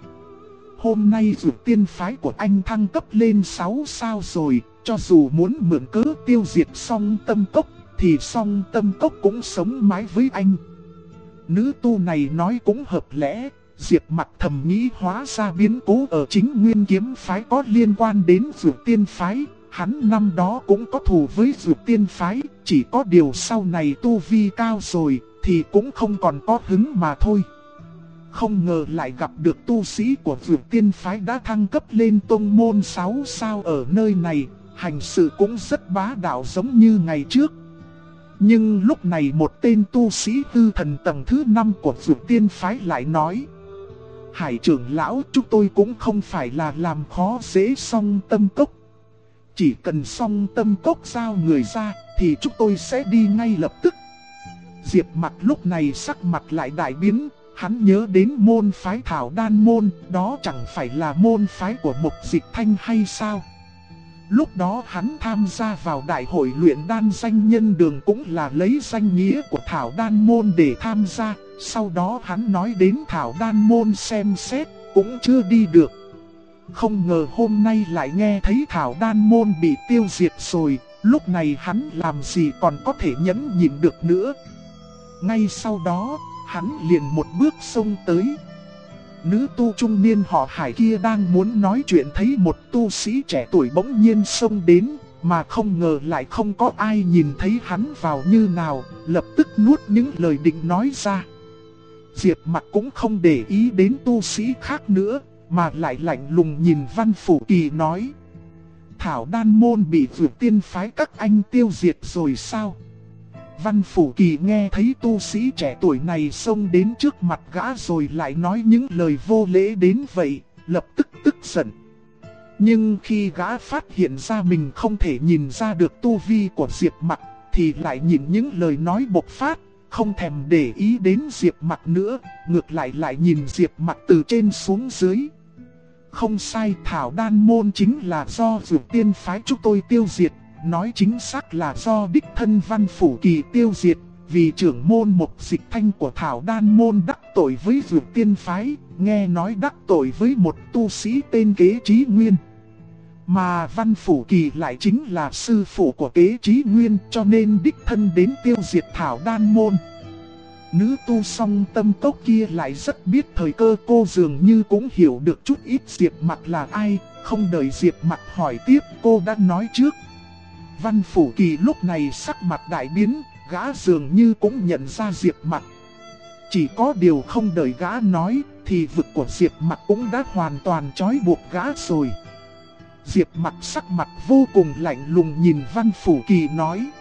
Speaker 1: Hôm nay Cửu Tiên phái của anh thăng cấp lên 6 sao rồi, cho dù muốn mượn cớ tiêu diệt Song Tâm Cốc, thì Song Tâm Cốc cũng sống mái với anh. Nữ tu này nói cũng hợp lẽ. Diệp Mặc thầm nghĩ hóa ra biến cố ở Chính Nguyên Kiếm phái có liên quan đến Cửu Tiên phái. Hắn năm đó cũng có thù với Cửu Tiên phái, chỉ có điều sau này tu vi cao rồi thì cũng không còn có hứng mà thôi. Không ngờ lại gặp được tu sĩ của Cửu Tiên phái đã thăng cấp lên tông môn 6 sao ở nơi này, hành sự cũng rất bá đạo giống như ngày trước. Nhưng lúc này một tên tu sĩ hư thần tầng thứ 5 của Cửu Tiên phái lại nói. Hải trưởng lão, chúng tôi cũng không phải là làm khó dễ Song Tâm Cốc. Chỉ cần Song Tâm Cốc giao người ra thì chúng tôi sẽ đi ngay lập tức. Diệp Mặc lúc này sắc mặt lại đại biến, hắn nhớ đến môn phái Thảo Đan môn, đó chẳng phải là môn phái của Mục Dịch Thanh hay sao? Lúc đó hắn tham gia vào đại hội luyện đan danh nhân đường cũng là lấy danh nghĩa của Thảo Đan môn để tham gia. Sau đó hắn nói đến Thảo Đan môn xem xét, cũng chưa đi được. Không ngờ hôm nay lại nghe thấy Thảo Đan môn bị tiêu diệt rồi, lúc này hắn làm gì còn có thể nhẫn nhịn được nữa. Ngay sau đó, hắn liền một bước xông tới. Nữ tu trung niên họ Hải kia đang muốn nói chuyện thấy một tu sĩ trẻ tuổi bỗng nhiên xông đến, mà không ngờ lại không có ai nhìn thấy hắn vào như nào, lập tức nuốt những lời định nói ra. Diệp Mặc cũng không để ý đến tu sĩ khác nữa, mà lại lạnh lùng nhìn Văn Phủ Kỳ nói. Thảo Đan môn bị Dược Tiên phái các anh tiêu diệt rồi sao? Văn Phủ Kỳ nghe thấy tu sĩ trẻ tuổi này xông đến trước mặt gã rồi lại nói những lời vô lễ đến vậy, lập tức tức giận. Nhưng khi gã phát hiện ra mình không thể nhìn ra được tu vi của Diệp Mặc, thì lại nhìn những lời nói bộc phát, không thèm để ý đến Diệp Mặc nữa, ngược lại lại nhìn Diệp Mặc từ trên xuống dưới. Không sai, Thảo Đan môn chính là do Dược Tiên phái chúng tôi tiêu diệt, nói chính xác là do đích thân Văn Phủ Kỳ tiêu diệt, vì trưởng môn Mộc Dịch Thanh của Thảo Đan môn đắc tội với Dược Tiên phái, nghe nói đắc tội với một tu sĩ tên Kế Chí Nguyên. Mà Văn Phủ Kỳ lại chính là sư phụ của Kế Chí Nguyên, cho nên đích thân đến tiêu diệt Thảo Đan môn. Nữ tu song tâm cốc kia lại rất biết thời cơ, cô dường như cũng hiểu được chút ít Diệp Mặc là ai, không đợi Diệp Mặc hỏi tiếp cô đã nói trước. Văn Phủ Kỳ lúc này sắc mặt đại biến, gã dường như cũng nhận ra Diệp Mặc. Chỉ có điều không đợi gã nói, thì vực của Diệp Mặc cũng đã hoàn toàn trói buộc gã rồi. Diệp Mặc sắc mặt vô cùng lạnh lùng nhìn Văn Phủ Kỳ nói.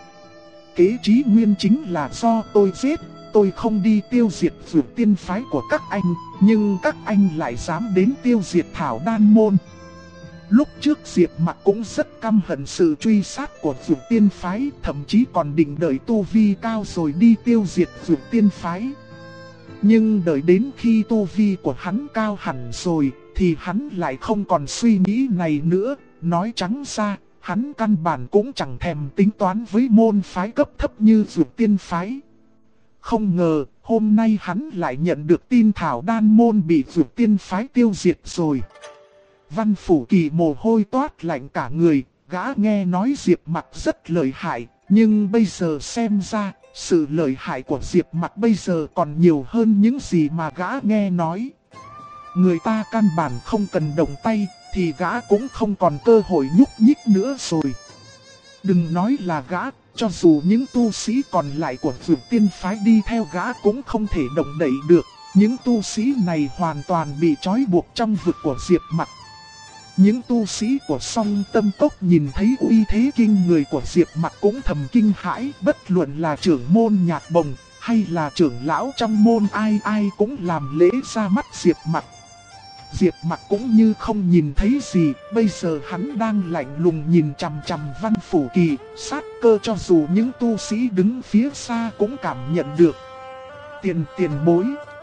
Speaker 1: Kế Chí Nguyên chính là do tôi giết, tôi không đi tiêu diệt Dược Tiên phái của các anh, nhưng các anh lại dám đến tiêu diệt Thảo Đan môn. Lúc trước Diệp Mặc cũng rất căm hận sự truy sát của Dược Tiên phái, thậm chí còn định đợi tu vi cao rồi đi tiêu diệt Dược Tiên phái. Nhưng đợi đến khi tu vi của hắn cao hẳn rồi, thì hắn lại không còn suy nghĩ này nữa. Nói trắng ra, hắn căn bản cũng chẳng thèm tính toán với môn phái cấp thấp như Dược Tiên phái. Không ngờ, hôm nay hắn lại nhận được tin Thảo Đan môn bị Dược Tiên phái tiêu diệt rồi. Văn Phủ Kỳ mồ hôi toát lạnh cả người, gã nghe nói Diệp Mặc rất lợi hại, nhưng bây giờ xem ra, sự lợi hại của Diệp Mặc bây giờ còn nhiều hơn những gì mà gã nghe nói. Người ta căn bản không cần động tay, thì gã cũng không còn cơ hội nhúc nhích nữa rồi. Đừng nói là gã, cho dù những tu sĩ còn lại của Dược Tiên phái đi theo gã cũng không thể động đậy được. Những tu sĩ này hoàn toàn bị trói buộc trong vực của Diệp Mặc. Những tu sĩ của Song Tâm Cốc nhìn thấy uy thế kinh người của Diệp Mặc cũng thầm kinh hãi, bất luận là trưởng môn Nhạc Bồng hay là trưởng lão trong môn, ai ai cũng làm lễ ra mắt Diệp Mặc. Diệp Mặc cũng như không nhìn thấy gì, bây giờ hắn đang lạnh lùng nhìn chằm chằm Văn Phủ Kỳ, sát cơ cho dù những tu sĩ đứng phía xa cũng cảm nhận được. Tiền bối.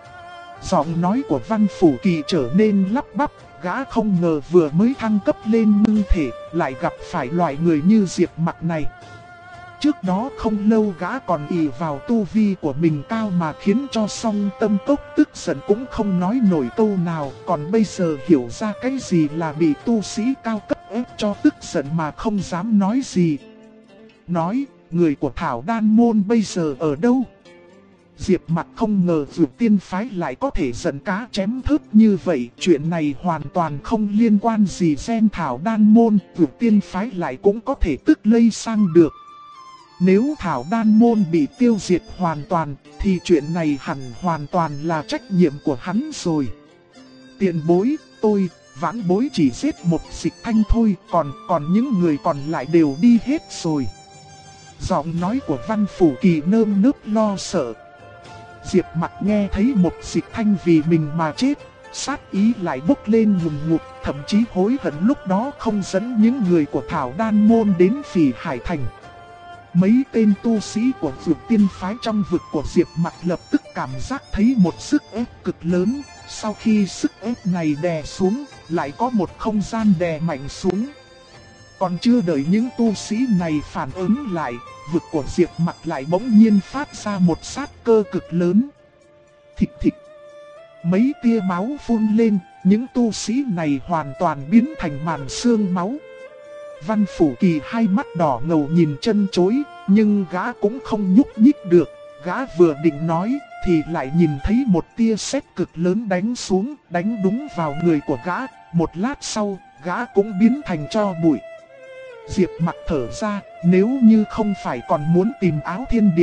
Speaker 1: Giọng nói của Văn Phủ Kỳ trở nên lắp bắp, gã không ngờ vừa mới thăng cấp lên ngưng thể, lại gặp phải loại người như Diệp Mặc này. Trước đó không lâu gã còn ỷ vào tu vi của mình cao mà khiến cho Song Tâm Cốc tức giận cũng không nói nổi câu nào. Còn bây giờ hiểu ra cái gì là bị tu sĩ cao cấp ép cho tức giận mà không dám nói gì. Nói, người của Thảo Đan môn bây giờ ở đâu? Diệp Mặc không ngờ Dược Tiên phái lại có thể giận cá chém thớt như vậy. Chuyện này hoàn toàn không liên quan gì đến Thảo Đan môn, Dược Tiên phái lại cũng có thể tức lây sang được. Nếu Thảo Đan môn bị tiêu diệt hoàn toàn, thì chuyện này hẳn hoàn toàn là trách nhiệm của hắn rồi. Tiền bối, tôi, Vãn bối chỉ giết một Dịch Thanh thôi, còn những người còn lại đều đi hết rồi. Giọng nói của Văn Phủ Kỳ nơm nớp lo sợ. Diệp Mặc nghe thấy một Dịch Thanh vì mình mà chết, sát ý lại bốc lên ngùn ngụt, thậm chí hối hận lúc đó không dẫn những người của Thảo Đan môn đến Phỉ Hải Thành. Mấy tên tu sĩ của Dược Tiên phái trong vực của Diệp Mặc lập tức cảm giác thấy một sức ép cực lớn. Sau khi sức ép này đè xuống, lại có một không gian đè mạnh xuống. Còn chưa đợi những tu sĩ này phản ứng lại, vực của Diệp Mặc lại bỗng nhiên phát ra một sát cơ cực lớn. Thịch thịch. Mấy tia máu phun lên, những tu sĩ này hoàn toàn biến thành màn xương máu. Văn Phủ Kỳ hai mắt đỏ ngầu nhìn chân chối, nhưng gã cũng không nhúc nhích được. Gã vừa định nói, thì lại nhìn thấy một tia sét cực lớn đánh xuống, đánh đúng vào người của gã. Một lát sau, gã cũng biến thành tro bụi. Diệp Mặc thở ra, nếu như không phải còn muốn tìm Áo Thiên Điệp,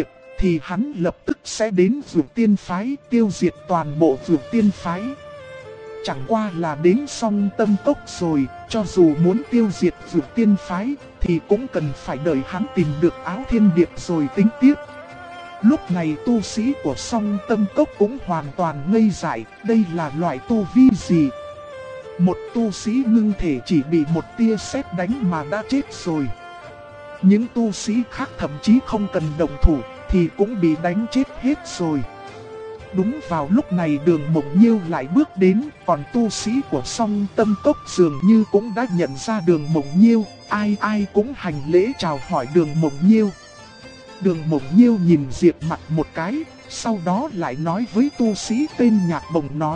Speaker 1: thì hắn lập tức sẽ đến Vượt Tiên Phái tiêu diệt toàn bộ Vượt Tiên Phái. Chẳng qua là đến Song Tâm Cốc rồi, cho dù muốn tiêu diệt Vượt Tiên Phái thì cũng cần phải đợi hắn tìm được Áo Thiên Điệp rồi tính tiếp. Lúc này tu sĩ của Song Tâm Cốc cũng hoàn toàn ngây dại, đây là loại tu vi gì? Một tu sĩ ngưng thể chỉ bị một tia sét đánh mà đã chết rồi. Những tu sĩ khác thậm chí không cần động thủ thì cũng bị đánh chết hết rồi. Đúng vào lúc này Đường Mộng Nhiêu lại bước đến, còn tu sĩ của Song Tâm Cốc dường như cũng đã nhận ra Đường Mộng Nhiêu, ai ai cũng hành lễ chào hỏi Đường Mộng Nhiêu. Đường Mộng Nhiêu nhìn Diệp Mặc một cái, sau đó lại nói với tu sĩ tên Nhạc Bồng nói: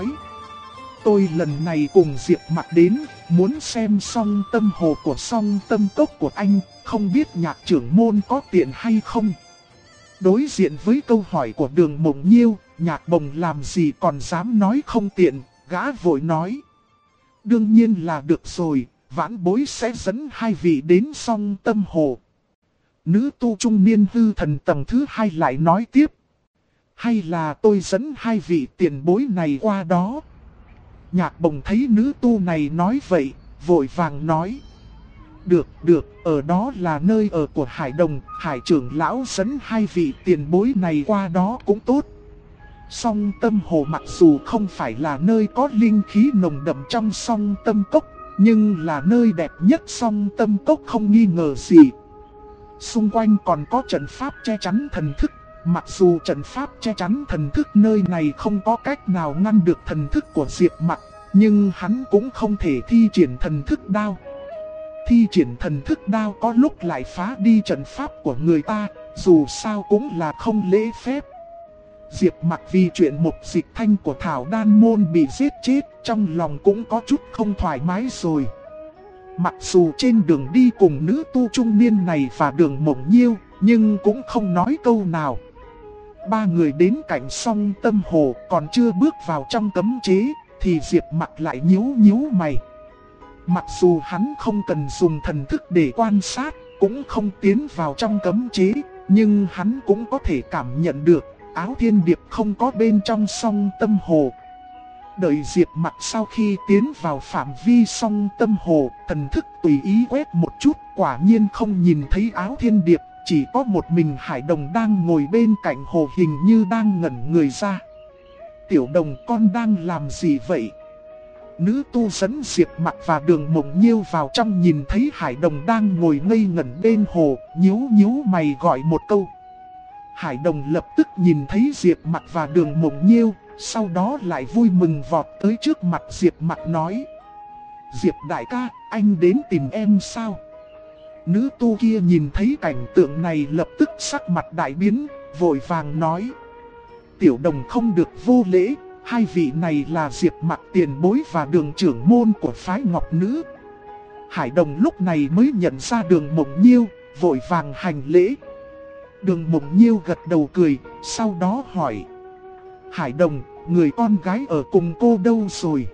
Speaker 1: tôi lần này cùng Diệp Mặc đến, muốn xem Song Tâm Hồ của Song Tâm Cốc của anh, không biết Nhạc trưởng môn có tiện hay không? Đối diện với câu hỏi của Đường Mộng Nhiêu, Nhạc Bồng làm gì còn dám nói không tiện, gã vội nói: đương nhiên là được rồi, vãn bối sẽ dẫn hai vị đến Song Tâm Hồ. Nữ tu trung niên hư thần tầng thứ 2 lại nói tiếp: hay là tôi dẫn hai vị tiền bối này qua đó? Nhạc Bồng thấy nữ tu này nói vậy, vội vàng nói: được, ở đó là nơi ở của Hải Đồng, Hải trưởng lão dẫn hai vị tiền bối này qua đó cũng tốt. Song Tâm Hồ mặc dù không phải là nơi có linh khí nồng đậm trong Song Tâm Cốc, nhưng là nơi đẹp nhất Song Tâm Cốc không nghi ngờ gì. Xung quanh còn có trận pháp che chắn thần thức, mặc dù trận pháp che chắn thần thức nơi này không có cách nào ngăn được thần thức của Diệp Mặc, nhưng hắn cũng không thể thi triển thần thức đao. Thi triển thần thức đao có lúc lại phá đi trận pháp của người ta, dù sao cũng là không lễ phép. Diệp Mặc vì chuyện Mục Dịch Thanh của Thảo Đan Môn bị giết chết, trong lòng cũng có chút không thoải mái rồi. Mặc dù trên đường đi cùng nữ tu trung niên này và Đường Mộng Nhiêu, nhưng cũng không nói câu nào. Ba người đến cạnh Song Tâm Hồ, còn chưa bước vào trong cấm chế thì Diệp Mặc lại nhíu mày. Mặc dù hắn không cần dùng thần thức để quan sát, cũng không tiến vào trong cấm chế, nhưng hắn cũng có thể cảm nhận được Áo Thiên Điệp không có bên trong Song Tâm Hồ. Đợi Diệp Mặc sau khi tiến vào phạm vi Song Tâm Hồ, thần thức tùy ý quét một chút, quả nhiên không nhìn thấy Áo Thiên Điệp, chỉ có một mình Hải Đồng đang ngồi bên cạnh hồ, hình như đang ngẩn người ra. Tiểu Đồng, con đang làm gì vậy? Nữ tu dẫn Diệp Mặc và Đường Mộng Nhiêu vào trong, nhìn thấy Hải Đồng đang ngồi ngây ngẩn bên hồ, nhíu mày gọi một câu. Hải Đồng lập tức nhìn thấy Diệp Mặc và Đường Mộng Nhiêu, sau đó lại vui mừng vọt tới trước mặt Diệp Mặc nói: Diệp đại ca, anh đến tìm em sao? Nữ tu kia nhìn thấy cảnh tượng này lập tức sắc mặt đại biến, vội vàng nói: Tiểu Đồng không được vô lễ, hai vị này là Diệp Mặc tiền bối và Đường trưởng môn của phái Ngọc Nữ. Hải Đồng lúc này mới nhận ra Đường Mộng Nhiêu, vội vàng hành lễ. Đường Mộng Nhiêu gật đầu cười, sau đó hỏi: Hải Đồng, người con gái ở cùng cô đâu rồi?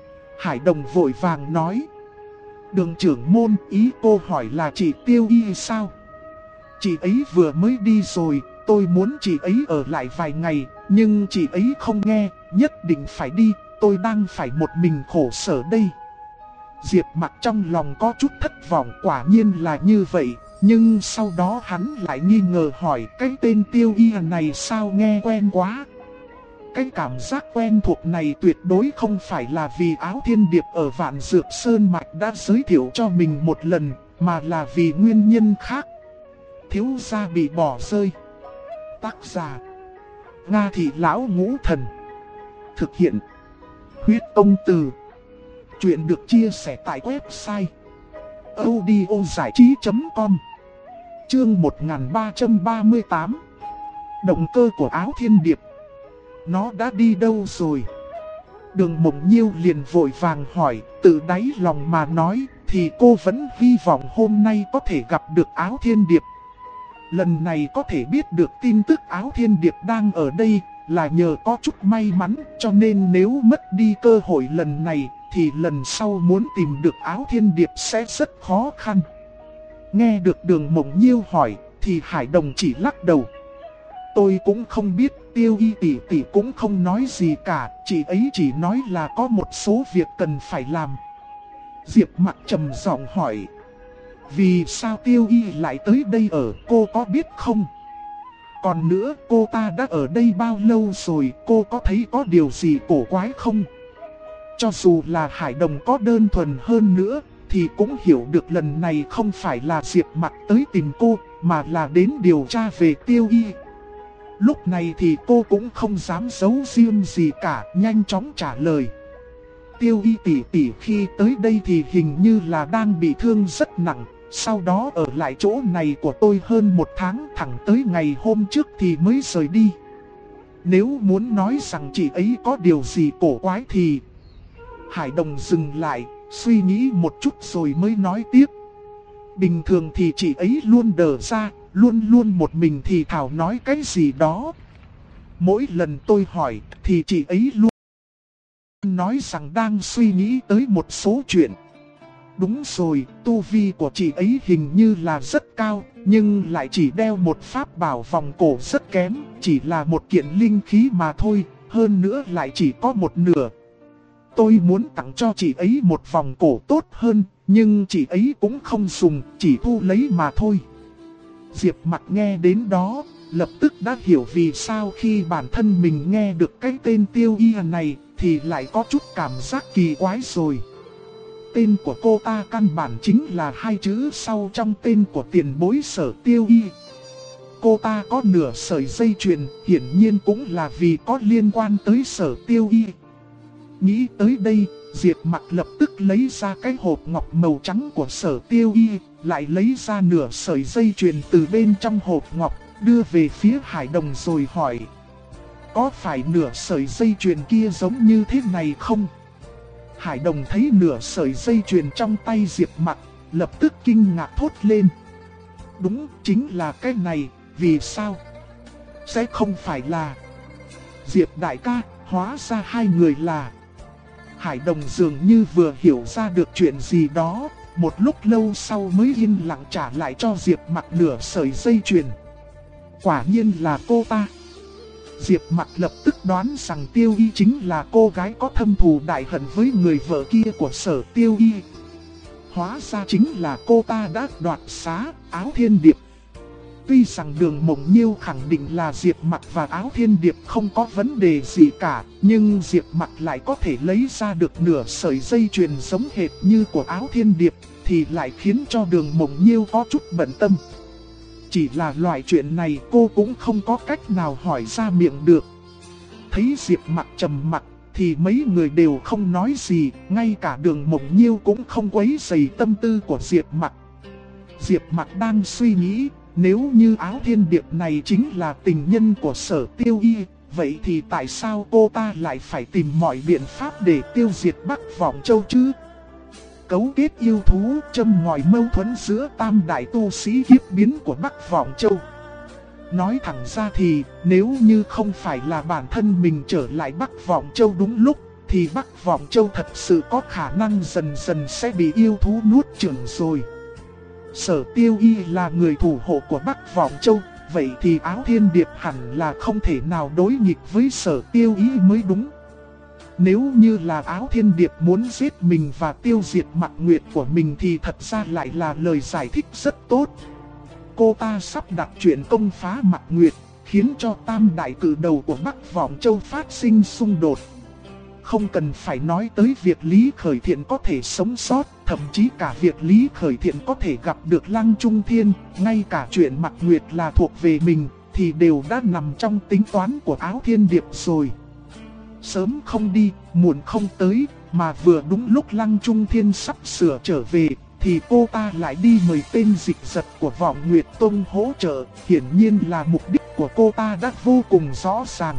Speaker 1: Hải Đồng vội vàng nói: Đường trưởng môn, ý cô hỏi là chị Tiêu Y sao? Chị ấy vừa mới đi rồi, tôi muốn chị ấy ở lại vài ngày, nhưng chị ấy không nghe, nhất định phải đi, tôi đang phải một mình khổ sở đây. Diệp Mặc trong lòng có chút thất vọng, quả nhiên là như vậy, nhưng sau đó hắn lại nghi ngờ hỏi: cái tên Tiêu Y này sao nghe quen quá? Cái cảm giác quen thuộc này tuyệt đối không phải là vì Áo Thiên Điệp ở Vạn Dược Sơn Mạch đã giới thiệu cho mình một lần, mà là vì nguyên nhân khác. Thiếu gia bị bỏ rơi. Tác giả: Nga Thị Lão Ngũ Thần. Thực hiện: Huyết Tông Từ. Chuyện được chia sẻ tại website audiozảichí.com. Chương 1338. Động cơ của Áo Thiên Điệp. Nó đã đi đâu rồi? Đường Mộng Nhiêu liền vội vàng hỏi, từ đáy lòng mà nói thì cô vẫn hy vọng hôm nay có thể gặp được Áo Thiên Điệp. Lần này có thể biết được tin tức Áo Thiên Điệp đang ở đây là nhờ có chút may mắn, cho nên nếu mất đi cơ hội lần này thì lần sau muốn tìm được Áo Thiên Điệp sẽ rất khó khăn. Nghe được Đường Mộng Nhiêu hỏi thì Hải Đồng chỉ lắc đầu. Tôi cũng không biết, Tiêu Y tỷ tỷ cũng không nói gì cả, chị ấy chỉ nói là có một số việc cần phải làm. Diệp Mặc trầm giọng hỏi. Vì sao Tiêu Y lại tới đây ở, cô có biết không? Còn nữa, cô ta đã ở đây bao lâu rồi, cô có thấy có điều gì cổ quái không? Cho dù là Hải Đồng có đơn thuần hơn nữa, thì cũng hiểu được lần này không phải là Diệp Mặc tới tìm cô, mà là đến điều tra về Tiêu Y. Lúc này thì cô cũng không dám giấu riêng gì cả, nhanh chóng trả lời. Tiêu Y tỷ tỷ khi tới đây thì hình như là đang bị thương rất nặng, sau đó ở lại chỗ này của tôi hơn 1 tháng, thẳng tới ngày hôm trước thì mới rời đi. Nếu muốn nói rằng chị ấy có điều gì cổ quái thì... Hải Đồng dừng lại, suy nghĩ một chút rồi mới nói tiếp. Bình thường thì chị ấy luôn đờ ra, luôn luôn một mình thì thảo nói cái gì đó. Mỗi lần tôi hỏi thì chị ấy luôn nói rằng đang suy nghĩ tới một số chuyện. Đúng rồi, tu vi của chị ấy hình như là rất cao, nhưng lại chỉ đeo một pháp bảo vòng cổ rất kém, chỉ là một kiện linh khí mà thôi, hơn nữa lại chỉ có một nửa. Tôi muốn tặng cho chị ấy một vòng cổ tốt hơn, nhưng chị ấy cũng không dùng, chỉ thu lấy mà thôi. Diệp Mặc nghe đến đó, lập tức đã hiểu vì sao khi bản thân mình nghe được cái tên Tiêu Y này, thì lại có chút cảm giác kỳ quái rồi. Tên của cô ta căn bản chính là 2 chữ sau trong tên của tiền bối Sở Tiêu Y. Cô ta có nửa sợi dây chuyền, hiển nhiên cũng là vì có liên quan tới Sở Tiêu Y. Nghĩ tới đây, Diệp Mặc lập tức lấy ra cái hộp ngọc màu trắng của Sở Tiêu Y, lại lấy ra nửa sợi dây chuyền từ bên trong hộp ngọc, đưa về phía Hải Đồng rồi hỏi. Có phải nửa sợi dây chuyền kia giống như thế này không? Hải Đồng thấy nửa sợi dây chuyền trong tay Diệp Mặc, lập tức kinh ngạc thốt lên. Đúng, chính là cái này, vì sao? Sẽ không phải là... Diệp đại ca, hóa ra hai người là... Hải Đồng dường như vừa hiểu ra được chuyện gì đó, một lúc lâu sau mới yên lặng trả lại cho Diệp Mặc nửa sợi dây chuyền. Quả nhiên là cô ta. Diệp Mặc lập tức đoán rằng Tiêu Y chính là cô gái có thâm thù đại hận với người vợ kia của Sở Tiêu Y. Hóa ra chính là cô ta đã đoạt xá Áo Thiên Điệp. Tuy rằng Đường Mộng Nhiêu khẳng định là Diệp Mặc và Áo Thiên Điệp không có vấn đề gì cả, nhưng Diệp Mặc lại có thể lấy ra được nửa sợi dây chuyền giống hệt như của Áo Thiên Điệp, thì lại khiến cho Đường Mộng Nhiêu có chút bận tâm. Chỉ là loại chuyện này cô cũng không có cách nào hỏi ra miệng được. Thấy Diệp Mặc trầm mặc thì mấy người đều không nói gì, ngay cả Đường Mộng Nhiêu cũng không quấy rầy tâm tư của Diệp Mặc. Diệp Mặc đang suy nghĩ, nếu như Áo Thiên Điệp này chính là tình nhân của Sở Tiêu Y, vậy thì tại sao cô ta lại phải tìm mọi biện pháp để tiêu diệt Bắc Vọng Châu chứ? Cấu kết yêu thú, châm ngòi mâu thuẫn giữa tam đại tu sĩ kiếp biến của Bắc Vọng Châu. Nói thẳng ra thì, nếu như không phải là bản thân mình trở lại Bắc Vọng Châu đúng lúc, thì Bắc Vọng Châu thật sự có khả năng dần dần sẽ bị yêu thú nuốt chửng rồi. Sở Tiêu Y là người thủ hộ của Bắc Vọng Châu, vậy thì Áo Thiên Điệp hẳn là không thể nào đối nghịch với Sở Tiêu Y mới đúng. Nếu như là Áo Thiên Điệp muốn giết mình và tiêu diệt Mạc Nguyệt của mình thì thật ra lại là lời giải thích rất tốt. Cô ta sắp đặt chuyện công phá Mạc Nguyệt, khiến cho tam đại cử đầu của Bắc Vọng Châu phát sinh xung đột. Không cần phải nói tới việc Lý Khởi Thiện có thể sống sót, thậm chí cả việc Lý Khởi Thiện có thể gặp được Lăng Trung Thiên, ngay cả chuyện Mạc Nguyệt là thuộc về mình, thì đều đã nằm trong tính toán của Áo Thiên Điệp rồi. Sớm không đi, muộn không tới, mà vừa đúng lúc Lăng Trung Thiên sắp sửa trở về, thì cô ta lại đi mời tên dịch giật của Vọng Nguyệt Tông hỗ trợ, hiển nhiên là mục đích của cô ta đã vô cùng rõ ràng.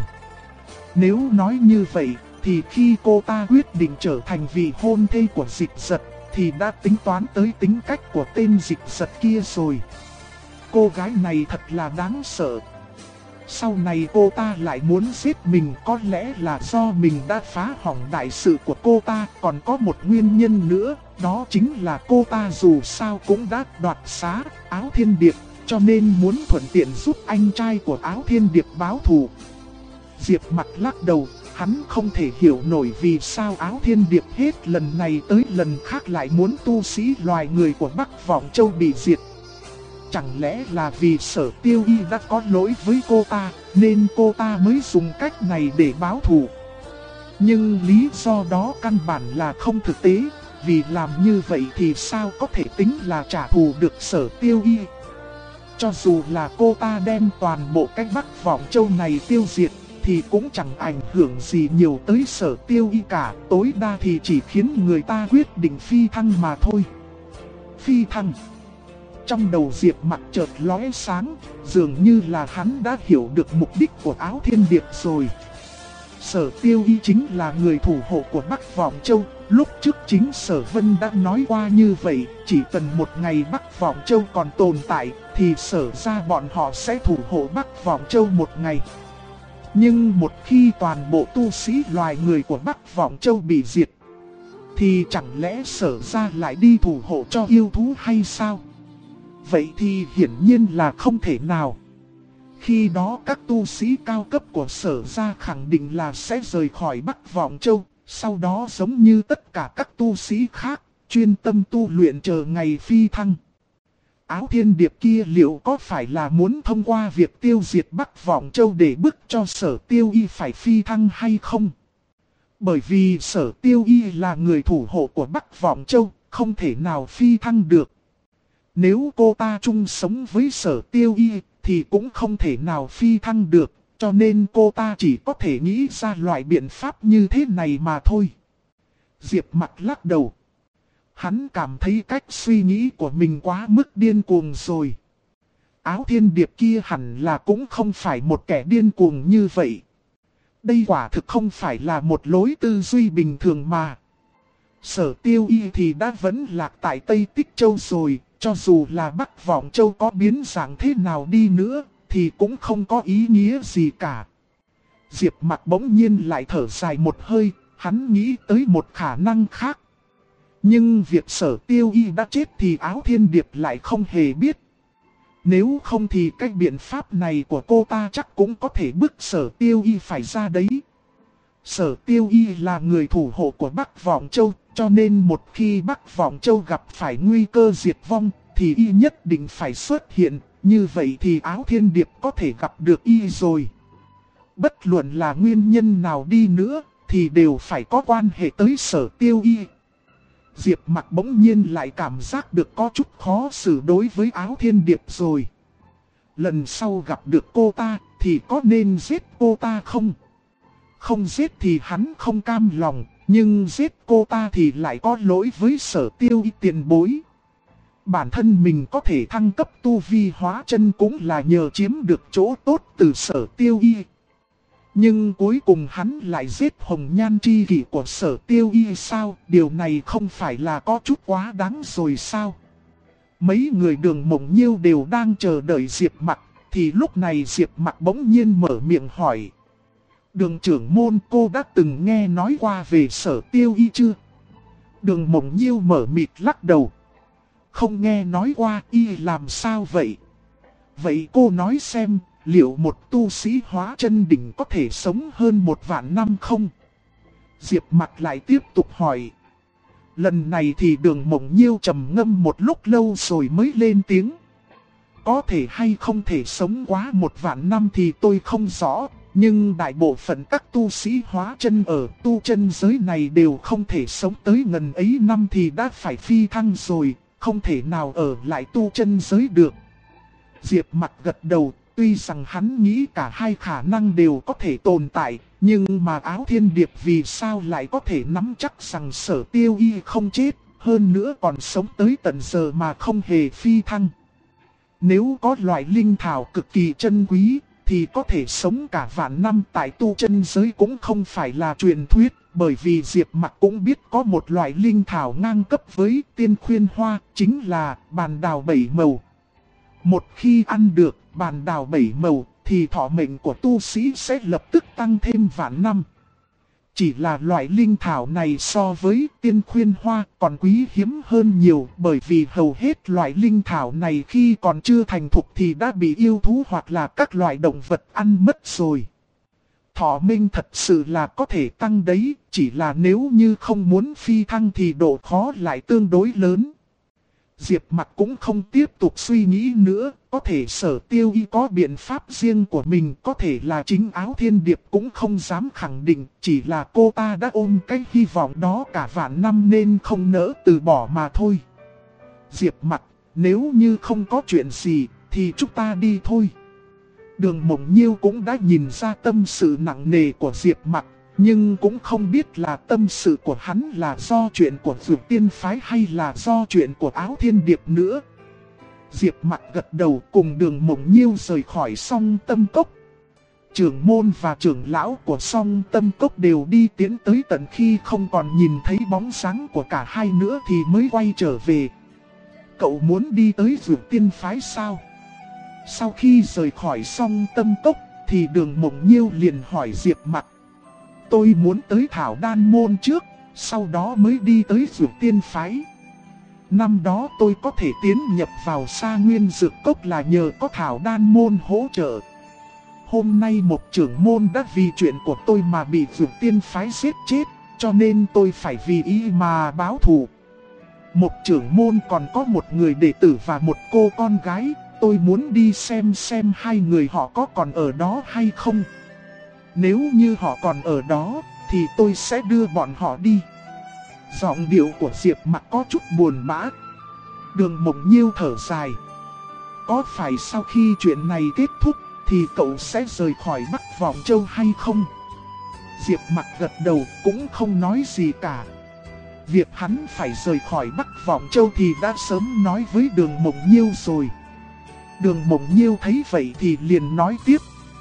Speaker 1: Nếu nói như vậy, thì khi cô ta quyết định trở thành vị hôn thê của dịch giật, thì đã tính toán tới tính cách của tên dịch giật kia rồi. Cô gái này thật là đáng sợ. Sau này cô ta lại muốn giết mình, có lẽ là do mình đã phá hỏng đại sự của cô ta. Còn có một nguyên nhân nữa, đó chính là cô ta dù sao cũng đã đoạt xá Áo Thiên Điệp, cho nên muốn thuận tiện giúp anh trai của Áo Thiên Điệp báo thù. Diệp Mặc lắc đầu, hắn không thể hiểu nổi vì sao Áo Thiên Điệp hết lần này tới lần khác lại muốn tu sĩ loài người của Bắc Vọng Châu bị diệt. Chẳng lẽ là vì Sở Tiêu Y đã có lỗi với cô ta, nên cô ta mới dùng cách này để báo thù. Nhưng lý do đó căn bản là không thực tế, vì làm như vậy thì sao có thể tính là trả thù được Sở Tiêu Y. Cho dù là cô ta đem toàn bộ cái Bắc Vọng Châu này tiêu diệt, thì cũng chẳng ảnh hưởng gì nhiều tới Sở Tiêu Y cả, tối đa thì chỉ khiến người ta quyết định phi thăng mà thôi. Phi thăng. Trong đầu Diệp Mặc chợt lóe sáng, dường như là hắn đã hiểu được mục đích của Áo Thiên Điệp rồi. Sở Tiêu Y chính là người thủ hộ của Bắc Vọng Châu, lúc trước chính Sở Vân đã nói qua như vậy, chỉ cần một ngày Bắc Vọng Châu còn tồn tại, thì Sở ra bọn họ sẽ thủ hộ Bắc Vọng Châu một ngày. Nhưng một khi toàn bộ tu sĩ loài người của Bắc Vọng Châu bị diệt, thì chẳng lẽ Sở ra lại đi thủ hộ cho yêu thú hay sao? Vậy thì hiển nhiên là không thể nào. Khi đó các tu sĩ cao cấp của Sở ra khẳng định là sẽ rời khỏi Bắc Vọng Châu, sau đó giống như tất cả các tu sĩ khác, chuyên tâm tu luyện chờ ngày phi thăng. Áo Thiên Điệp kia liệu có phải là muốn thông qua việc tiêu diệt Bắc Vọng Châu để bức cho Sở Tiêu Y phải phi thăng hay không? Bởi vì Sở Tiêu Y là người thủ hộ của Bắc Vọng Châu, không thể nào phi thăng được. Nếu cô ta chung sống với Sở Tiêu Y thì cũng không thể nào phi thăng được, cho nên cô ta chỉ có thể nghĩ ra loại biện pháp như thế này mà thôi. Diệp Mặc lắc đầu. Hắn cảm thấy cách suy nghĩ của mình quá mức điên cuồng rồi. Áo Thiên Điệp kia hẳn là cũng không phải một kẻ điên cuồng như vậy. Đây quả thực không phải là một lối tư duy bình thường mà. Sở Tiêu Y thì đã vẫn lạc tại Tây Tích Châu rồi, cho dù là Bắc Vọng Châu có biến dạng thế nào đi nữa, thì cũng không có ý nghĩa gì cả. Diệp Mặc bỗng nhiên lại thở dài một hơi, hắn nghĩ tới một khả năng khác. Nhưng việc Sở Tiêu Y đã chết thì Áo Thiên Điệp lại không hề biết. Nếu không thì cách biện pháp này của cô ta chắc cũng có thể bức Sở Tiêu Y phải ra đấy. Sở Tiêu Y là người thủ hộ của Bắc Vọng Châu, cho nên một khi Bắc Vọng Châu gặp phải nguy cơ diệt vong, thì Y nhất định phải xuất hiện, như vậy thì Áo Thiên Điệp có thể gặp được Y rồi. Bất luận là nguyên nhân nào đi nữa, thì đều phải có quan hệ tới Sở Tiêu Y. Diệp Mặc bỗng nhiên lại cảm giác được có chút khó xử đối với Áo Thiên Điệp rồi. Lần sau gặp được cô ta, thì có nên giết cô ta không? Không giết thì hắn không cam lòng, nhưng giết cô ta thì lại có lỗi với Sở Tiêu Y tiền bối. Bản thân mình có thể thăng cấp tu vi hóa chân cũng là nhờ chiếm được chỗ tốt từ Sở Tiêu Y. Nhưng cuối cùng hắn lại giết hồng nhan tri kỷ của Sở Tiêu Y sao? Điều này không phải là có chút quá đáng rồi sao? Mấy người Đường Mộng Nhiêu đều đang chờ đợi Diệp Mặc, thì lúc này Diệp Mặc bỗng nhiên mở miệng hỏi. Đường trưởng môn, cô đã từng nghe nói qua về Sở Tiêu Y chưa? Đường Mộng Nhiêu mở mịt lắc đầu. Không nghe nói qua, Y làm sao vậy? Vậy cô nói xem, liệu một tu sĩ hóa chân đỉnh có thể sống hơn 1.000 năm không? Diệp Mặc lại tiếp tục hỏi. Lần này thì Đường Mộng Nhiêu trầm ngâm một lúc lâu rồi mới lên tiếng. Có thể hay không thể sống quá 1.000 năm thì tôi không rõ. Nhưng đại bộ phận các tu sĩ hóa chân ở tu chân giới này đều không thể sống tới ngần ấy năm thì đã phải phi thăng rồi, không thể nào ở lại tu chân giới được. Diệp Mặc gật đầu, tuy rằng hắn nghĩ cả hai khả năng đều có thể tồn tại, nhưng mà Áo Thiên Điệp vì sao lại có thể nắm chắc rằng Sở Tiêu Y không chết, hơn nữa còn sống tới tận giờ mà không hề phi thăng. Nếu có loại linh thảo cực kỳ chân quý, thì có thể sống cả vạn năm tại tu chân giới cũng không phải là truyền thuyết, bởi vì Diệp Mặc cũng biết có một loại linh thảo ngang cấp với tiên khuyên hoa, chính là bàn đào 7 màu. Một khi ăn được bàn đào 7 màu, thì thọ mệnh của tu sĩ sẽ lập tức tăng thêm vạn năm. Chỉ là loại linh thảo này so với tiên khuyên hoa còn quý hiếm hơn nhiều, bởi vì hầu hết loại linh thảo này khi còn chưa thành thục thì đã bị yêu thú hoặc là các loại động vật ăn mất rồi. Thọ命thật sự là có thể tăng đấy, chỉ là nếu như không muốn phi thăng thì độ khó lại tương đối lớn. Diệp Mặc cũng không tiếp tục suy nghĩ nữa, có thể Sở Tiêu Y có biện pháp riêng của mình, có thể là chính Áo Thiên Điệp cũng không dám khẳng định, chỉ là cô ta đã ôm cái hy vọng đó cả vạn năm nên không nỡ từ bỏ mà thôi. Diệp Mặc, nếu như không có chuyện gì thì chúng ta đi thôi. Đường Mộng Nhiêu cũng đã nhìn ra tâm sự nặng nề của Diệp Mặc, nhưng cũng không biết là tâm sự của hắn là do chuyện của Dược Tiên Phái hay là do chuyện của Áo Thiên Điệp nữa. Diệp Mặc gật đầu cùng Đường Mộng Nhiêu rời khỏi Song Tâm Cốc. Trưởng môn và trưởng lão của Song Tâm Cốc đều đi tiến tới tận khi không còn nhìn thấy bóng dáng của cả hai nữa thì mới quay trở về. Cậu muốn đi tới Dược Tiên Phái sao? Sau khi rời khỏi Song Tâm Cốc thì Đường Mộng Nhiêu liền hỏi Diệp Mặc. Tôi muốn tới Thảo Đan Môn trước, sau đó mới đi tới Dược Tiên Phái. Năm đó tôi có thể tiến nhập vào Sa Nguyên Dược Cốc là nhờ có Thảo Đan Môn hỗ trợ. Hôm nay một trưởng môn đã vì chuyện của tôi mà bị Dược Tiên Phái giết chết, cho nên tôi phải vì ý mà báo thù. Một trưởng môn còn có một người đệ tử và một cô con gái, tôi muốn đi xem hai người họ có còn ở đó hay không. Nếu như họ còn ở đó, thì tôi sẽ đưa bọn họ đi. Giọng điệu của Diệp Mặc có chút buồn bã. Đường Mộng Nhiêu thở dài. Có phải sau khi chuyện này kết thúc, thì cậu sẽ rời khỏi Bắc Vọng Châu hay không? Diệp Mặc gật đầu cũng không nói gì cả. Việc hắn phải rời khỏi Bắc Vọng Châu thì đã sớm nói với Đường Mộng Nhiêu rồi. Đường Mộng Nhiêu thấy vậy thì liền nói tiếp.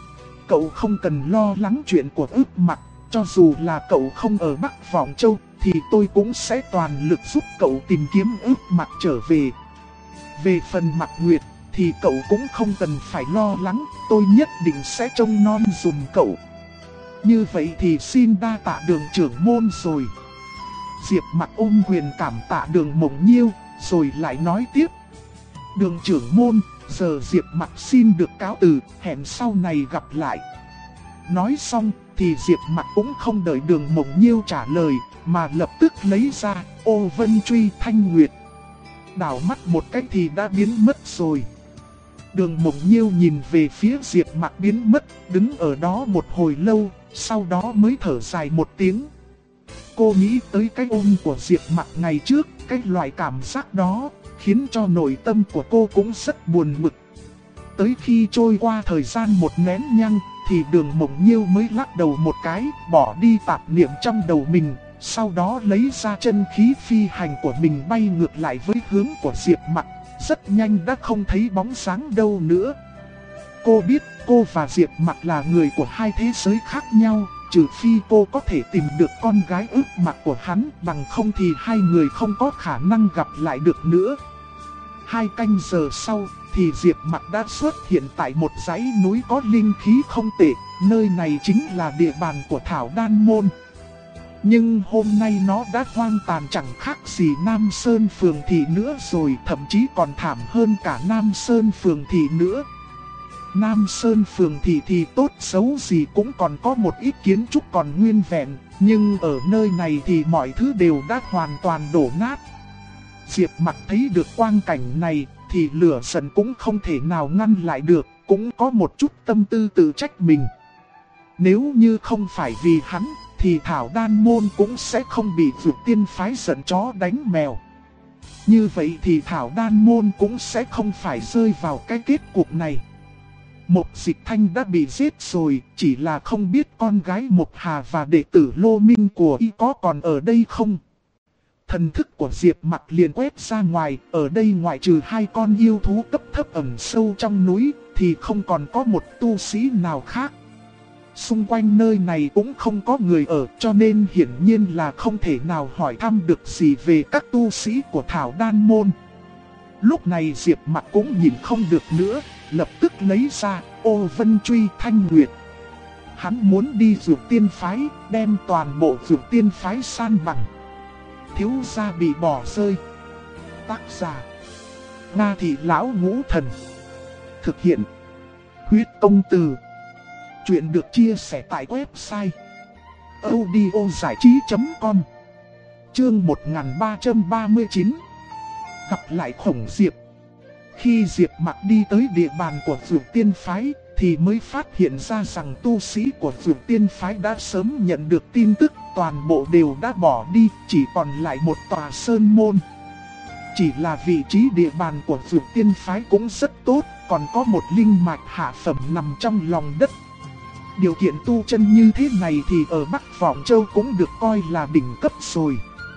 Speaker 1: Cậu không cần lo lắng chuyện của Ước Mặc, cho dù là cậu không ở Bắc Vọng Châu thì tôi cũng sẽ toàn lực giúp cậu tìm kiếm Ước Mặc trở về. Về phần Mặc Nguyệt thì cậu cũng không cần phải lo lắng, tôi nhất định sẽ trông nom dùm cậu. Như vậy thì xin đa tạ Đường trưởng môn rồi. Diệp Mặc ôm quyền cảm tạ Đường Mộng Nhiêu, rồi lại nói tiếp. Đường trưởng môn, giờ Diệp Mặc xin được cáo từ, hẹn sau này gặp lại. Nói xong thì Diệp Mặc cũng không đợi Đường Mộng Nhiêu trả lời, mà lập tức lấy ra Ô Vân Truy Thanh Nguyệt. Đảo mắt một cách thì đã biến mất rồi. Đường Mộng Nhiêu nhìn về phía Diệp Mặc biến mất, đứng ở đó một hồi lâu, sau đó mới thở dài một tiếng. Cô nghĩ tới cái ôm của Diệp Mặc ngày trước, cái loại cảm giác đó khiến cho nội tâm của cô cũng rất buồn bực. Tới khi trôi qua thời gian một nén nhang, thì Đường Mộng Nhiêu mới lắc đầu một cái, bỏ đi tạp niệm trong đầu mình, sau đó lấy ra chân khí phi hành của mình bay ngược lại với hướng của Diệp Mặc, rất nhanh đã không thấy bóng dáng đâu nữa. Cô biết cô và Diệp Mặc là người của hai thế giới khác nhau, trừ phi cô có thể tìm được con gái Ước Mặc của hắn, bằng không thì hai người không có khả năng gặp lại được nữa. 2 canh giờ sau thì Diệp Mặc đã xuất hiện tại một dãy núi có linh khí không tệ, nơi này chính là địa bàn của Thảo Đan Môn. Nhưng hôm nay nó đã hoang tàn chẳng khác gì Nam Sơn Phường Thị nữa rồi, thậm chí còn thảm hơn cả Nam Sơn Phường Thị nữa. Nam Sơn Phường Thị thì tốt xấu gì cũng còn có một ít kiến trúc còn nguyên vẹn, nhưng ở nơi này thì mọi thứ đều đã hoàn toàn đổ nát. Diệp Mặc thấy được quang cảnh này thì lửa giận cũng không thể nào ngăn lại được, cũng có một chút tâm tư tự trách mình. Nếu như không phải vì hắn thì Thảo Đan Môn cũng sẽ không bị Dược Tiên Phái giận chó đánh mèo. Như vậy thì Thảo Đan Môn cũng sẽ không phải rơi vào cái kết cục này. Mộc Dịch Thanh đã bị giết rồi, chỉ là không biết con gái Mộc Hà và đệ tử Lô Minh của y có còn ở đây không. Thần thức của Diệp Mặc liền quét ra ngoài, ở đây ngoại trừ 2 con yêu thú cấp thấp ẩn sâu trong núi, thì không còn có một tu sĩ nào khác. Xung quanh nơi này cũng không có người ở, cho nên hiển nhiên là không thể nào hỏi thăm được gì về các tu sĩ của Thảo Đan Môn. Lúc này Diệp Mặc cũng nhìn không được nữa, lập tức lấy ra Ô Vân Truy Thanh Nguyệt. hắn muốn đi Dược Tiên Phái, đem toàn bộ Dược Tiên Phái san bằng. Thiếu gia bị bỏ rơi. Tác giả: Nga Thị Lão Ngũ Thần. Thực hiện: Huyết Công Từ. Chuyện được chia sẻ tại website audiozảichí.com. Chương 1339. Gặp lại Khổng Diệp. Khi Diệp Mặc đi tới địa bàn của Dược Tiên Phái thì mới phát hiện ra rằng tu sĩ của Dược Tiên Phái đã sớm nhận được tin tức, toàn bộ đều đã bỏ đi, chỉ còn lại một tòa sơn môn. Chỉ là vị trí địa bàn của Dược Tiên Phái cũng rất tốt, còn có một linh mạch hạ phẩm nằm trong lòng đất. Điều kiện tu chân như thế này thì ở Bắc Vọng Châu cũng được coi là đỉnh cấp rồi.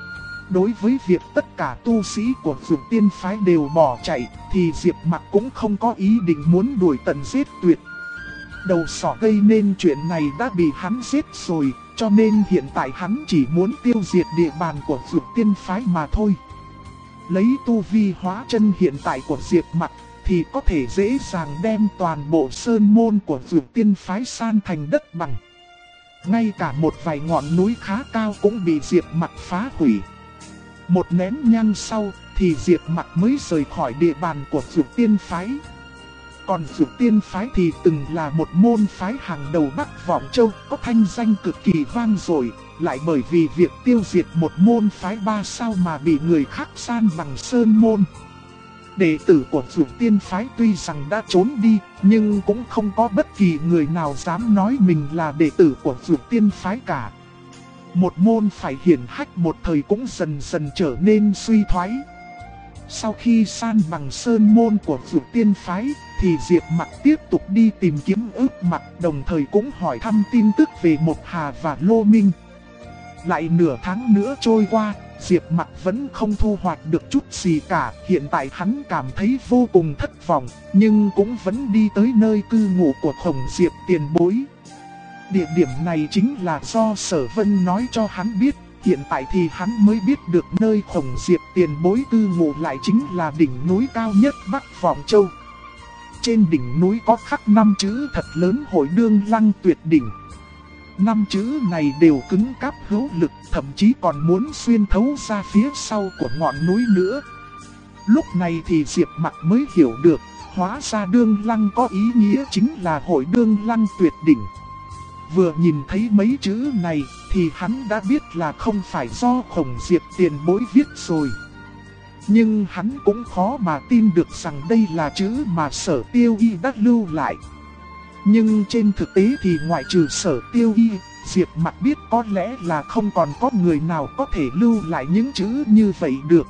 Speaker 1: Đối với việc tất cả tu sĩ của Dược Tiên Phái đều bỏ chạy thì Diệp Mặc cũng không có ý định muốn đuổi tận giết tuyệt. Đầu sỏ gây nên chuyện này đã bị hắn giết rồi, cho nên hiện tại hắn chỉ muốn tiêu diệt địa bàn của Dược Tiên Phái mà thôi. Lấy tu vi hóa chân hiện tại của Diệp Mặc thì có thể dễ dàng đem toàn bộ sơn môn của Dược Tiên Phái san thành đất bằng. Ngay cả một vài ngọn núi khá cao cũng bị Diệp Mặc phá hủy. Một nén nhang sau thì Diệp Mặc mới rời khỏi địa bàn của Dược Tiên Phái. Còn Dược Tiên Phái thì từng là một môn phái hàng đầu Bắc Vọng Châu, có thanh danh cực kỳ vang dội, lại bởi vì việc tiêu diệt một môn phái 3 sao mà bị người khác san bằng sơn môn. Đệ tử của Dược Tiên Phái tuy rằng đã trốn đi, nhưng cũng không có bất kỳ người nào dám nói mình là đệ tử của Dược Tiên Phái cả. Một môn phải hiển hách một thời cũng dần dần trở nên suy thoái. Sau khi san bằng sơn môn của Dược Tiên Phái thì Diệp Mặc tiếp tục đi tìm kiếm Ước Mặc, đồng thời cũng hỏi thăm tin tức về Mộc Hà và Lô Minh. Lại nửa tháng nữa trôi qua, Diệp Mặc vẫn không thu hoạch được chút gì cả. Hiện tại hắn cảm thấy vô cùng thất vọng, nhưng cũng vẫn đi tới nơi cư ngụ của Khổng Diệp tiền bối. Địa điểm này chính là do Sở Vân nói cho hắn biết. Hiện tại thì hắn mới biết được nơi Khổng Diệp tiền bối cư ngụ lại chính là đỉnh núi cao nhất Bắc Vọng Châu. Trên đỉnh núi có khắc 5 chữ thật lớn: Hội Đương Lăng Tuyệt Đỉnh. 5 chữ này đều cứng cáp hữu lực, thậm chí còn muốn xuyên thấu ra phía sau của ngọn núi nữa. Lúc này thì Diệp Mặc mới hiểu được, hóa ra Đương Lăng có ý nghĩa chính là Hội Đương Lăng Tuyệt Đỉnh. Vừa nhìn thấy mấy chữ này thì hắn đã biết là không phải do Khổng Diệp tiền bối viết rồi. Nhưng hắn cũng khó mà tin được rằng đây là chữ mà Sở Tiêu Y đã lưu lại. Nhưng trên thực tế thì ngoại trừ Sở Tiêu Y, Diệp Mặc biết có lẽ là không còn có người nào có thể lưu lại những chữ như vậy được.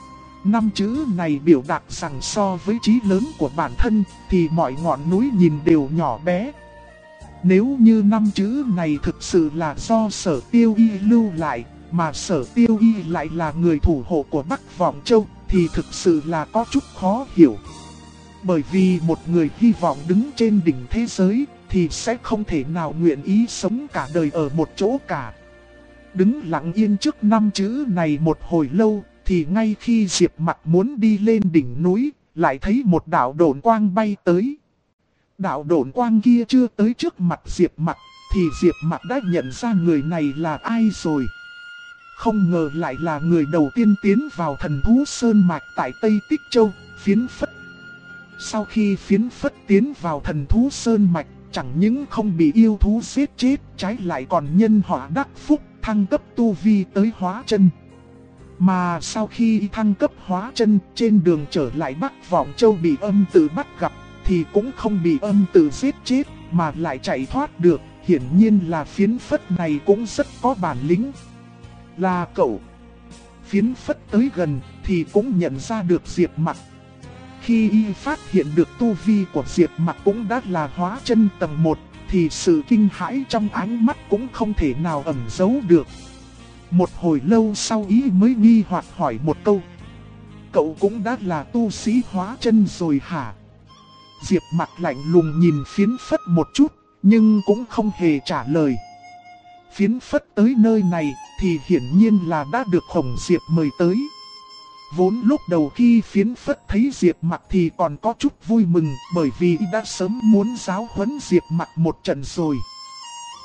Speaker 1: 5 chữ này biểu đạt rằng so với trí lớn của bản thân thì mọi ngọn núi nhìn đều nhỏ bé. Nếu như 5 chữ này thực sự là do Sở Tiêu Y lưu lại, mà Sở Tiêu Y lại là người thủ hộ của Bắc Vọng Châu, thì thực sự là có chút khó hiểu. Bởi vì một người hy vọng đứng trên đỉnh thế giới thì sẽ không thể nào nguyện ý sống cả đời ở một chỗ cả. Đứng lặng yên trước 5 chữ này một hồi lâu thì ngay khi Diệp Mặc muốn đi lên đỉnh núi, lại thấy một đạo độn quang bay tới. Đạo độn quang kia chưa tới trước mặt Diệp Mặc thì Diệp Mặc đã nhận ra người này là ai rồi. Không ngờ lại là người đầu tiên tiến vào Thần Thú Sơn Mạch tại Tây Tích Châu, Phiến Phất. Sau khi Phiến Phất tiến vào Thần Thú Sơn Mạch, chẳng những không bị yêu thú giết chết, trái lại còn nhân họa đắc phúc, thăng cấp tu vi tới hóa chân. Mà sau khi thăng cấp hóa chân, trên đường trở lại Bắc Vọng Châu bị âm tự bắt gặp, thì cũng không bị âm tự giết chết, mà lại chạy thoát được. Hiển nhiên là Phiến Phất này cũng rất có bản lĩnh. Là cậu. Phiến Phất tới gần thì cũng nhận ra được Diệp Mặc. Khi y phát hiện được tu vi của Diệp Mặc cũng đã là hóa chân tầng 1, thì sự kinh hãi trong ánh mắt cũng không thể nào ẩn giấu được. Một hồi lâu sau y mới nghi hoặc hỏi một câu: cậu cũng đã là tu sĩ hóa chân rồi hả? Diệp Mặc lạnh lùng nhìn Phiến Phất một chút, nhưng cũng không hề trả lời. Phiến Phất tới nơi này thì hiển nhiên là đã được Khổng Diệp mời tới. Vốn lúc đầu khi Phiến Phất thấy Diệp Mặc thì còn có chút vui mừng, bởi vì đã sớm muốn giáo huấn Diệp Mặc một trận rồi.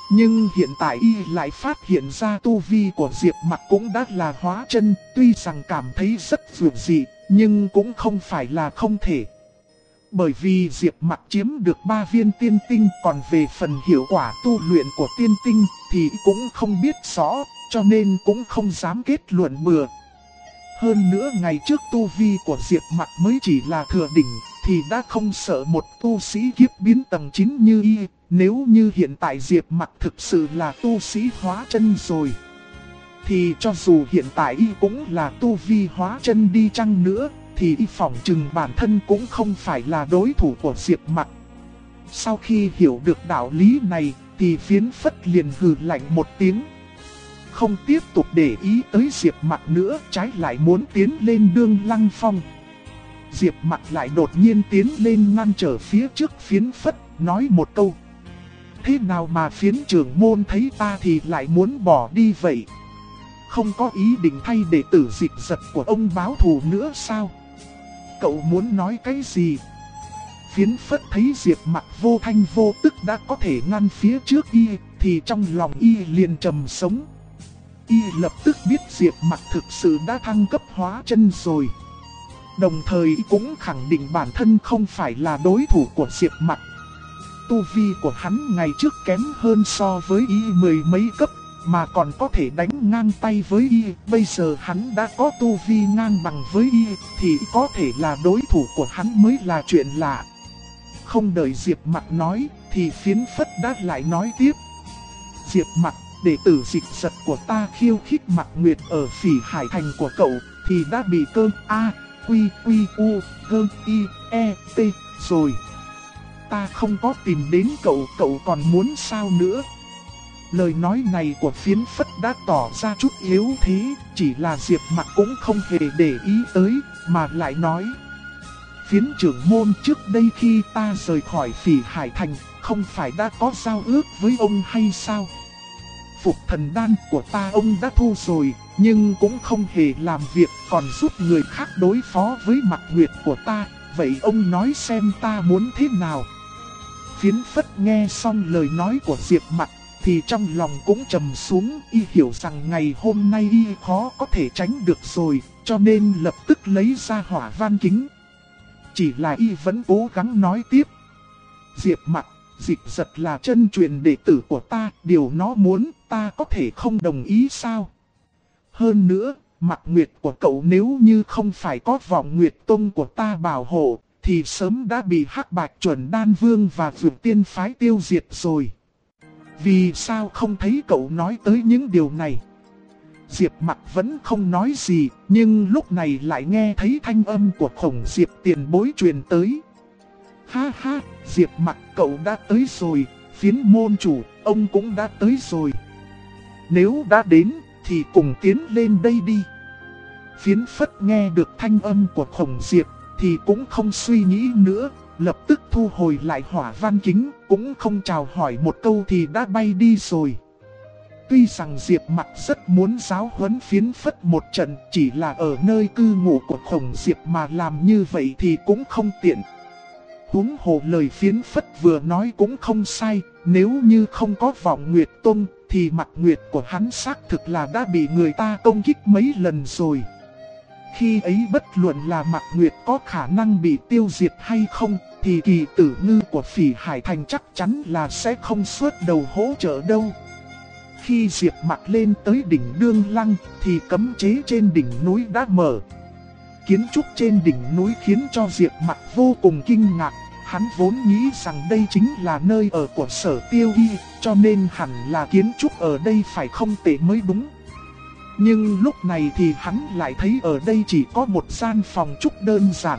Speaker 1: Nhưng hiện tại y lại phát hiện ra tu vi của Diệp Mặc cũng đã là hóa chân, tuy rằng cảm thấy rất dường dị, nhưng cũng không phải là không thể. Bởi vì Diệp Mặc chiếm được 3 viên tiên tinh, còn về phần hiệu quả tu luyện của tiên tinh thì cũng không biết rõ, cho nên cũng không dám kết luận bừa. Hơn nữa ngày trước tu vi của Diệp Mặc mới chỉ là thừa đỉnh, thì đã không sợ một tu sĩ kiếp biến tầng 9 như y. Nếu như hiện tại Diệp Mặc thực sự là tu sĩ hóa chân rồi, thì cho dù hiện tại y cũng là tu vi hóa chân đi chăng nữa, thì y phỏng chừng bản thân cũng không phải là đối thủ của Diệp Mặc. Sau khi hiểu được đạo lý này, thì Phiến Phất liền hừ lạnh một tiếng, không tiếp tục để ý tới Diệp Mặc nữa, trái lại muốn tiến lên Đương Lăng Phong. Diệp Mặc lại đột nhiên tiến lên ngăn trở phía trước Phiến Phất, nói một câu: thế nào mà Phiến trưởng môn thấy ta thì lại muốn bỏ đi vậy? Không có ý định thay đệ tử Dịch Giật của ông báo thù nữa sao? Cậu muốn nói cái gì? Phiến Phất thấy Diệp Mặc vô thanh vô tức đã có thể ngăn phía trước y, thì trong lòng y liền trầm sống. Y lập tức biết Diệp Mặc thực sự đã thăng cấp hóa chân rồi. Đồng thời cũng khẳng định bản thân không phải là đối thủ của Diệp Mặc. Tu vi của hắn ngày trước kém hơn so với y 10 mấy cấp, mà còn có thể đánh ngang tay với y. Bây giờ hắn đã có tu vi ngang bằng với y, thì có thể là đối thủ của hắn mới là chuyện lạ. Không đợi Diệp Mặc nói, thì Phiến Phất đã lại nói tiếp: Diệp Mặc, đệ tử Dịch Giật của ta khiêu khích Mặc Nguyệt ở Phỉ Hải Thành của cậu, thì đã bị cơ A, Quy, Quy, U, Gơ, I, E, T rồi. Ta không có tìm đến cậu, cậu còn muốn sao nữa? Lời nói này của Phiến Phất đã tỏ ra chút yếu thế, chỉ là Diệp Mặc cũng không hề để ý tới, mà lại nói: Phiến trưởng môn, trước đây khi ta rời khỏi Phỉ Hải Thành, không phải đã có giao ước với ông hay sao? Phục thần đan của ta ông đã thu rồi, nhưng cũng không hề làm việc, còn giúp người khác đối phó với Mặc Nguyệt của ta. Vậy ông nói xem ta muốn thế nào? Phiến Phất nghe xong lời nói của Diệp Mặc, thì trong lòng cũng trầm xuống. Y hiểu rằng ngày hôm nay y khó có thể tránh được rồi, cho nên lập tức lấy ra Hỏa Văn Kính. Chỉ là y vẫn cố gắng nói tiếp: Diệp Mặc, Dịch Giật là chân truyền đệ tử của ta, điều nó muốn ta có thể không đồng ý sao? Hơn nữa, Mặc Nguyệt của cậu nếu như không phải có Vọng Nguyệt Tông của ta bảo hộ, thì sớm đã bị Hắc Bạch Chuẩn Đan Vương và Vượt Tiên Phái tiêu diệt rồi. Vì sao không thấy cậu nói tới những điều này? Diệp Mặc vẫn không nói gì, nhưng lúc này lại nghe thấy thanh âm của Khổng Diệp tiền bối truyền tới. Ha ha, Diệp Mặc cậu đã tới rồi, Phiến môn chủ, ông cũng đã tới rồi. Nếu đã đến, thì cùng tiến lên đây đi. Phiến Phất nghe được thanh âm của Khổng Diệp, thì cũng không suy nghĩ nữa, lập tức thu hồi lại Hỏa Văn Kính, cũng không chào hỏi một câu thì đã bay đi rồi. Tuy rằng Diệp Mặc rất muốn giáo huấn Phiến Phất một trận, chỉ là ở nơi cư ngụ của Khổng Diệp mà làm như vậy thì cũng không tiện. Huống hồ lời Phiến Phất vừa nói cũng không sai, nếu như không có Vọng Nguyệt Tông, thì Mặc Nguyệt của hắn xác thực là đã bị người ta công kích mấy lần rồi. Khi ấy bất luận là Mặc Nguyệt có khả năng bị tiêu diệt hay không, thì Kỳ Tử Ngư của Phỉ Hải Thành chắc chắn là sẽ không xuất đầu hỗ trợ đâu. Khi Diệp Mặc lên tới đỉnh Đương Lăng, thì cấm chế trên đỉnh núi đã mở. Kiến trúc trên đỉnh núi khiến cho Diệp Mặc vô cùng kinh ngạc. Hắn vốn nghĩ rằng đây chính là nơi ở của Sở Tiêu Y, cho nên hẳn là kiến trúc ở đây phải không tệ mới đúng. Nhưng lúc này thì hắn lại thấy ở đây chỉ có một gian phòng trúc đơn giản.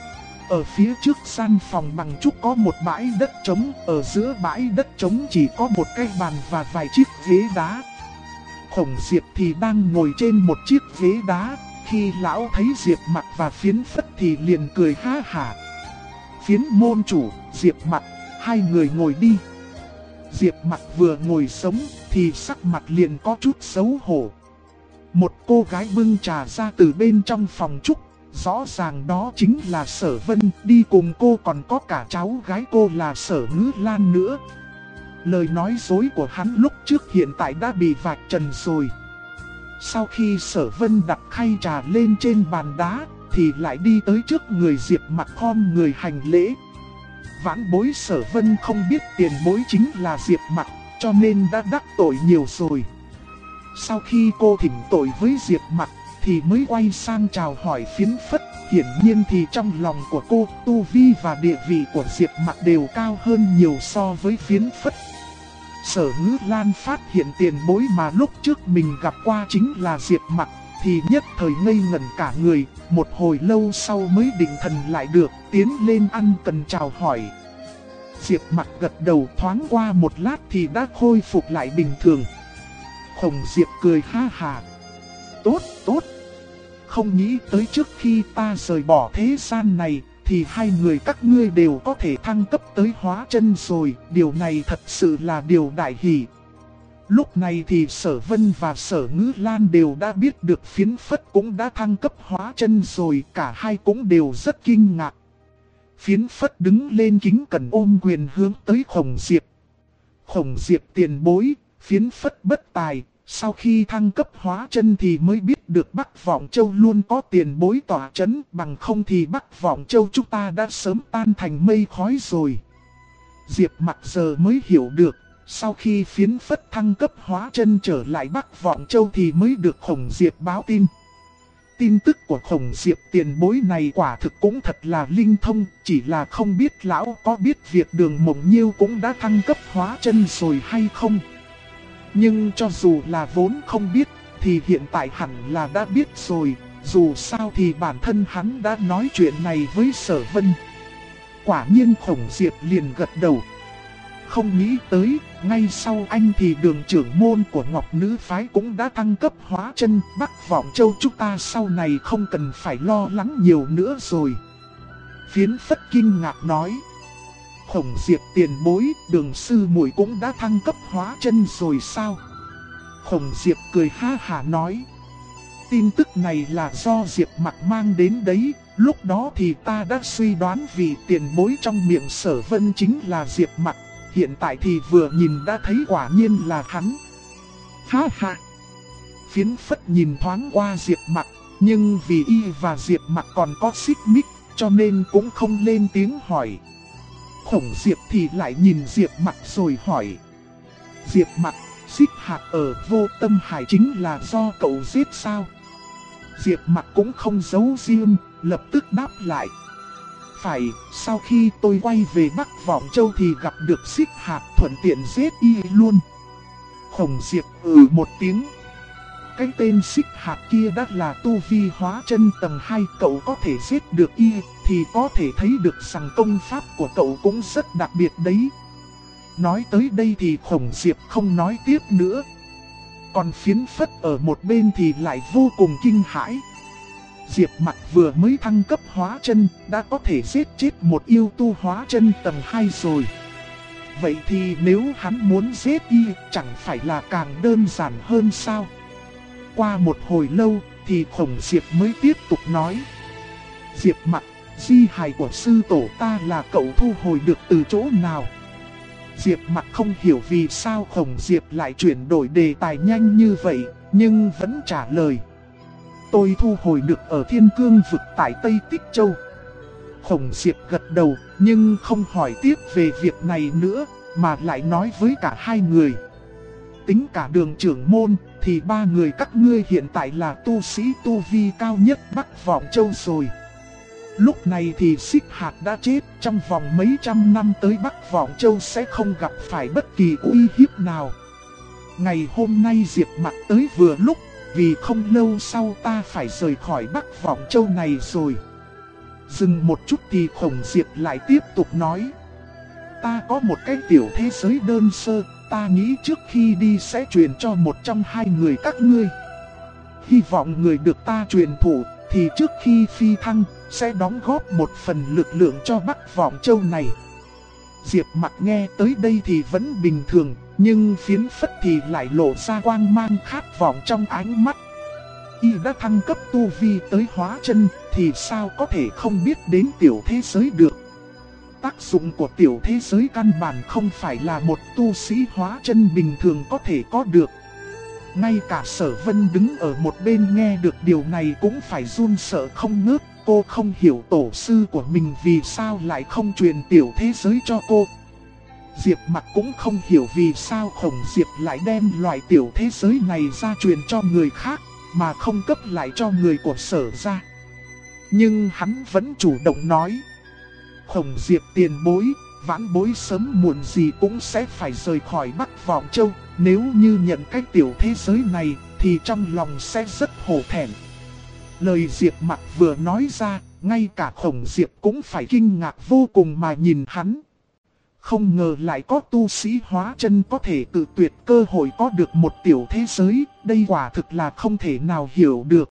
Speaker 1: Ở phía trước gian phòng bằng trúc có một bãi đất trống, ở giữa bãi đất trống chỉ có một cái bàn và vài chiếc ghế đá. Khổng Diệp thì đang ngồi trên một chiếc ghế đá, khi lão thấy Diệp Mặc và Phiến Phất thì liền cười ha hả. Phiến môn chủ, Diệp Mặc, hai người ngồi đi. Diệp Mặc vừa ngồi sống thì sắc mặt liền có chút xấu hổ. Một cô gái bưng trà ra từ bên trong phòng trúc, rõ ràng đó chính là Sở Vân, đi cùng cô còn có cả cháu gái cô là Sở Ngữ Lan nữa. lời nói dối của hắn lúc trước hiện tại đã bị vạch trần rồi. Sau khi Sở Vân đặt khay trà lên trên bàn đá, thì lại đi tới trước người Diệp Mặc khom người hành lễ. Vãn bối Sở Vân không biết tiền bối chính là Diệp Mặc, cho nên đã đắc tội nhiều rồi. Sau khi cô thỉnh tội với Diệp Mặc, thì mới quay sang chào hỏi Phiến Phất. Hiển nhiên thì trong lòng của cô, tu vi và địa vị của Diệp Mặc đều cao hơn nhiều so với Phiến Phất. Sở Ngữ Lan phát hiện tiền bối mà lúc trước mình gặp qua chính là Diệp Mặc, thì nhất thời ngây ngẩn cả người, một hồi lâu sau mới định thần lại được, tiến lên ăn cần chào hỏi. Diệp Mặc gật đầu, thoáng qua một lát thì đã khôi phục lại bình thường. Khổng Diệp cười ha hà. Tốt, tốt. Không nghĩ tới trước khi ta rời bỏ thế gian này, thì hai người các ngươi đều có thể thăng cấp tới hóa chân rồi, điều này thật sự là điều đại hỷ. Lúc này thì Sở Vân và Sở Ngữ Lan đều đã biết được Phiến Phất cũng đã thăng cấp hóa chân rồi, cả hai cũng đều rất kinh ngạc. Phiến Phất đứng lên kính cẩn ôm quyền hướng tới Khổng Diệp. Khổng Diệp tiền bối, Phiến Phất bất tài, sau khi thăng cấp hóa chân thì mới biết được Bắc Vọng Châu luôn có tiền bối tỏa chấn, bằng không thì Bắc Vọng Châu chúng ta đã sớm tan thành mây khói rồi. Diệp Mặc giờ mới hiểu được, sau khi Phiến Phất thăng cấp hóa chân trở lại Bắc Vọng Châu thì mới được Khổng Diệp báo tin. Tin tức của Khổng Diệp tiền bối này quả thực cũng thật là linh thông, chỉ là không biết lão có biết việc Đường Mộng Nhiêu cũng đã thăng cấp hóa chân rồi hay không. Nhưng cho dù là vốn không biết, thì hiện tại hẳn là đã biết rồi, dù sao thì bản thân hắn đã nói chuyện này với Sở Vân. Quả nhiên Khổng Diệp liền gật đầu. Không nghĩ tới, ngay sau anh thì Đường trưởng môn của Ngọc Nữ Phái cũng đã thăng cấp hóa chân, Bắc Vọng Châu chúng ta sau này không cần phải lo lắng nhiều nữa rồi. Phiến Phất kinh ngạc nói. Khổng Diệp tiền bối, Đường sư muội cũng đã thăng cấp hóa chân rồi sao? Khổng Diệp cười ha hả nói. Tin tức này là do Diệp Mặc mang đến đấy, lúc đó thì ta đã suy đoán vì tiền bối trong miệng Sở Vân chính là Diệp Mặc, hiện tại thì vừa nhìn đã thấy quả nhiên là hắn. Ha ha! Phiến Phất nhìn thoáng qua Diệp Mặc, nhưng vì y và Diệp Mặc còn có xích mích, cho nên cũng không lên tiếng hỏi. Khổng Diệp thì lại nhìn Diệp Mặc rồi hỏi. Diệp Mặc, xích hạt ở Vô Tâm Hải chính là do cậu giết sao? Diệp Mặc cũng không giấu riêng, lập tức đáp lại. Phải, sau khi tôi quay về Bắc Vọng Châu thì gặp được xích hạt, thuận tiện giết y luôn. Khổng Diệp một tiếng. Cái tên xích hạt kia đã là tu vi hóa chân tầng 2, cậu có thể giết được y, thì có thể thấy được rằng công pháp của cậu cũng rất đặc biệt đấy. Nói tới đây thì Khổng Diệp không nói tiếp nữa. Còn Phiến Phất ở một bên thì lại vô cùng kinh hãi. Diệp Mặc vừa mới thăng cấp hóa chân, đã có thể giết chết một yêu tu hóa chân tầng 2 rồi. Vậy thì nếu hắn muốn giết y, chẳng phải là càng đơn giản hơn sao? Qua một hồi lâu, thì Khổng Diệp mới tiếp tục nói. Diệp Mặc, di hài của sư tổ ta là cậu thu hồi được từ chỗ nào? Diệp Mặc không hiểu vì sao Khổng Diệp lại chuyển đổi đề tài nhanh như vậy, nhưng vẫn trả lời. Tôi thu hồi được ở Thiên Cương vực tại Tây Tích Châu. Khổng Diệp gật đầu, nhưng không hỏi tiếp về việc này nữa, mà lại nói với cả hai người. Tính cả Đường trưởng môn, thì ba người các ngươi hiện tại là tu sĩ tu vi cao nhất Bắc Vọng Châu rồi. Lúc này thì xích hạt đã chết, trong vòng mấy trăm năm tới Bắc Vọng Châu sẽ không gặp phải bất kỳ uy hiếp nào. Ngày hôm nay Diệp Mặc tới vừa lúc, vì không lâu sau ta phải rời khỏi Bắc Vọng Châu này rồi. Dừng một chút thì Khổng Diệp lại tiếp tục nói. Ta có một cái tiểu thế giới đơn sơ, ta nghĩ trước khi đi sẽ truyền cho một trong hai người các ngươi. Hy vọng người được ta truyền thụ, thì trước khi phi thăng, sẽ đóng góp một phần lực lượng cho Bắc Vọng Châu này. Diệp Mặc nghe tới đây thì vẫn bình thường, nhưng Phiến Phất thì lại lộ ra quang mang khát vọng trong ánh mắt. Y đã thăng cấp tu vi tới hóa chân, thì sao có thể không biết đến tiểu thế giới được. tác dụng của tiểu thế giới căn bản không phải là một tu sĩ hóa chân bình thường có thể có được. Ngay cả Sở Vân đứng ở một bên nghe được điều này cũng phải run sợ không ngớt. Cô không hiểu tổ sư của mình vì sao lại không truyền tiểu thế giới cho cô. Diệp Mặc cũng không hiểu vì sao Khổng Diệp lại đem loại tiểu thế giới này ra truyền cho người khác, mà không cấp lại cho người của Sở gia. Nhưng hắn vẫn chủ động nói: Khổng Diệp tiền bối, vãn bối sớm muộn gì cũng sẽ phải rời khỏi Bắc Vọng Châu. Nếu như nhận cái tiểu thế giới này thì trong lòng sẽ rất hổ thẹn. Lời Diệp Mặc vừa nói ra, ngay cả Khổng Diệp cũng phải kinh ngạc vô cùng mà nhìn hắn. Không ngờ lại có tu sĩ hóa chân có thể tự tuyệt cơ hội có được một tiểu thế giới, đây quả thực là không thể nào hiểu được.